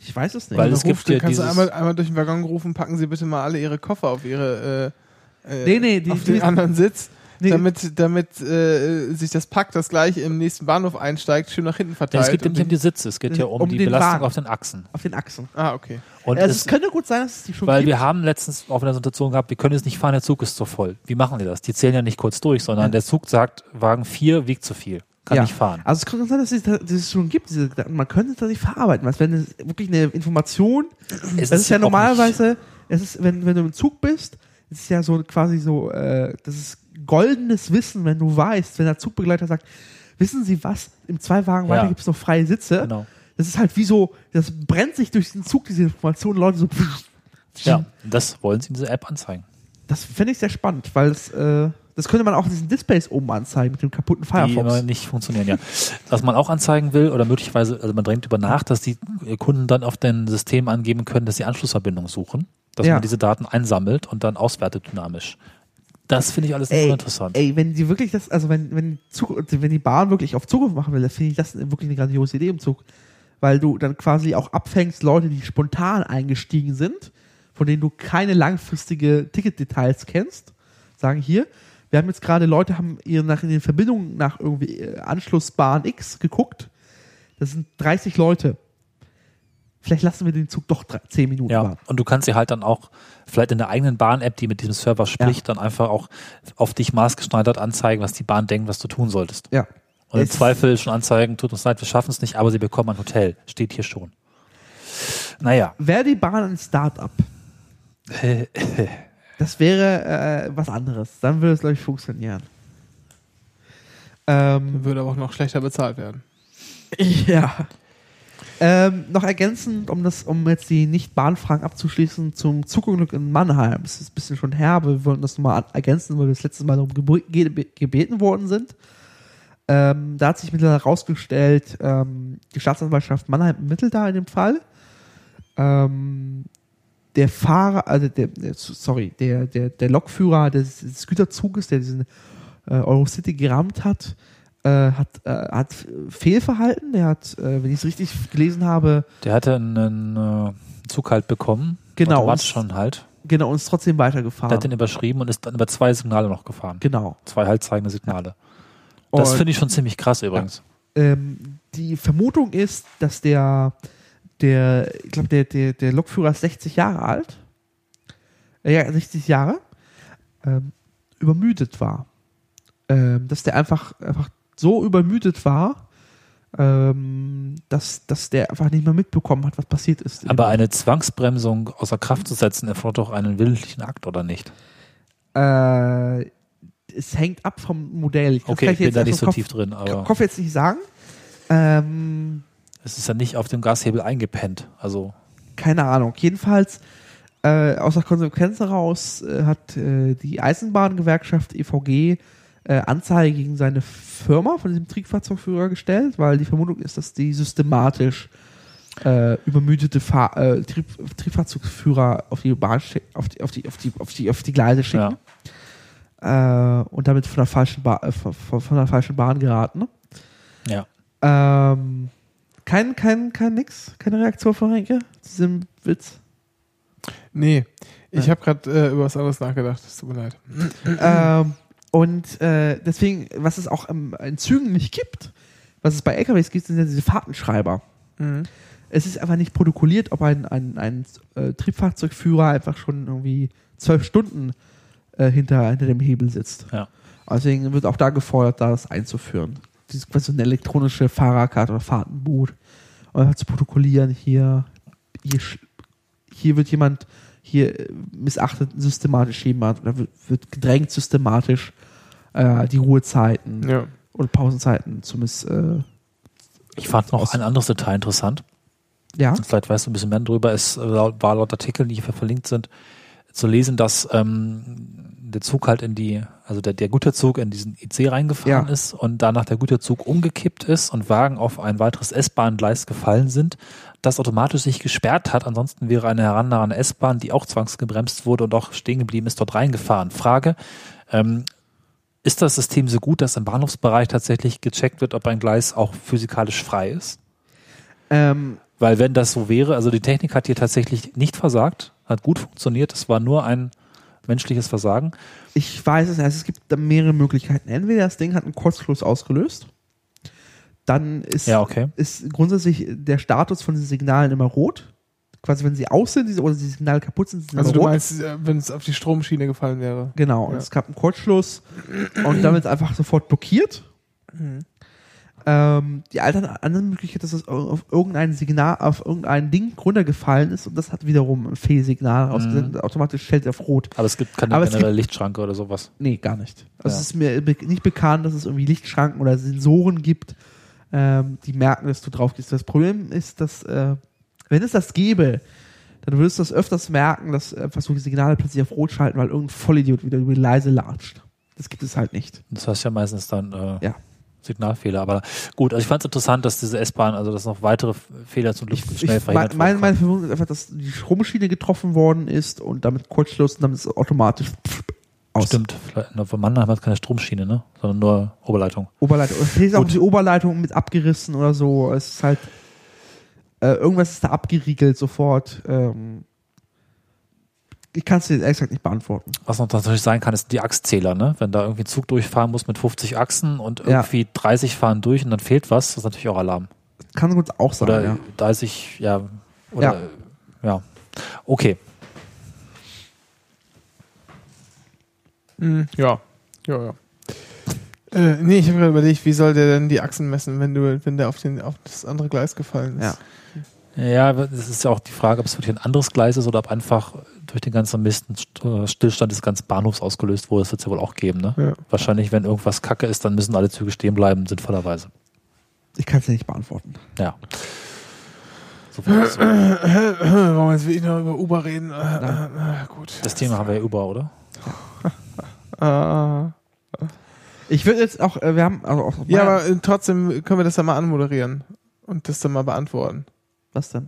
Ich weiß es nicht. Weil Dann es gibt rufst du- ja kannst du dieses- einmal, einmal durch den Waggon rufen, packen Sie bitte mal alle Ihre Koffer auf Ihre äh, äh, Nee, nee, die- auf die- den anderen Sitz, Nee. damit, damit äh, sich das Pack, das gleich im nächsten Bahnhof einsteigt, schön nach hinten Ja, verteilt. es geht ja und nicht um den- die Sitze, es geht ja um, Um die den Belastung Wagen. auf den Achsen. Auf den Achsen. Ah, okay. Und also es, es könnte gut sein, dass es die schon weil gibt. wir haben letztens auch wieder so eine Situation gehabt, wir können jetzt nicht fahren, der Zug ist zu voll. Wie machen die das? Die zählen ja nicht kurz durch, sondern Ja. der Zug sagt, Wagen vier wiegt zu viel, kann Ja. nicht fahren. Also es kann sein, dass es, dass es schon gibt, diese Gedanken. Man könnte es tatsächlich verarbeiten. Weil wenn es wirklich eine Information, Es das ist ja auch normalerweise, es ist, wenn, wenn du im Zug bist, es ist ja so quasi so, äh, das ist goldenes Wissen, wenn du weißt, wenn der Zugbegleiter sagt, wissen Sie was, im zwei Wagen Ja. weiter gibt es noch freie Sitze. Nicht, genau. Das ist halt wie so, das brennt sich durch den Zug, diese Information, Leute so. Ja, das wollen sie in dieser App anzeigen. Das fände ich sehr spannend, weil es, äh, das könnte man auch in diesen Displays oben anzeigen mit dem kaputten Die immer Firefox. nicht funktionieren, ja. Was man auch anzeigen will, oder möglicherweise, also man drängt über nach, dass die Kunden dann auf den Systemen angeben können, dass sie Anschlussverbindungen suchen, dass Ja. man diese Daten einsammelt und dann auswertet dynamisch. Das finde ich alles Ey, super interessant. ey, wenn die wirklich das, also wenn, wenn, Zug, wenn die Bahn wirklich auf Zukunft machen will, dann finde ich das wirklich eine grandiose Idee im Zug. Weil du dann quasi auch abfängst, Leute, die spontan eingestiegen sind, von denen du keine langfristige Ticketdetails kennst, sagen hier, wir haben jetzt gerade Leute, haben ihre nach in den Verbindungen nach irgendwie äh, Anschlussbahn X geguckt. Das sind dreißig Leute. Vielleicht lassen wir den Zug doch drei, zehn Minuten Ja, warten. und du kannst sie halt dann auch vielleicht in der eigenen Bahn-App, die mit diesem Server spricht, dann einfach auch auf dich maßgeschneidert anzeigen, was die Bahn denkt, was du tun solltest. Ja. Und im Es- Zweifel schon anzeigen, tut uns leid, wir schaffen es nicht, aber sie bekommen ein Hotel. Steht hier schon. Naja. Wäre die Bahn ein Start-up? Das wäre äh, was anderes. Dann würde es, glaube ich, funktionieren. Ähm, Würde aber auch noch schlechter bezahlt werden. ja. Ähm, noch ergänzend, um das, um jetzt die Nicht-Bahnfragen abzuschließen, zum Zugunglück in Mannheim. Es ist ein bisschen schon her, aber wir wollten das nochmal ergänzen, weil wir das letzte Mal darum gebe- ge- gebeten worden sind. Ähm, da hat sich mittlerweile herausgestellt, ähm, die Staatsanwaltschaft Mannheim ermittelt da in dem Fall. Ähm, der Fahrer, also der, der sorry, der, der, der Lokführer des, des Güterzuges, der diesen äh, Eurocity gerammt hat, äh, hat, äh, hat Fehlverhalten. Der hat, äh, wenn ich es richtig gelesen habe, Der hatte einen äh, Zug halt bekommen. Genau. Automatisch schon halt. genau, uns trotzdem Der weitergefahren. hat den überschrieben und ist dann über zwei Signale noch gefahren. Genau. Zwei haltzeigende Signale. Das Und- finde ich schon ziemlich krass übrigens. Ähm, die Vermutung ist, dass der, der ich glaube, der, der, der Lokführer ist sechzig Jahre alt. Äh, ja, sechzig Jahre. Ähm, übermüdet war. Ähm, dass der einfach, einfach so übermüdet war, ähm, dass, dass der einfach nicht mehr mitbekommen hat, was passiert ist. Aber eine Zwangsbremsung außer Kraft zu setzen, erfordert doch einen willentlichen Akt, oder nicht? Äh, es hängt ab vom Modell. Ich kann's Okay, vielleicht ich bin jetzt da aus nicht dem so Kopf- tief drin, aber Kopf jetzt nicht sagen. Ähm, es ist ja nicht auf dem Gashebel eingepennt. Also keine Ahnung. Jedenfalls, äh, aus der Konsequenz heraus äh, hat äh, die Eisenbahngewerkschaft E V G äh, Anzeige gegen seine Firma von diesem Triebfahrzeugführer gestellt, weil die Vermutung ist, dass die systematisch äh, übermüdete Fahr äh, Trieb Triebfahrzeugführer auf die Bahn schick- auf die, auf die, auf die, auf die, auf die Gleise schicken. Äh, und damit von der falschen ba äh, von, von der falschen Bahn geraten. ja. Ähm, kein, kein, kein nix? Keine Reaktion von Renke zu diesem Witz? Nee, ich Ja. habe gerade äh, über was anderes nachgedacht. Es tut mir leid. ähm, und äh, deswegen, was es auch im, in Zügen nicht gibt, was es bei L K Ws gibt, sind ja diese Fahrtenschreiber. Mhm. Es ist einfach nicht protokolliert, ob ein, ein, ein äh, Triebfahrzeugführer einfach schon irgendwie zwölf Stunden äh, hinter, hinter dem Hebel sitzt. Ja. Deswegen wird auch da gefordert, da das einzuführen. Dieses quasi eine elektronische Fahrerkarte oder Fahrtenbuch. Und einfach zu protokollieren, hier, hier, sch- hier wird jemand, hier äh, missachtet systematisch jemand oder wird, wird gedrängt systematisch äh, die Ruhezeiten Ja. oder Pausenzeiten zu miss. Äh, Ich fand noch ein anderes Detail interessant. ja. Vielleicht weißt du ein bisschen mehr darüber. Es war laut Artikeln, die hier verlinkt sind, zu lesen, dass ähm, der Zug halt in die, also der, der Güterzug in diesen I C reingefahren Ja. ist und danach der Güterzug umgekippt ist und Wagen auf ein weiteres S-Bahn-Gleis gefallen sind, das automatisch sich gesperrt hat. Ansonsten wäre eine herannahende S-Bahn, die auch zwangsgebremst wurde und auch stehen geblieben ist, dort reingefahren. Frage, ähm, ist das System so gut, dass im Bahnhofsbereich tatsächlich gecheckt wird, ob ein Gleis auch physikalisch frei ist? Ähm, Weil Weil wenn das so wäre, also die Technik hat hier tatsächlich nicht versagt, hat gut funktioniert, es war nur ein menschliches Versagen. Ich weiß es, also es gibt da mehrere Möglichkeiten. Entweder das Ding hat einen Kurzschluss ausgelöst, dann ist, Ja, okay. ist grundsätzlich der Status von diesen Signalen immer rot. Quasi, wenn sie aus sind diese, oder die Signale kaputt sind, sind sie Also immer du rot. meinst, äh, wenn es auf die Stromschiene gefallen wäre. Genau, Ja. es gab einen Kurzschluss und damit einfach sofort blockiert. Mhm. Ähm, die Alter- andere Möglichkeit ist, dass es auf irgendein Signal, auf irgendein Ding runtergefallen ist und das hat wiederum ein Fehlsignal rausgesendet. Automatisch stellt er auf rot. Aber es gibt keine Aber es generelle Lichtschranke oder sowas. Nee, gar nicht. Also Ja. es ist mir be- nicht bekannt, dass es irgendwie Lichtschranken oder Sensoren gibt, ähm, die merken, dass du drauf gehst. Das Problem ist, dass, äh, wenn es das gäbe, dann würdest du das öfters merken, dass einfach so die Signale plötzlich auf rot schalten, weil irgendein Vollidiot wieder über die leise latscht. Das gibt es halt nicht. Das heißt ja meistens dann äh, Ja. Signalfehler. Aber gut, also ich fand es interessant, dass diese S-Bahn, also dass noch weitere Fehler zum Glück Ich, schnell ich, verhindert meine, wurden. meine Vermutung ist einfach, dass die Stromschiene getroffen worden ist und damit Kurzschluss und damit ist es automatisch aus. Stimmt, vielleicht, na, von Mannheim hat keine Stromschiene, ne? Sondern nur Oberleitung. Oberleitung. Und vielleicht ist auch die Oberleitung mit abgerissen oder so. Es ist halt, äh, irgendwas ist da abgeriegelt sofort. Ähm, ich kann es dir ehrlich gesagt nicht beantworten. Was noch natürlich sein kann, ist die Achszähler, ne? Wenn da irgendwie ein Zug durchfahren muss mit fünfzig Achsen und Ja. irgendwie dreißig fahren durch und dann fehlt was, das ist natürlich auch Alarm. Kann gut auch sein, Oder ja. dreißig, ja, oder, ja. Okay. Mhm. Ja, ja, ja. Äh, nee, ich habe gerade überlegt, wie soll der denn die Achsen messen, wenn du, wenn der auf, den, auf das andere Gleis gefallen ist? Ja. Ja, das ist ja auch die Frage, ob es wirklich ein anderes Gleis ist oder ob einfach durch den ganzen Mist ein St- Stillstand des ganzen Bahnhofs ausgelöst wurde. Das wird es ja wohl auch geben, ne? Ja. Wahrscheinlich, wenn irgendwas Kacke ist, dann müssen alle Züge stehen bleiben, sinnvollerweise. Ich kann es dir nicht beantworten. Ja. So viel dazu. Warum jetzt will ich noch über Uber reden? Äh, äh, äh, gut. Das Thema haben wir ja über, oder? Ah. Ich würde jetzt auch, äh, wir haben, also auch Ja, aber äh, trotzdem können wir das dann mal anmoderieren und das dann mal beantworten. was denn?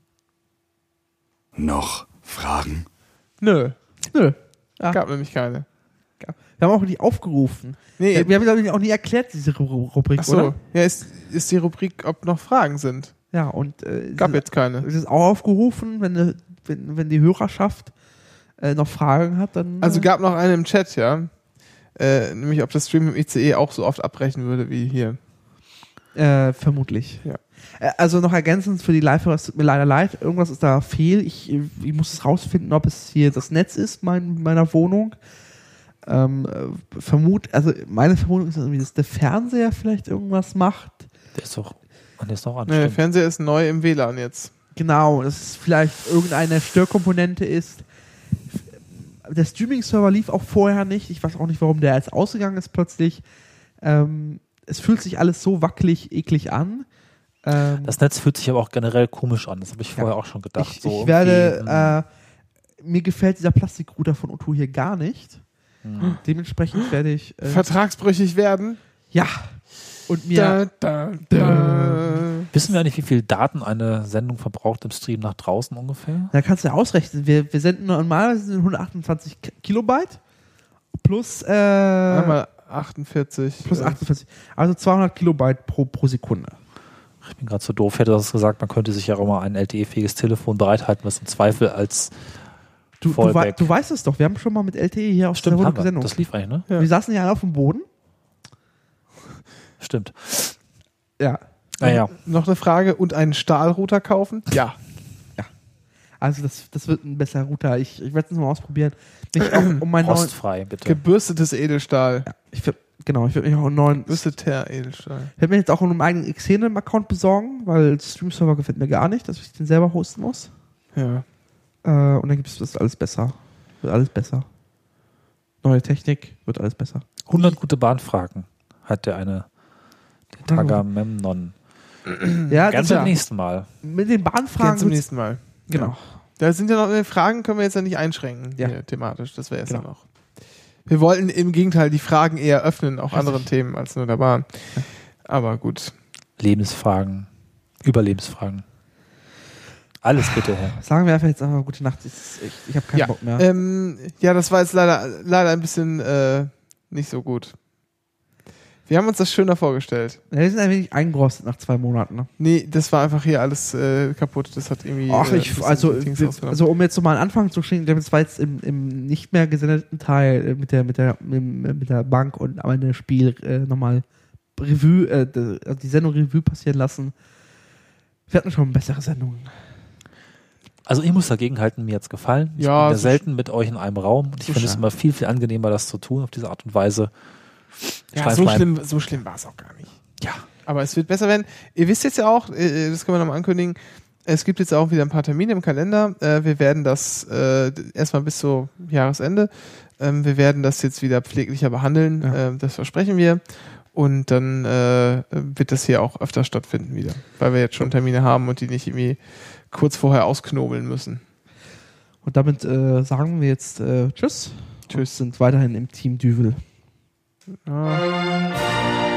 Noch Fragen? Nö, Nö. Ja. gab nämlich keine. Wir haben auch nicht aufgerufen. Nee, Wir, wir haben, glaube ich, auch nie erklärt, diese Ru- Rubrik, ach so. oder? Ja, ist, ist die Rubrik, ob noch Fragen sind. Ja, und äh, Gab es jetzt keine. ist auch aufgerufen, wenn, ne- wenn, wenn die Hörerschaft äh, noch Fragen hat, dann. Also äh, gab noch eine im Chat, ja. Äh, nämlich, ob das Stream im I C E auch so oft abbrechen würde wie hier. Äh, vermutlich. Ja. Äh, Also noch ergänzend für die Live-Hörer, es tut mir leider leid, irgendwas ist da fehl. Ich, ich muss es rausfinden, ob es hier das Netz ist, mein, meiner Wohnung. Ähm, äh, vermut, also meine Vermutung ist irgendwie, dass der Fernseher vielleicht irgendwas macht. Der ist doch, der ist doch an. Nee, der stimmt. Fernseher ist neu im W L A N jetzt. Genau, dass es vielleicht irgendeine Störkomponente ist. Der Streaming-Server lief auch vorher nicht. Ich weiß auch nicht, warum der jetzt ausgegangen ist plötzlich. Ähm, es fühlt sich alles so wackelig, eklig an. Ähm, Das Netz fühlt sich aber auch generell komisch an. Das habe ich vorher auch schon gedacht. ich so ich irgendwie, werde, hm, äh, mir gefällt dieser Plastikrouter von O zwei hier gar nicht. hm. Dementsprechend werde ich, äh, Vertragsbrüchig werden. ja, und mir, Da, da, da. Wissen wir eigentlich, wie viel Daten eine Sendung verbraucht im Stream nach draußen ungefähr? da kannst du ja ausrechnen, wir, wir senden normalerweise hundertachtundzwanzig K- Kilobyte plus, äh, Einmal achtundvierzig. plus äh, achtundvierzig, also zweihundert Kilobyte pro, pro Sekunde. Ich bin gerade so doof, hätte das gesagt, man könnte sich ja auch mal ein L T E-fähiges Telefon bereithalten, was im Zweifel als Du, du, wei Fallback. du weißt es doch, wir haben schon mal mit L T E hier aus Stimmt, der haben wir. Sendung. Das lief eigentlich, ne? Ja. Wir saßen ja alle auf dem Boden. Stimmt. Ja. Naja, Noch eine Frage. Und einen Stahlrouter kaufen? Ja. Also das, das wird ein besserer Router. Ich, ich werde es mal ausprobieren. Mich auch um meinen neuen, rostfrei, bitte. Gebürstetes Edelstahl. ja, ich würd, genau, ich würde mich auch einen neuen, ich Gebürsteter Edelstahl. werde mir jetzt auch einen eigenen Xenon-Account besorgen, weil Stream-Server gefällt mir gar nicht, dass ich den selber hosten muss. Ja. Äh, und dann gibt es das alles besser. Wird alles besser. Neue Technik, wird alles besser. hundert gute Bahnfragen hat der eine der Tagamemnon. Ja, Ganz das beim ja. nächsten Mal. Mit den Gern Bahnfragen. zum wird's- nächsten Mal. Genau. Da sind ja noch äh, Fragen, können wir jetzt ja nicht einschränken, Ja. hier, thematisch. Das wäre jetzt Genau. ja noch. Wir wollten im Gegenteil die Fragen eher öffnen, auch anderen Themen als nur der Bahn. Aber gut. Lebensfragen, Überlebensfragen. Alles bitte, Herr. Sagen wir einfach jetzt einfach gute Nacht. Ich, ich, ich habe keinen Ja. Bock mehr. Ähm, ja, das war jetzt leider, leider ein bisschen äh, nicht so gut. Wir haben uns das schöner vorgestellt. Ja, wir sind ein wenig eingerostet nach zwei Monaten. Ne? Nee, das war einfach hier alles äh, kaputt. Das hat irgendwie. Ach, äh, ich, ein bisschen also, die Dings wir, ausgenommen. also um jetzt nochmal einen Anfang zu schicken, das war jetzt im, im nicht mehr gesendeten Teil äh, mit der mit der mit, mit der Bank und am Ende Spiel äh, nochmal Revue, äh, die, also die Sendung Revue passieren lassen. Wir hatten schon bessere Sendungen. Also ich muss dagegen halten, mir hat's gefallen. Ich Ja, bin ja so selten mit euch in einem Raum und ich so finde es schade. immer viel, viel angenehmer, das zu tun auf diese Art und Weise. Ja, Schleim, so schleim. schlimm, so schlimm war es auch gar nicht. Ja. Aber es wird besser werden. Ihr wisst jetzt ja auch, äh, das können wir nochmal ankündigen, es gibt jetzt auch wieder ein paar Termine im Kalender. Äh, wir werden das äh, erstmal bis zu Jahresende, ähm, wir werden das jetzt wieder pfleglicher behandeln, Ja. äh, das versprechen wir. Und dann äh, wird das hier auch öfter stattfinden wieder, weil wir jetzt schon Termine haben und die nicht irgendwie kurz vorher ausknobeln müssen. Und damit äh, sagen wir jetzt äh, Tschüss. Tschüss. Und sind weiterhin im Team Düvel. Ja.